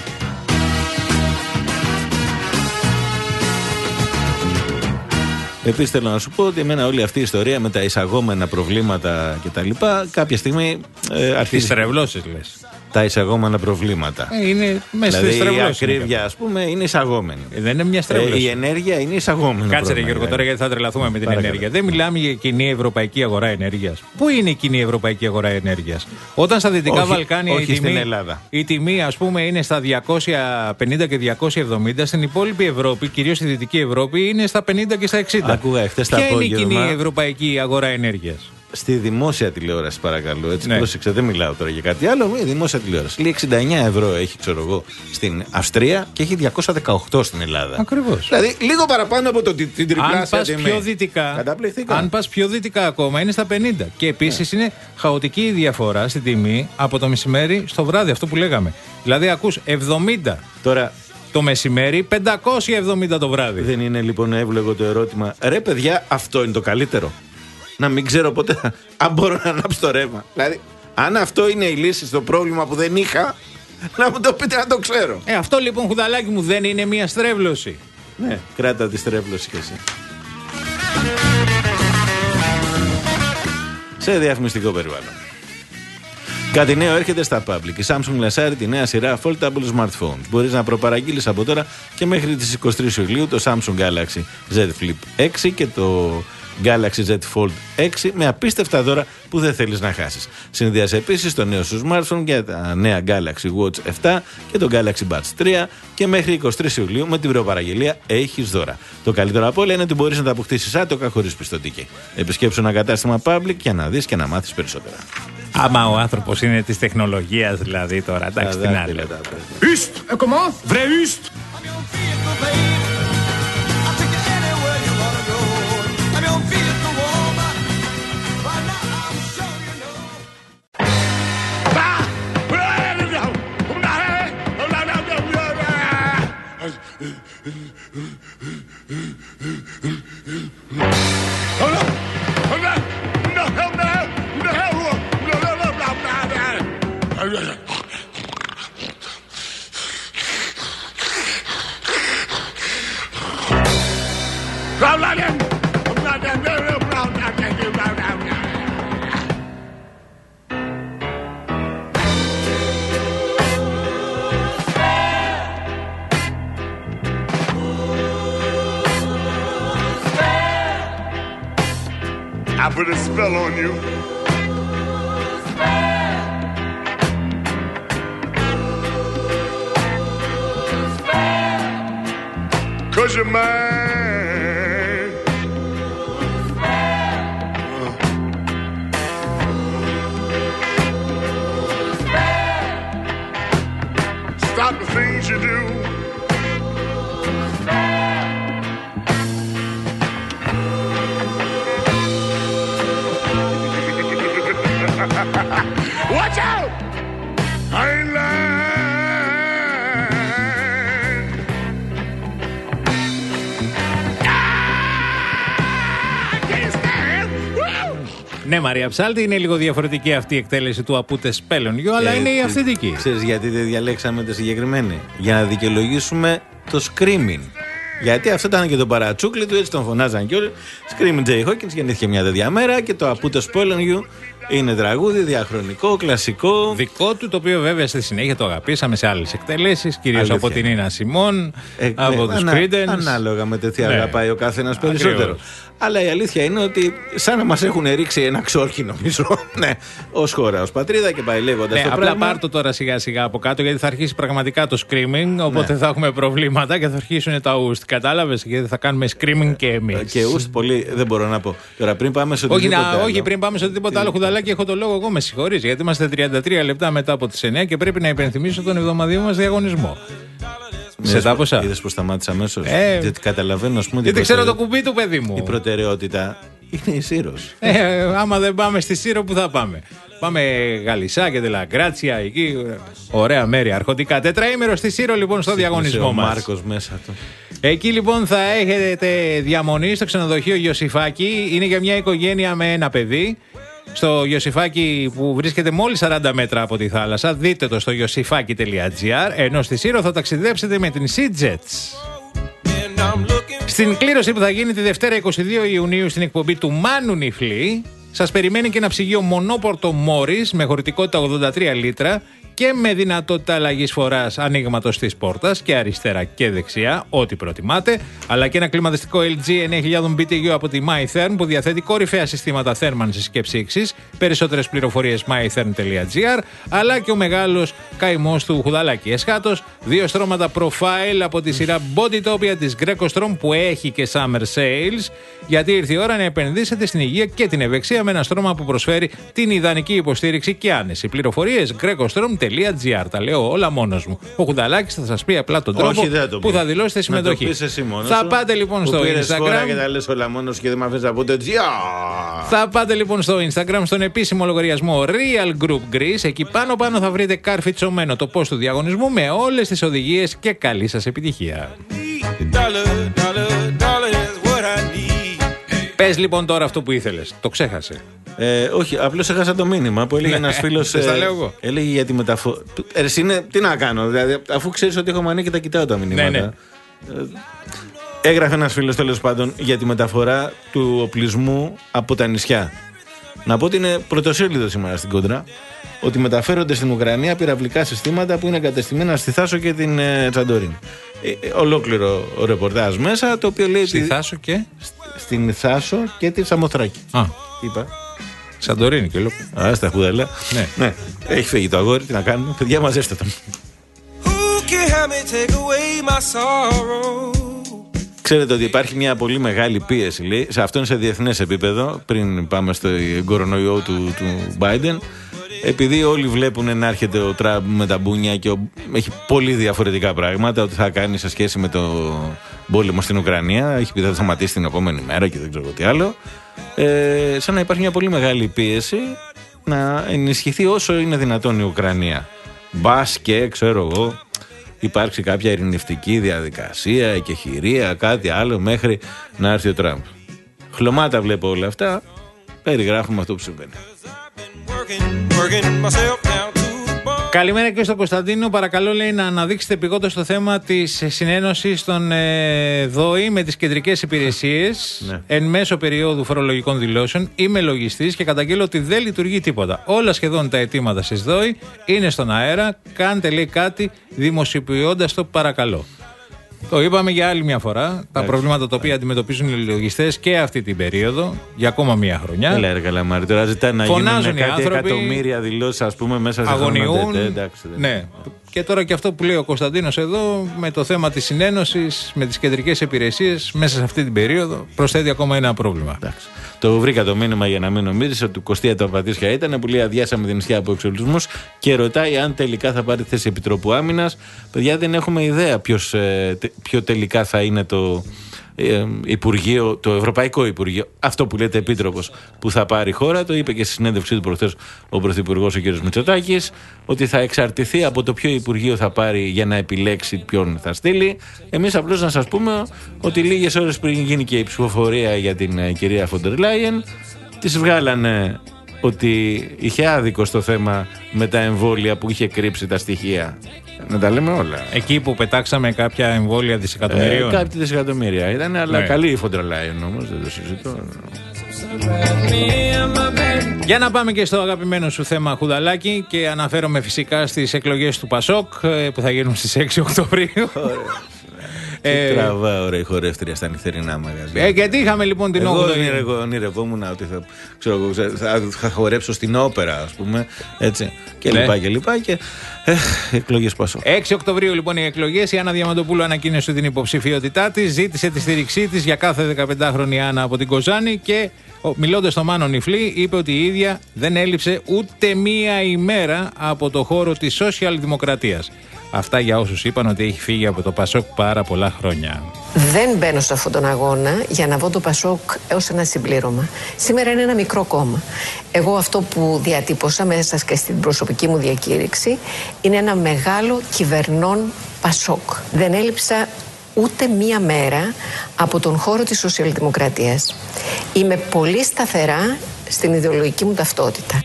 Speaker 9: Επίσης θέλω να σου πω ότι εμένα όλη αυτή η ιστορία με τα εισαγόμενα προβλήματα κτλ. Κάποια στιγμή ε, αρχίζει. Τις
Speaker 8: τρευλώσεις λες.
Speaker 9: Τα εισαγόμενα προβλήματα.
Speaker 8: Ε, είναι μέσα
Speaker 9: δηλαδή,
Speaker 8: στις τρευλώσεις.
Speaker 9: Η ακρίβεια, ας πούμε, είναι εισαγόμενη.
Speaker 8: Ε, δεν είναι μια στρέβλωση.
Speaker 9: Ε, η ενέργεια είναι εισαγόμενη.
Speaker 8: Κάτσε ρε Γιώργο, τώρα γιατί θα τρελαθούμε με την Παρακαλώ. ενέργεια. Δεν μιλάμε για κοινή ευρωπαϊκή αγορά ενέργειας. Πού είναι η κοινή ευρωπαϊκή αγορά ενέργειας? Όταν στα Δυτικά όχι, Βαλκάνια
Speaker 9: όχι
Speaker 8: η, τιμή,
Speaker 9: Ελλάδα.
Speaker 8: η τιμή, ας πούμε, είναι στα διακόσια πενήντα και διακόσια εβδομήντα, στην υπόλοιπη Ευρώπη, κυρίως στη Δυτική Ευρώπη, είναι στα πενήντα και στα εξήντα.
Speaker 9: Ακούγα χτες τα
Speaker 8: απόγευμα. Ποια είναι η κοινή ευρωπαϊκή αγορά ενέργειας?
Speaker 9: Στη δημόσια τηλεόραση, παρακαλώ. Έτσι, ναι. Πρόσεξε, δεν μιλάω τώρα για κάτι άλλο. Η δημόσια τηλεόραση. Λέει εξήντα εννέα ευρώ έχει, ξέρω εγώ, στην Αυστρία και έχει διακόσια δεκαοκτώ στην Ελλάδα.
Speaker 8: Ακριβώς.
Speaker 9: Δηλαδή, λίγο παραπάνω από το, την τριπλάσια τιμή.
Speaker 8: Πιο δυτικά, αν πας πιο δυτικά ακόμα, είναι στα πενήντα. Και επίσης ναι. είναι χαοτική η διαφορά στην τιμή από το μεσημέρι στο βράδυ, αυτό που λέγαμε. Δηλαδή, ακούς εβδομήντα. Τώρα. Το μεσημέρι, πεντακόσια εβδομήντα το βράδυ.
Speaker 9: Δεν είναι λοιπόν εύλογο το ερώτημα? Ρε παιδιά, αυτό είναι το καλύτερο? Να μην ξέρω ποτέ αν μπορώ να ανάψω το ρεύμα. Δηλαδή, αν αυτό είναι η λύση στο πρόβλημα που δεν είχα, να μου το πείτε να το ξέρω.
Speaker 8: Ε, αυτό λοιπόν, Χουδαλάκι μου, δεν είναι μια στρέβλωση?
Speaker 9: Ναι, κράτα τη στρέβλωση κι εσύ. Σε διαφημιστικό περιβάλλον. Κάτι νέο έρχεται στα Public. Η Samsung λασάρει τη νέα σειρά foldable smartphones. Μπορείς να προπαραγγείλεις από τώρα και μέχρι τις εικοστή τρίτη Ιουλίου το Samsung Galaxy Z Flip έξι και το Galaxy Z Fold έξι με απίστευτα δώρα που δεν θέλεις να χάσεις. Συνδυάσε επίσης το νέο σου smartphone για τα νέα Galaxy Watch επτά και το Galaxy Buds τρία και μέχρι εικοστή τρίτη Ιουλίου με την προπαραγγελία έχεις δώρα. Το καλύτερο από όλα είναι ότι μπορείς να τα αποκτήσεις άτοκα χωρίς πιστωτική. Επισκέψου ένα κατάστημα Public για να δεις και να μάθεις περισσότερα.
Speaker 8: Άμα ο άνθρωπος είναι της τεχνολογίας, δηλαδή τώρα, εντάξει, την άλλη.
Speaker 1: Üst! Comment? Vrai Üst!
Speaker 20: I put a spell on you. Cause you're mine. Uh. Stop the things you do. Watch out! I ain't lying. I can't stand.
Speaker 8: Ναι, Μαρία Ψάλτη, είναι λίγο διαφορετική αυτή η εκτέλεση του Απούτε Σπέλονγιο, αλλά είναι η αυθεντική.
Speaker 9: Ξέρεις γιατί δεν διαλέξαμε τη συγκεκριμένη? Για να δικαιολογήσουμε το screaming. Γιατί αυτό ήταν και το παρατσούκλι του, έτσι τον φωνάζαν και όλοι. Screaming Jay Hawkins γεννήθηκε μια τέτοια μέρα και το Απούτε Σπέλονγιο είναι τραγούδι διαχρονικό, κλασικό.
Speaker 8: Δικό του, το οποίο βέβαια στη συνέχεια το αγαπήσαμε σε άλλες εκτελέσεις, κυρίως από την Νίνα Σιμών, ε, από ναι, τους Creedence.
Speaker 9: Ανάλογα με τέτοια ναι. αγαπάει ο καθένας περισσότερο. Αλλά η αλήθεια είναι ότι σαν να μας έχουν ρίξει ένα ξόρκι, νομίζω, ναι, ως χώρα, ως πατρίδα και πάει λέγοντας
Speaker 8: ναι,
Speaker 9: το
Speaker 8: απλά
Speaker 9: πράγμα.
Speaker 8: πάρ' το τώρα σιγά σιγά από κάτω, γιατί θα αρχίσει πραγματικά το screaming, οπότε ναι. θα έχουμε προβλήματα και θα αρχίσουν τα ουστ. Κατάλαβες, γιατί θα κάνουμε screaming και εμείς.
Speaker 9: Και ουστ πολύ δεν μπορώ να πω. Τώρα πριν πάμε σε οτιδήποτε
Speaker 8: όχι,
Speaker 9: άλλο.
Speaker 8: όχι, πριν πάμε σε οτιδήποτε άλλο, Χουδαλάκι, έχω το λόγο εγώ, με συγχωρείς, γιατί είμαστε τριάντα τρία λεπτά μετά από τις εννιά και πρέπει να υπενθυμίσω τον εβδομαδιαίο μας διαγωνισμό. Σε τάποσα.
Speaker 9: Είδες πως σταμάτησα αμέσως.
Speaker 8: Ε,
Speaker 9: γιατί καταλαβαίνω, ας πούμε.
Speaker 8: Γιατί ξέρω το κουμπί του, παιδί μου.
Speaker 9: Η προτεραιότητα Είναι η Σύρος.
Speaker 8: Ε, άμα δεν πάμε στη Σύρο, πού θα πάμε? Πάμε Γαλισσά και Τελαγκράτσια, εκεί. Ωραία μέρη, αρχοντικά. Τετραήμερο στη Σύρο, λοιπόν, στο διαγωνισμό μας.
Speaker 9: Ο Μάρκος μέσα του.
Speaker 8: Εκεί λοιπόν θα έχετε διαμονή στο ξενοδοχείο Ιωσιφάκη. Είναι για μια οικογένεια με ένα παιδί. Στο Ιωσιφάκη που βρίσκεται μόλις σαράντα μέτρα από τη θάλασσα. Δείτε το στο ιωσιφάκι τελεία τζι άρ. Ενώ στη Σύρο θα ταξιδέψετε με την SeaJets. Στην κλήρωση που θα γίνει τη Δευτέρα εικοστή δεύτερη Ιουνίου στην εκπομπή του Μάνου Νιφλή, σας περιμένει και ένα ψυγείο μονόπορτο Μόρις με χωρητικότητα ογδόντα τρία λίτρα και με δυνατότητα αλλαγής φοράς ανοίγματος της πόρτας και αριστερά και δεξιά, ό,τι προτιμάτε, αλλά και ένα κλιματιστικό ελ τζι εννιά χιλιάδες μπι τι γιου από τη MyTherm που διαθέτει κορυφαία συστήματα θέρμανσης και ψήξης. Περισσότερες πληροφορίες mytherm τελεία τζι άρ, αλλά και ο μεγάλος καημός του Χουδαλάκη Εσχάτος, δύο στρώματα profile από τη σειρά Bodytopia της Greco-Strom που έχει και Summer Sales, γιατί ήρθε η ώρα να επενδύσετε στην υγεία και την ευεξία με ένα στρώμα που προσφέρει την ιδανική υποστήριξη και άνεση. Πληροφορίες greco-strom τελεία τζι άρ. Τα λέω όλα μόνος μου. Ο Χουδαλάκης θα σας πει απλά τον τρόπο
Speaker 9: Όχι, το
Speaker 8: που θα δηλώσετε συμμετοχή.
Speaker 9: Να το εσύ μόνος
Speaker 8: θα
Speaker 9: σου,
Speaker 8: πάτε λοιπόν στο Instagram.
Speaker 9: Και τα λες όλα μόνος και δεν με αφήνεις να πω το τζι άρ.
Speaker 8: Θα πάτε λοιπόν στο Instagram, στον επίσημο λογαριασμό Real Group Greece. Εκεί πάνω πάνω θα βρείτε καρφιτσωμένο το post του διαγωνισμού με όλες τις οδηγίες και καλή σας επιτυχία. Πες λοιπόν τώρα αυτό που ήθελες. Το ξέχασε.
Speaker 9: Ε, όχι, απλώς έχασα το μήνυμα που έλεγε ένας φίλος.
Speaker 8: Ε,
Speaker 9: έλεγε για τη μεταφορά. Ε, τι να κάνω, δηλαδή, αφού ξέρεις ότι έχω μανία και τα κοιτάω τα μηνύματα.
Speaker 8: Ναι, ναι.
Speaker 9: Ε, έγραφε ένας φίλος τέλος πάντων για τη μεταφορά του οπλισμού από τα νησιά. Να πω ότι είναι πρωτοσέλιδο σήμερα στην Κόντρα ότι μεταφέρονται στην Ουκρανία πυραυλικά συστήματα που είναι εγκατεστημένα στη Θάσο και την ε, Τσαντορίνη. Ε, ολόκληρο ρεπορτάζ μέσα το οποίο λέει.
Speaker 8: Στη Θάσο και.
Speaker 9: Στην Θάσο και τη Σαμοθράκη.
Speaker 8: Α.
Speaker 9: Είπα.
Speaker 8: Σαντορίνη και λόγω.
Speaker 9: Α, στα χουδαλιά.
Speaker 8: Ναι.
Speaker 9: ναι. Έχει φύγει το αγόρι, τι να κάνουμε. Παιδιά, μαζέστε τον. Ξέρετε ότι υπάρχει μια πολύ μεγάλη πίεση, λέει, σε αυτό είναι σε διεθνές επίπεδο, πριν πάμε στο κορονοϊό του, του Biden, επειδή όλοι βλέπουν να έρχεται ο Τραμπ με τα μπούνια και ο, έχει πολύ διαφορετικά πράγματα, ότι θα κάνει σε σχέση με το πόλεμο στην Ουκρανία, έχει πει θα σταματήσει την επόμενη μέρα και δεν ξέρω τι άλλο, ε, σαν να υπάρχει μια πολύ μεγάλη πίεση να ενισχυθεί όσο είναι δυνατόν η Ουκρανία. Μπας και, ξέρω εγώ, υπάρξει κάποια ειρηνευτική διαδικασία, εκεχηρία, κάτι άλλο μέχρι να έρθει ο Τραμπ. Χλωμάτα βλέπω όλα αυτά, περιγράφουμε αυτό που συμβαίνει.
Speaker 8: Καλημέρα και στον Κωνσταντίνο. Παρακαλώ, λέει, να αναδείξετε επειγόντως το θέμα της συνένωσης των ε, ΔΟΗ με τις κεντρικές υπηρεσίες
Speaker 9: ναι.
Speaker 8: εν μέσω περίοδου φορολογικών δηλώσεων. Είμαι λογιστής και καταγγέλλω ότι δεν λειτουργεί τίποτα. Όλα σχεδόν τα αιτήματα στις ΔΟΗ είναι στον αέρα. Κάντε, λέει, κάτι δημοσιοποιώντας το, παρακαλώ. Το είπαμε για άλλη μια φορά. Τα
Speaker 9: Εντάξει.
Speaker 8: προβλήματα τα οποία αντιμετωπίζουν οι λογιστές και αυτή την περίοδο για ακόμα μια χρονιά.
Speaker 9: Έλα, ρε Καλαμάρη, τώρα ζητάνε να γίνουν κάτι
Speaker 8: άνθρωποι,
Speaker 9: εκατομμύρια δηλώσεις, ας πούμε, μέσα σε
Speaker 8: αγωνιούν.
Speaker 9: Εντάξει,
Speaker 8: ναι. Και τώρα και αυτό που λέει ο Κωνσταντίνος εδώ με το θέμα της συνένωσης με τις κεντρικές υπηρεσίες μέσα σε αυτή την περίοδο προσθέτει ακόμα ένα πρόβλημα.
Speaker 9: Εντάξει. Το βρήκα το μήνυμα για να μην νομίζεις ότι του Κωστία το Πατήσια ήταν που λέει αδειάσαμε την νησιά από εξοπλισμούς και ρωτάει αν τελικά θα πάρει θέση Επιτρόπου Άμυνας. Παιδιά, δεν έχουμε ιδέα ποιος, ε, τε, ποιο τελικά θα είναι το ε, Υπουργείο, το Ευρωπαϊκό Υπουργείο. Αυτό που λέτε Επίτροπος που θα πάρει η χώρα. Το είπε και στη συνέντευξή του προχθές ο Πρωθυπουργός ο κ. Μητσοτάκης ότι θα εξαρτηθεί από το ποιο Υπουργείο θα πάρει για να επιλέξει ποιον θα στείλει. Εμείς απλώς να σας πούμε ότι λίγες ώρες πριν γίνει και η ψηφοφορία για την ε, κυρία Φοντερ Λάιεν, της βγάλανε ότι είχε άδικο στο θέμα με τα εμβόλια που είχε κρύψει τα στοιχεία. Να τα λέμε όλα.
Speaker 8: Εκεί που πετάξαμε κάποια εμβόλια δισεκατομμυρίων.
Speaker 9: Ε, κάποια δισεκατομμύρια ήταν, αλλά ναι. Καλή η Φοντερ Λάιεν όμως, δεν το συζητώ.
Speaker 8: Για να πάμε και στο αγαπημένο σου θέμα, Χουδαλάκη, και αναφέρομαι φυσικά στις εκλογές του Πασόκ που θα γίνουν στις έξι Οκτωβρίου.
Speaker 9: Τι ε, τραβά ωραία η χορεύτρια στα νυχτερινά μαγαζιά.
Speaker 8: Ε, γιατί είχαμε λοιπόν την όγδοη.
Speaker 9: Εγώ ονειρευόμουν ότι θα, ξέρω, θα, θα χορέψω στην όπερα, ας πούμε. Έτσι. Και ναι. λοιπά και λοιπά. Και ε, εκλογές Πασόκ.
Speaker 8: έξι Οκτωβρίου λοιπόν οι εκλογές. Η Άννα Διαμαντοπούλου ανακοίνωσε την υποψηφιότητά της. Ζήτησε τη στήριξή της για κάθε δεκαπεντάχρονη Άννα από την Κοζάνη. Και μιλώντας στο Μάνο Νιφλή, είπε ότι η ίδια δεν έλειψε ούτε μία ημέρα από το χώρο της social δημοκρατίας. Αυτά για όσους είπαν ότι έχει φύγει από το Πασόκ πάρα πολλά χρόνια.
Speaker 13: Δεν μπαίνω σε αυτόν τον αγώνα για να δω το Πασόκ ως ένα συμπλήρωμα. Σήμερα είναι ένα μικρό κόμμα. Εγώ αυτό που διατύπωσα μέσα και στην προσωπική μου διακήρυξη είναι ένα μεγάλο κυβερνών Πασόκ. Δεν έλειψα ούτε μία μέρα από τον χώρο της σοσιαλδημοκρατίας. Είμαι πολύ σταθερά στην ιδεολογική μου ταυτότητα.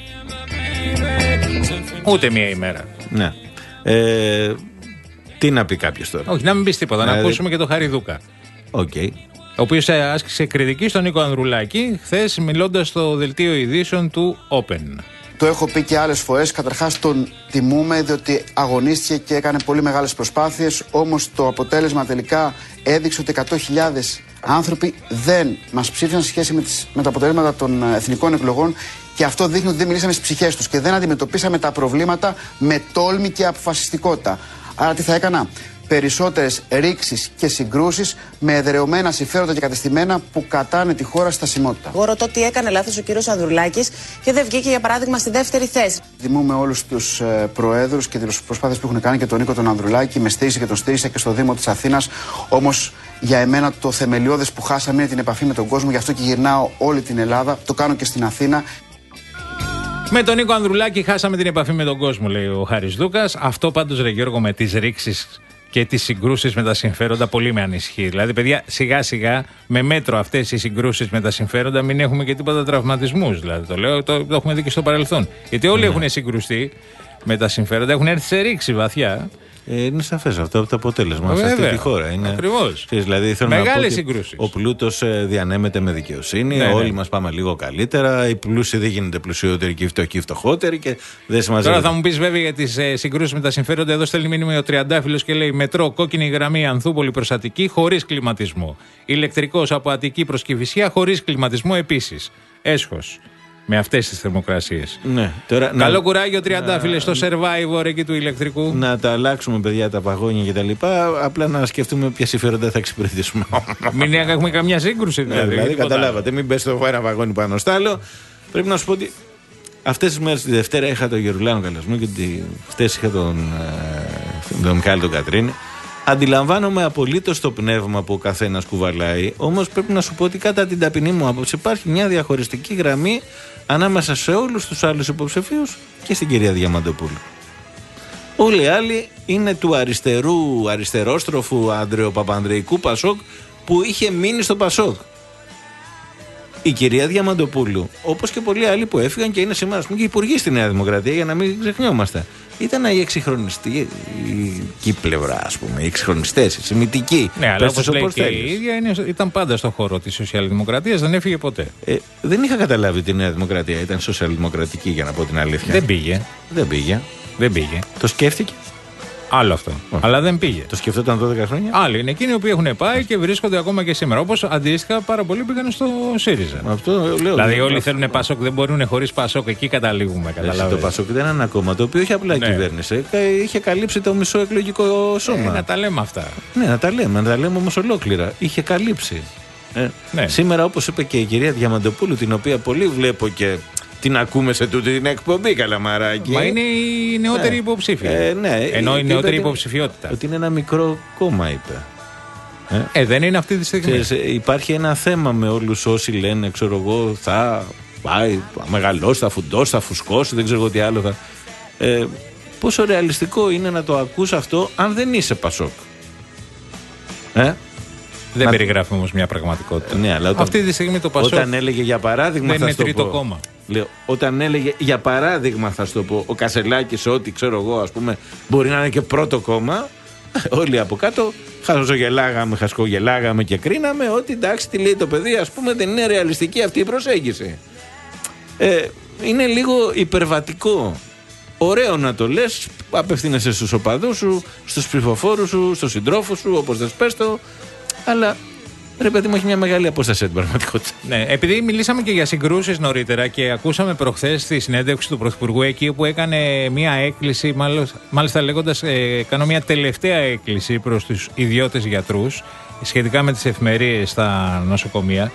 Speaker 8: Ούτε μία ημέρα.
Speaker 9: Ναι. Ε, τι να πει κάποιος τώρα.
Speaker 8: Όχι, να μην πεις τίποτα. Να
Speaker 9: δηλαδή...
Speaker 8: ακούσουμε και τον Χαριδούκα.
Speaker 9: Οκ. Okay.
Speaker 8: Ο οποίος άσκησε κριτική στον Νίκο Ανδρουλάκη χθες μιλώντας στο δελτίο ειδήσεων του Open.
Speaker 21: Το έχω πει και άλλες φορές. Καταρχάς τον τιμούμε διότι αγωνίστηκε και έκανε πολύ μεγάλες προσπάθειες. Όμως το αποτέλεσμα τελικά έδειξε ότι εκατό χιλιάδες άνθρωποι δεν μας ψήφισαν σε σχέση με, τις, με τα αποτελέσματα των εθνικών εκλογών. Και αυτό δείχνει ότι δεν μιλήσαμε στις ψυχές τους και δεν αντιμετωπίσαμε τα προβλήματα με τόλμη και αποφασιστικότητα. Άρα τι θα έκανα? Περισσότερες ρήξεις και συγκρούσεις με εδρεωμένα συμφέροντα και κατεστημένα που κατάνε τη χώρα στασιμότητα.
Speaker 22: Εγώ ρωτώ τι έκανε λάθος ο κύριος Ανδρουλάκης και δεν βγήκε για παράδειγμα στη δεύτερη θέση.
Speaker 21: Τιμούμε όλους τους ε, προέδρους και τις προσπάθειες που έχουν κάνει και τον Νίκο τον Ανδρουλάκη. Με στήριξε και τον στήριξε και στο Δήμο της Αθήνας. Όμως για εμένα το θεμελιώδες που χάσαμε είναι την επαφή με τον κόσμο. Γι' αυτό και γυρνάω όλη την Ελλάδα. Το κάνω και στην Αθήνα.
Speaker 8: Με τον Νίκο Ανδρουλάκη χάσαμε την επαφή με τον κόσμο, λέει ο Χάρης Δούκας. Αυτό πάντως, ρε Γιώργο, με τις ρήξεις και τις συγκρούσεις με τα συμφέροντα πολύ με ανησυχεί. Δηλαδή, παιδιά, σιγά σιγά με μέτρο αυτές οι συγκρούσεις με τα συμφέροντα μην έχουμε και τίποτα τραυματισμούς. Δηλαδή, το λέω, το, το έχουμε δει και στο παρελθόν. Γιατί όλοι mm. έχουν συγκρουστεί με τα συμφέροντα, έχουν έρθει σε ρήξη βαθιά.
Speaker 9: Ε, είναι σαφές αυτό από το αποτέλεσμα σε αυτή τη χώρα. Είναι...
Speaker 8: Ακριβώς.
Speaker 9: Δηλαδή, θέλω
Speaker 8: Μεγάλες
Speaker 9: να πω
Speaker 8: συγκρούσεις.
Speaker 9: Ο πλούτος διανέμεται με δικαιοσύνη.
Speaker 8: Ναι,
Speaker 9: όλοι
Speaker 8: ναι.
Speaker 9: μας πάμε λίγο καλύτερα. Οι πλούσιοι δεν γίνονται πλουσιότεροι και οι φτωχοί φτωχότεροι. Και δεν συμμαζεύεται.
Speaker 8: Τώρα θα μου πεις βέβαια για τις ε, συγκρούσεις με τα συμφέροντα. Εδώ στέλνει μήνυμα ο Τριαντάφυλλος και λέει: Μετρό, κόκκινη γραμμή Ανθούπολη προς Αττική χωρίς κλιματισμό. Ηλεκτρικός από Αττική προς Κηφισιά χωρίς κλιματισμό επίσης. Έσχος. Με αυτές τις θερμοκρασίες.
Speaker 9: Ναι, τώρα,
Speaker 8: Καλό
Speaker 9: να,
Speaker 8: κουράγιο, Τριαντάφυλλε, στο survivor εκεί του ηλεκτρικού.
Speaker 9: Να τα αλλάξουμε, παιδιά, τα παγόνια και τα λοιπά. Απλά να σκεφτούμε ποια συμφέροντα θα εξυπηρετήσουμε.
Speaker 8: Μην έχουμε καμιά σύγκρουση, δηλαδή.
Speaker 9: Ναι, δηλαδή καταλάβατε, μην πέσει το ένα βαγόνι πάνω στο άλλο. Πρέπει να σου πω ότι αυτές τις μέρες, τη Δευτέρα είχα τον Γερουλάνο καλεσμό και χτες είχα τον, τον Μιχάλη τον Κατρίνη. Αντιλαμβάνομαι απολύτως το πνεύμα που ο καθένας κουβαλάει, όμως πρέπει να σου πω ότι κατά την ταπεινή μου άποψη υπάρχει μια διαχωριστική γραμμή ανάμεσα σε όλους τους άλλους υποψηφίους και στην κυρία Διαμαντοπούλου. Όλοι οι άλλοι είναι του αριστερού, αριστερόστροφου Άντρεο Παπανδρεϊκού Πασόκ που είχε μείνει στο Πασόκ. Η κυρία Διαμαντοπούλου, όπως και πολλοί άλλοι που έφυγαν και είναι σήμερα, ας πούμε, και υπουργοί στη Νέα Δημοκρατία, για να μην ξεχνιόμαστε, ήταν η εξυγχρονιστική πλευρά, ας πούμε, οι εξυγχρονιστές, οι σημητικοί.
Speaker 8: Ναι, αλλά όπως λέει και η ίδια, είναι, ήταν πάντα στο χώρο της σοσιαλδημοκρατίας, δεν έφυγε ποτέ.
Speaker 9: Ε, δεν είχα καταλάβει ότι η Νέα Δημοκρατία ήταν σοσιαλδημοκρατική, για να πω την αλήθεια.
Speaker 8: Δεν πήγε.
Speaker 9: Δεν πήγε.
Speaker 8: Δεν πήγε.
Speaker 9: Το σκέφτηκε.
Speaker 8: Άλλο αυτό. Oh. Αλλά δεν πήγε.
Speaker 9: Το σκεφτόταν δώδεκα χρόνια.
Speaker 8: Άλλοι είναι εκείνοι που έχουν πάει και βρίσκονται ακόμα και σήμερα. Όπως αντίστοιχα πάρα πολλοί πήγαν στο ΣΥΡΙΖΑ.
Speaker 9: Αυτό λέω.
Speaker 8: Δηλαδή όλοι
Speaker 9: αυτό.
Speaker 8: θέλουν Πασόκ, δεν μπορούν χωρίς Πασόκ. Εκεί καταλήγουμε.
Speaker 9: Το Πασόκ ήταν ένα κόμμα το οποίο όχι απλά ναι. κυβέρνησε. Είχε καλύψει το μισό εκλογικό σώμα.
Speaker 8: Ε, να τα λέμε αυτά.
Speaker 9: Ναι, να τα λέμε. Να τα λέμε όμως ολόκληρα. Είχε καλύψει. Ε, ναι. Σήμερα, όπως είπε και η κυρία Διαμαντοπούλου, την οποία πολύ βλέπω και. Την ακούμε σε τούτη την εκπομπή, Καλαμαράκη.
Speaker 8: Μα είναι η νεότερη ναι. υποψήφια. Ε, ναι. Ενώ η νεότερη υποψηφιότητα.
Speaker 9: Ότι είναι ένα μικρό κόμμα, είπε.
Speaker 8: Ε, ε δεν είναι αυτή τη στιγμή.
Speaker 9: Ξέρεις, υπάρχει ένα θέμα με όλους όσοι λένε, ξέρω εγώ, θα πάει, θα μεγαλώσει, θα φουντώσει, θα φουσκώσει, δεν ξέρω τι άλλο θα. Ε, πόσο ρεαλιστικό είναι να το ακούς αυτό αν δεν είσαι Πασόκ. Ε?
Speaker 8: Δεν
Speaker 9: να...
Speaker 8: περιγράφει όμως μια πραγματικότητα.
Speaker 9: Ναι, αλλά όταν,
Speaker 8: αυτή τη στιγμή το Πασόκ
Speaker 9: όταν έλεγε για παράδειγμα.
Speaker 8: Δεν
Speaker 9: θα
Speaker 8: είναι
Speaker 9: στο
Speaker 8: τρίτο
Speaker 9: πω,
Speaker 8: κόμμα.
Speaker 9: Λέω, όταν έλεγε για παράδειγμα, θα σου το πω, ο Κασελάκης, ό,τι ξέρω εγώ, ας πούμε, μπορεί να είναι και πρώτο κόμμα. Όλοι από κάτω χαζογελάγαμε, χασκογελάγαμε και κρίναμε ότι εντάξει, τι λέει το παιδί, ας πούμε, δεν είναι ρεαλιστική αυτή η προσέγγιση. Ε, είναι λίγο υπερβατικό. Ωραίο να το λες, απευθύνεσαι στους οπαδούς σου, στους ψηφοφόρους σου, στους συντρόφους σου, όπως δεν πες το, αλλά. Ρε παιδί μου, έχει μια μεγάλη απόσταση από την πραγματικότητα.
Speaker 8: Ναι, επειδή μιλήσαμε και για συγκρούσεις νωρίτερα και ακούσαμε προχθές τη συνέντευξη του Πρωθυπουργού εκεί που έκανε μια έκκληση, μάλιστα λέγοντας, ε, κάνω μια τελευταία έκκληση προς τους ιδιώτες γιατρούς σχετικά με τις εφημερίες στα νοσοκομεία.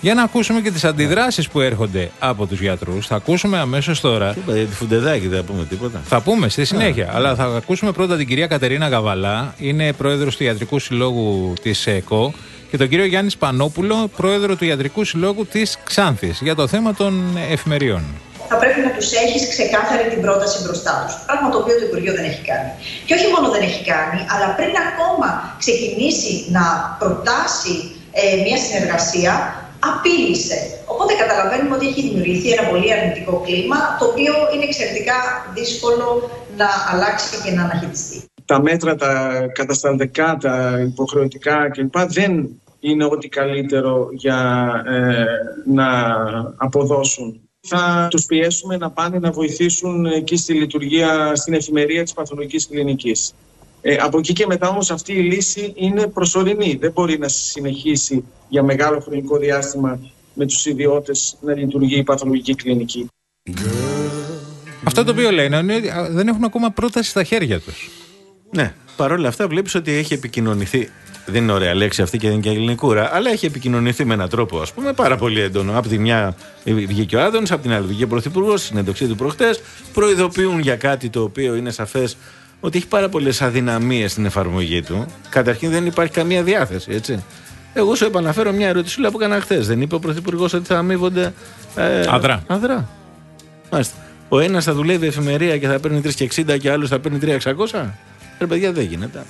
Speaker 8: Για να ακούσουμε και τις αντιδράσεις που έρχονται από τους γιατρούς. Θα ακούσουμε αμέσως τώρα.
Speaker 9: Είπα για τη Φουντεδάκη, δεν θα πούμε τίποτα.
Speaker 8: Θα πούμε στη συνέχεια. Yeah. Αλλά θα ακούσουμε πρώτα την κυρία Κατερίνα Γαβαλά, είναι πρόεδρος του Ιατρικού Συλλόγου της ΕΚΟ, και τον κύριο Γιάννη Σπανόπουλο, πρόεδρο του Ιατρικού Συλλόγου της Ξάνθης, για το θέμα των εφημεριών.
Speaker 3: Θα πρέπει να τους έχεις ξεκάθαρη την πρόταση μπροστά τους. Πράγμα το οποίο το Υπουργείο δεν έχει κάνει. Και όχι μόνο δεν έχει κάνει, αλλά πριν ακόμα ξεκινήσει να προτάσει ε, μια συνεργασία, απείλησε. Οπότε καταλαβαίνουμε ότι έχει δημιουργηθεί ένα πολύ αρνητικό κλίμα, το οποίο είναι εξαιρετικά δύσκολο να αλλάξει και να αναχαιτιστεί.
Speaker 5: Τα μέτρα, τα κατασταλτικά, τα υποχρεωτικά κλπ. Δεν είναι ό,τι καλύτερο για ε, να αποδώσουν. Θα τους πιέσουμε να πάνε να βοηθήσουν εκεί στη λειτουργία, στην εφημερία της παθολογικής κλινικής. Ε, από εκεί και μετά όμως αυτή η λύση είναι προσωρινή. Δεν μπορεί να συνεχίσει για μεγάλο χρονικό διάστημα με τους ιδιώτες να λειτουργεί η παθολογική κλινική.
Speaker 8: Αυτό το οποίο λένε είναι ότι δεν έχουν ακόμα πρόταση στα χέρια τους.
Speaker 9: Ναι, παρόλα αυτά βλέπεις ότι έχει επικοινωνηθεί. Δεν είναι ωραία λέξη αυτή και δεν είναι και ελληνικούρα, αλλά έχει επικοινωνηθεί με έναν τρόπο, ας πούμε, πάρα πολύ έντονο. Από τη μια βγήκε ο Άδωνης, από την άλλη βγήκε ο Πρωθυπουργός, στη συνέντευξή του προχτές. Προειδοποιούν για κάτι το οποίο είναι σαφές ότι έχει πάρα πολλές αδυναμίες στην εφαρμογή του. Καταρχήν δεν υπάρχει καμία διάθεση, έτσι. Εγώ σου επαναφέρω μια ερώτηση που έκανα χθες. Δεν είπε ο Πρωθυπουργός ότι θα αμείβονται. Ε,
Speaker 8: αδρά.
Speaker 9: Αδρά. Μάλιστα. Ο ένας θα δουλεύει εφημερία και θα παίρνει τρία και εξήντα και ο άλλος θα παίρνει τρία χιλιάδες εξακόσια. Ρε παιδιά, δεν γίνεται.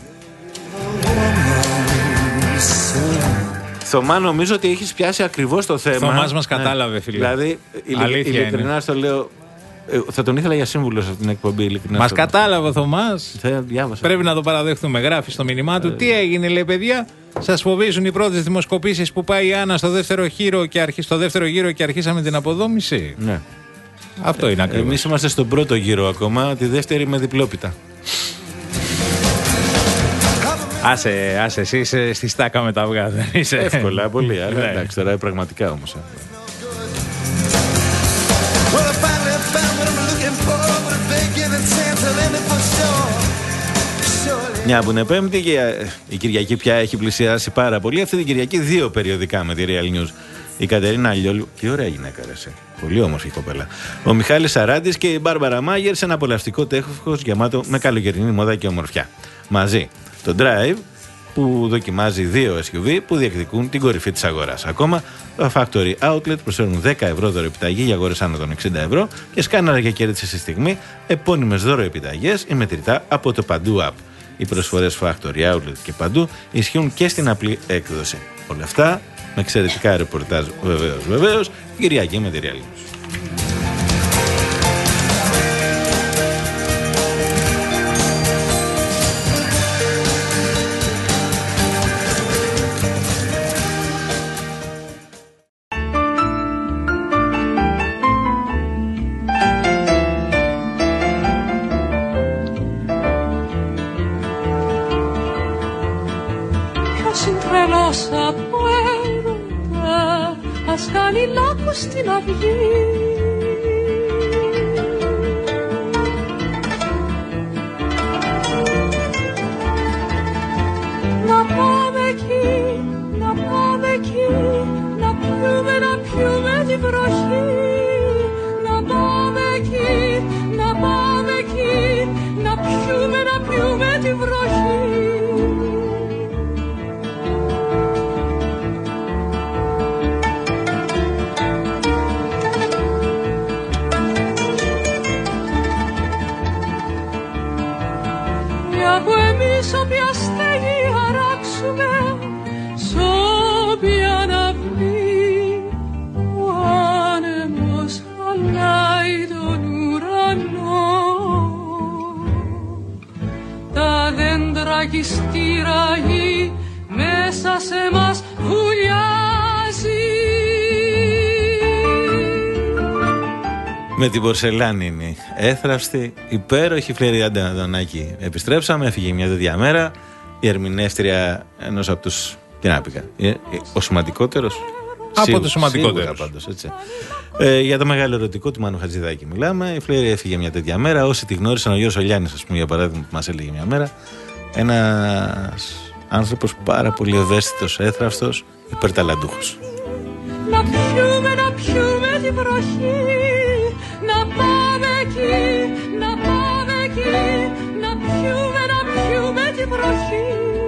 Speaker 9: Θωμά, νομίζω ότι έχεις πιάσει ακριβώς το θέμα.
Speaker 8: Θωμάς μας κατάλαβε, φίλε.
Speaker 9: Δηλαδή, ειλικρινά στο λέω. Θα τον ήθελα για σύμβουλο σε αυτήν την εκπομπή.
Speaker 8: Μας κατάλαβε ο Θωμάς.
Speaker 9: Διάβασα.
Speaker 8: Πρέπει να το παραδεχτούμε. Γράφει στο μήνυμά του. Ε, Τι έγινε, λέει, παιδιά. Σας φοβίζουν οι πρώτες δημοσκοπήσεις που πάει η Άννα στο δεύτερο γύρο και, αρχί... στο δεύτερο γύρο και αρχίσαμε την αποδόμηση.
Speaker 9: Ναι.
Speaker 8: Αυτό είναι ακριβώς.
Speaker 9: Εμείς είμαστε στον πρώτο γύρο ακόμα. Τη δεύτερη με διπλόπιτα.
Speaker 8: Άσε, άσε, εσύ είσαι στη στάκα με τα αυγά, δεν είσαι.
Speaker 9: Εύκολα, πολύ. Αλλά εντάξει, τώρα πραγματικά όμως. Μια που είναι Πέμπτη και η Κυριακή πια έχει πλησιάσει πάρα πολύ. Αυτή την Κυριακή δύο περιοδικά με τη Real News. Η Κατερίνα Αλλιόλου, τι ωραία γυναίκα ρε. Πολύ όμορφη κοπέλα. Ο Μιχάλης Σαράντης και η Μπάρμπαρα Μάγερ σε ένα απολαυστικό τέχος γεμάτο με καλοκαιρινή μόδα και ομορφιά. Μαζί το Drive που δοκιμάζει δύο ες γιου βι που διεκδικούν την κορυφή της αγοράς. Ακόμα, τα Factory Outlet προσφέρουν δέκα ευρώ δωροεπιταγή για αγορές άνω των εξήντα ευρώ και σκάναρα για κέρδιση στη στιγμή επώνυμες δωροεπιταγές ή μετρητά από το Παντού App. Οι προσφορές Factory Outlet και Παντού ισχύουν και στην απλή έκδοση. Όλα αυτά με εξαιρετικά ρεπορτάζ βεβαίως, βεβαίως, Κυριακή με τη Real News.
Speaker 23: Στην αυγή να πάμε εκεί, να πάμε εκεί, να πιούμε, να πιούμε τη βροχή. Να πάμε εκεί, να πάμε εκεί, να πιούμε, να πιούμε τη βροχή. Όποια στέγη χαράξουμε, σ' όποια να βγει, ο άνεμος χαλάει τον ουρανό. Τα δέντρα κι η στήραγη μέσα σε μας βουλιάζει.
Speaker 9: Με την πορσελάνινη έθραυστη, υπέροχη Φλέριαντα Αντωνάκη. Επιστρέψαμε, έφυγε μια τέτοια μέρα. Η ερμηνεύτρια ενός από τους. Τι να πει, ο σημαντικότερος.
Speaker 8: Από τους σημαντικότερους.
Speaker 9: Πάντως, έτσι. Ε, για το μεγάλο ερωτικό του Μάνου Χατζηδάκη μιλάμε. Η Φλέρη έφυγε μια τέτοια μέρα. Όσοι τη γνώρισαν, ο Γιώργος Ολιάνης, ας πούμε, για παράδειγμα, που μας έλεγε μια μέρα. Ένας άνθρωπος πάρα πολύ ευαίσθητος, έθραυστος, υπερταλαντούχος.
Speaker 23: να πιούμε, να πιούμε τη βροχή, να πάμε εκεί, να πάμε εκεί, να πιούμε, να πιούμε τη βροχή.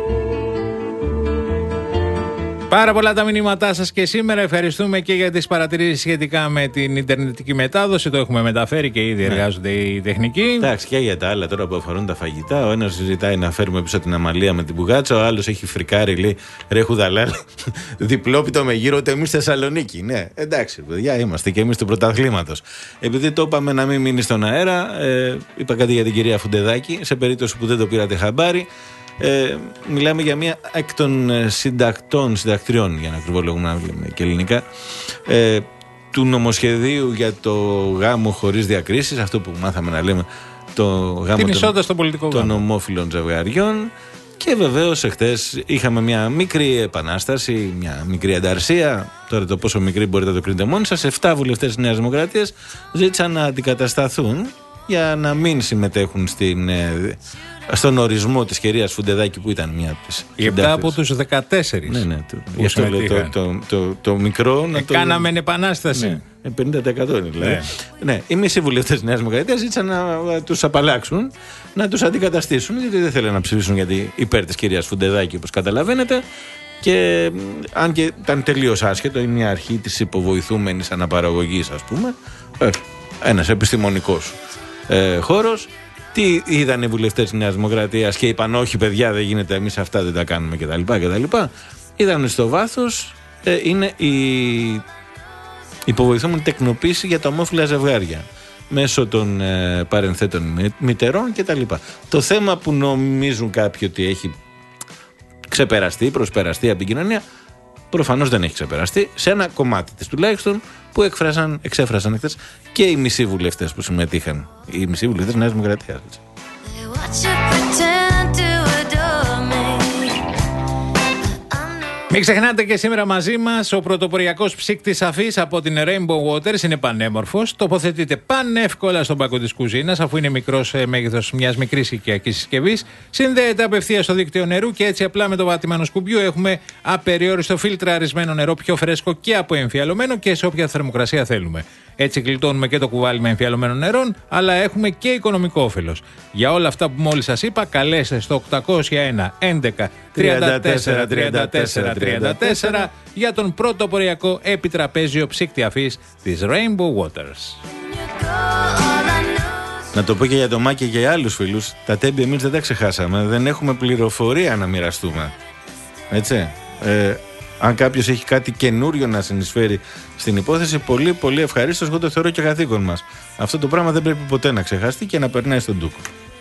Speaker 8: Πάρα πολλά τα μηνύματά σας και σήμερα. Ευχαριστούμε και για τις παρατηρήσεις σχετικά με την ιντερνετική μετάδοση. Το έχουμε μεταφέρει και ήδη εργάζονται ναι. οι τεχνικοί.
Speaker 9: Εντάξει, και για τα άλλα τώρα που αφορούν τα φαγητά. Ο ένας ζητάει να φέρουμε πίσω την Αμαλία με την μπουγάτσα. Ο άλλος έχει φρικάρει, λέει ρε χουδαλάλ. Διπλόπιτο με γύρω, ούτε εμείς Θεσσαλονίκη. Ναι, εντάξει, παιδιά, είμαστε και εμείς του πρωταθλήματος. Επειδή το είπαμε να μην μείνει στον αέρα, ε, είπα κάτι για την κυρία Φουντεδάκη. Σε περίπτωση που δεν το πήρατε χαμπάρι. Ε, μιλάμε για μία εκ των συντακτών, συντακτριών, για να ακριβολογούμε να λέμε και ελληνικά, ε, του νομοσχεδίου για το γάμο χωρίς διακρίσεις, αυτό που μάθαμε να λέμε, το γάμο
Speaker 8: την ισότητα στο πολιτικό
Speaker 9: των
Speaker 8: γάμο.
Speaker 9: ομόφυλων ζευγαριών. Και βεβαίως εχθές είχαμε μια μικρή επανάσταση, μια μικρή ανταρσία. Τώρα το πόσο μικρή μπορείτε να το κρίνετε μόνοι σας. Εφτά βουλευτές της Νέας Δημοκρατίας ζήτησαν να αντικατασταθούν για να μην συμμετέχουν στην, στον ορισμό της κυρίας Φουντεδάκη, που ήταν μια από τις
Speaker 8: οι επτά από τους δεκατέσσερις.
Speaker 9: Ναι, ναι. Το, το, το, το, το, το μικρό.
Speaker 8: Ε, το... Κάναμε επανάσταση.
Speaker 9: Ναι, πενήντα τοις εκατό είναι δηλαδή. Ναι. Ναι, οι μισοί βουλευτές της Νέας Δημοκρατίας ζήτησαν να τους απαλλάξουν, να τους αντικαταστήσουν, γιατί δεν θέλουν να ψηφίσουν γιατί υπέρ της κυρίας Φουντεδάκη, όπως καταλαβαίνετε. Και αν και ήταν τελείως άσχετο, είναι μια αρχή της υποβοηθούμενης αναπαραγωγής, ας πούμε. Ε, ένας επιστημονικός ε, χώρος. Τι είδαν οι βουλευτές της Νέας Δημοκρατίας και είπαν όχι παιδιά, δεν γίνεται, εμείς αυτά δεν τα κάνουμε κτλ. κτλ. Είδαν στο βάθος ε, είναι η υποβοηθούμενη τεκνοποίηση για τα ομόφυλα ζευγάρια μέσω των ε, παρενθέτων μητερών κτλ. Το θέμα που νομίζουν κάποιοι ότι έχει ξεπεραστεί, προσπεραστεί από την κοινωνία, προφανώς δεν έχει ξεπεραστεί, σε ένα κομμάτι της τουλάχιστον που εκφράσαν, εξέφρασαν εχθές και οι μισοί βουλευτές που συμμετείχαν. Οι μισοί βουλευτές της Νέας Δημοκρατίας.
Speaker 8: Μην ξεχνάτε και σήμερα μαζί μας ο πρωτοποριακός ψύκτης αφής από την Rainbow Waters. Είναι πανέμορφος. Τοποθετείται πανεύκολα στον πάκο της κουζίνας, αφού είναι μικρός σε μέγεθος μιας μικρής οικιακής συσκευής. Συνδέεται απευθείας στο δίκτυο νερού και έτσι απλά με το βατημένο σκουμπιού έχουμε απεριόριστο φιλτραρισμένο νερό, πιο φρέσκο και αποεμφιαλωμένο και σε όποια θερμοκρασία θέλουμε. Έτσι γλιτώνουμε και το κουβάλι με εμφιαλωμένο νερό, αλλά έχουμε και οικονομικό όφελος. Για όλα αυτά που μόλις σας είπα, καλέστε στο οκτακόσια ένα έντεκα τριάντα τέσσερα τριάντα τέσσερα τριάντα τέσσερα για τον πρωτοποριακό επιτραπέζιο ψύκτη αφής της Rainbow Waters.
Speaker 9: Να το πω και για το Μάκη και για άλλους φίλους, τα τέμπη εμείς δεν τα ξεχάσαμε, δεν έχουμε πληροφορία να μοιραστούμε. Έτσι. Ε, αν κάποιος έχει κάτι καινούριο να συνεισφέρει στην υπόθεση, πολύ πολύ ευχαρίστως, εγώ το θεωρώ και καθήκον μας. Αυτό το πράγμα δεν πρέπει ποτέ να ξεχαστεί και να περνάει στον τούκο.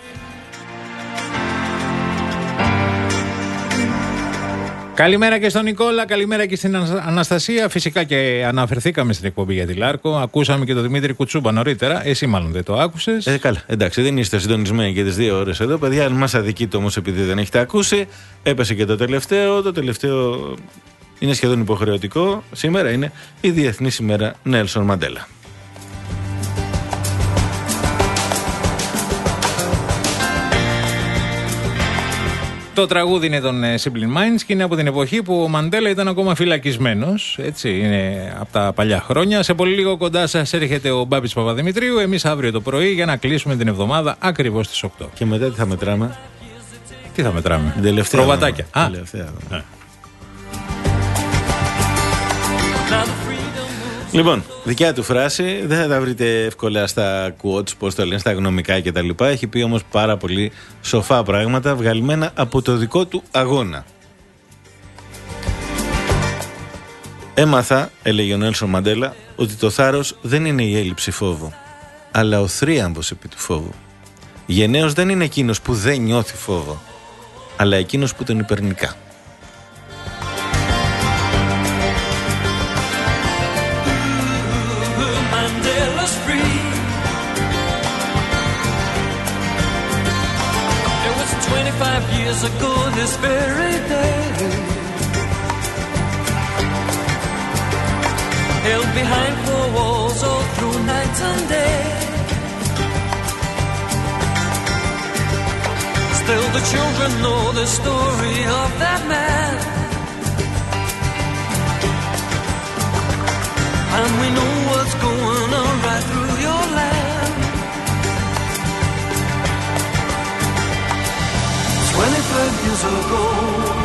Speaker 8: Καλημέρα και στον Νικόλα, καλημέρα και στην Αναστασία. Φυσικά και αναφερθήκαμε στην εκπομπή για τη Λάρκο. Ακούσαμε και τον Δημήτρη Κουτσούμπα νωρίτερα. Εσύ μάλλον δεν το άκουσες.
Speaker 9: Ε, καλά, εντάξει, δεν είστε συντονισμένοι για τις δύο ώρες εδώ. Παιδιά, αν μας αδικείτε όμως επειδή δεν έχετε ακούσει, έπεσε και το τελευταίο. Το τελευταίο είναι σχεδόν υποχρεωτικό. Σήμερα είναι η Διεθνής ημέρα Νέλσον Μαντέλα.
Speaker 8: Το τραγούδι είναι των Simple Minds και είναι από την εποχή που ο Μαντέλα ήταν ακόμα φυλακισμένος. Έτσι, είναι από τα παλιά χρόνια. Σε πολύ λίγο κοντά σας έρχεται ο Μπάμπης Παπαδημητρίου. Εμείς αύριο το πρωί για να κλείσουμε την εβδομάδα ακριβώς στις οκτώ.
Speaker 9: Και μετά τι θα μετράμε?
Speaker 8: Τι θα μετράμε?
Speaker 9: Την τελευταία.
Speaker 8: Προβατάκια. Α,
Speaker 9: τελευταία. Ναι. Λοιπόν, δικιά του φράση, δεν θα τα βρείτε εύκολα στα quotes, πώς το λένε, στα γνωμικά κτλ. Έχει πει όμως πάρα πολύ σοφά πράγματα, βγαλμένα από το δικό του αγώνα. Έμαθα, έλεγε ο Νέλσον Μαντέλα, ότι το θάρρος δεν είναι η έλλειψη φόβου, αλλά ο θρίαμβος επί του φόβου. Γενναίος δεν είναι εκείνος που δεν νιώθει φόβο, αλλά εκείνος που τον υπερνικά.
Speaker 2: Years ago this very day, held behind four walls all through night and day, still the children know the story of that man, and we know what's going on right through your land. Twenty-five years ago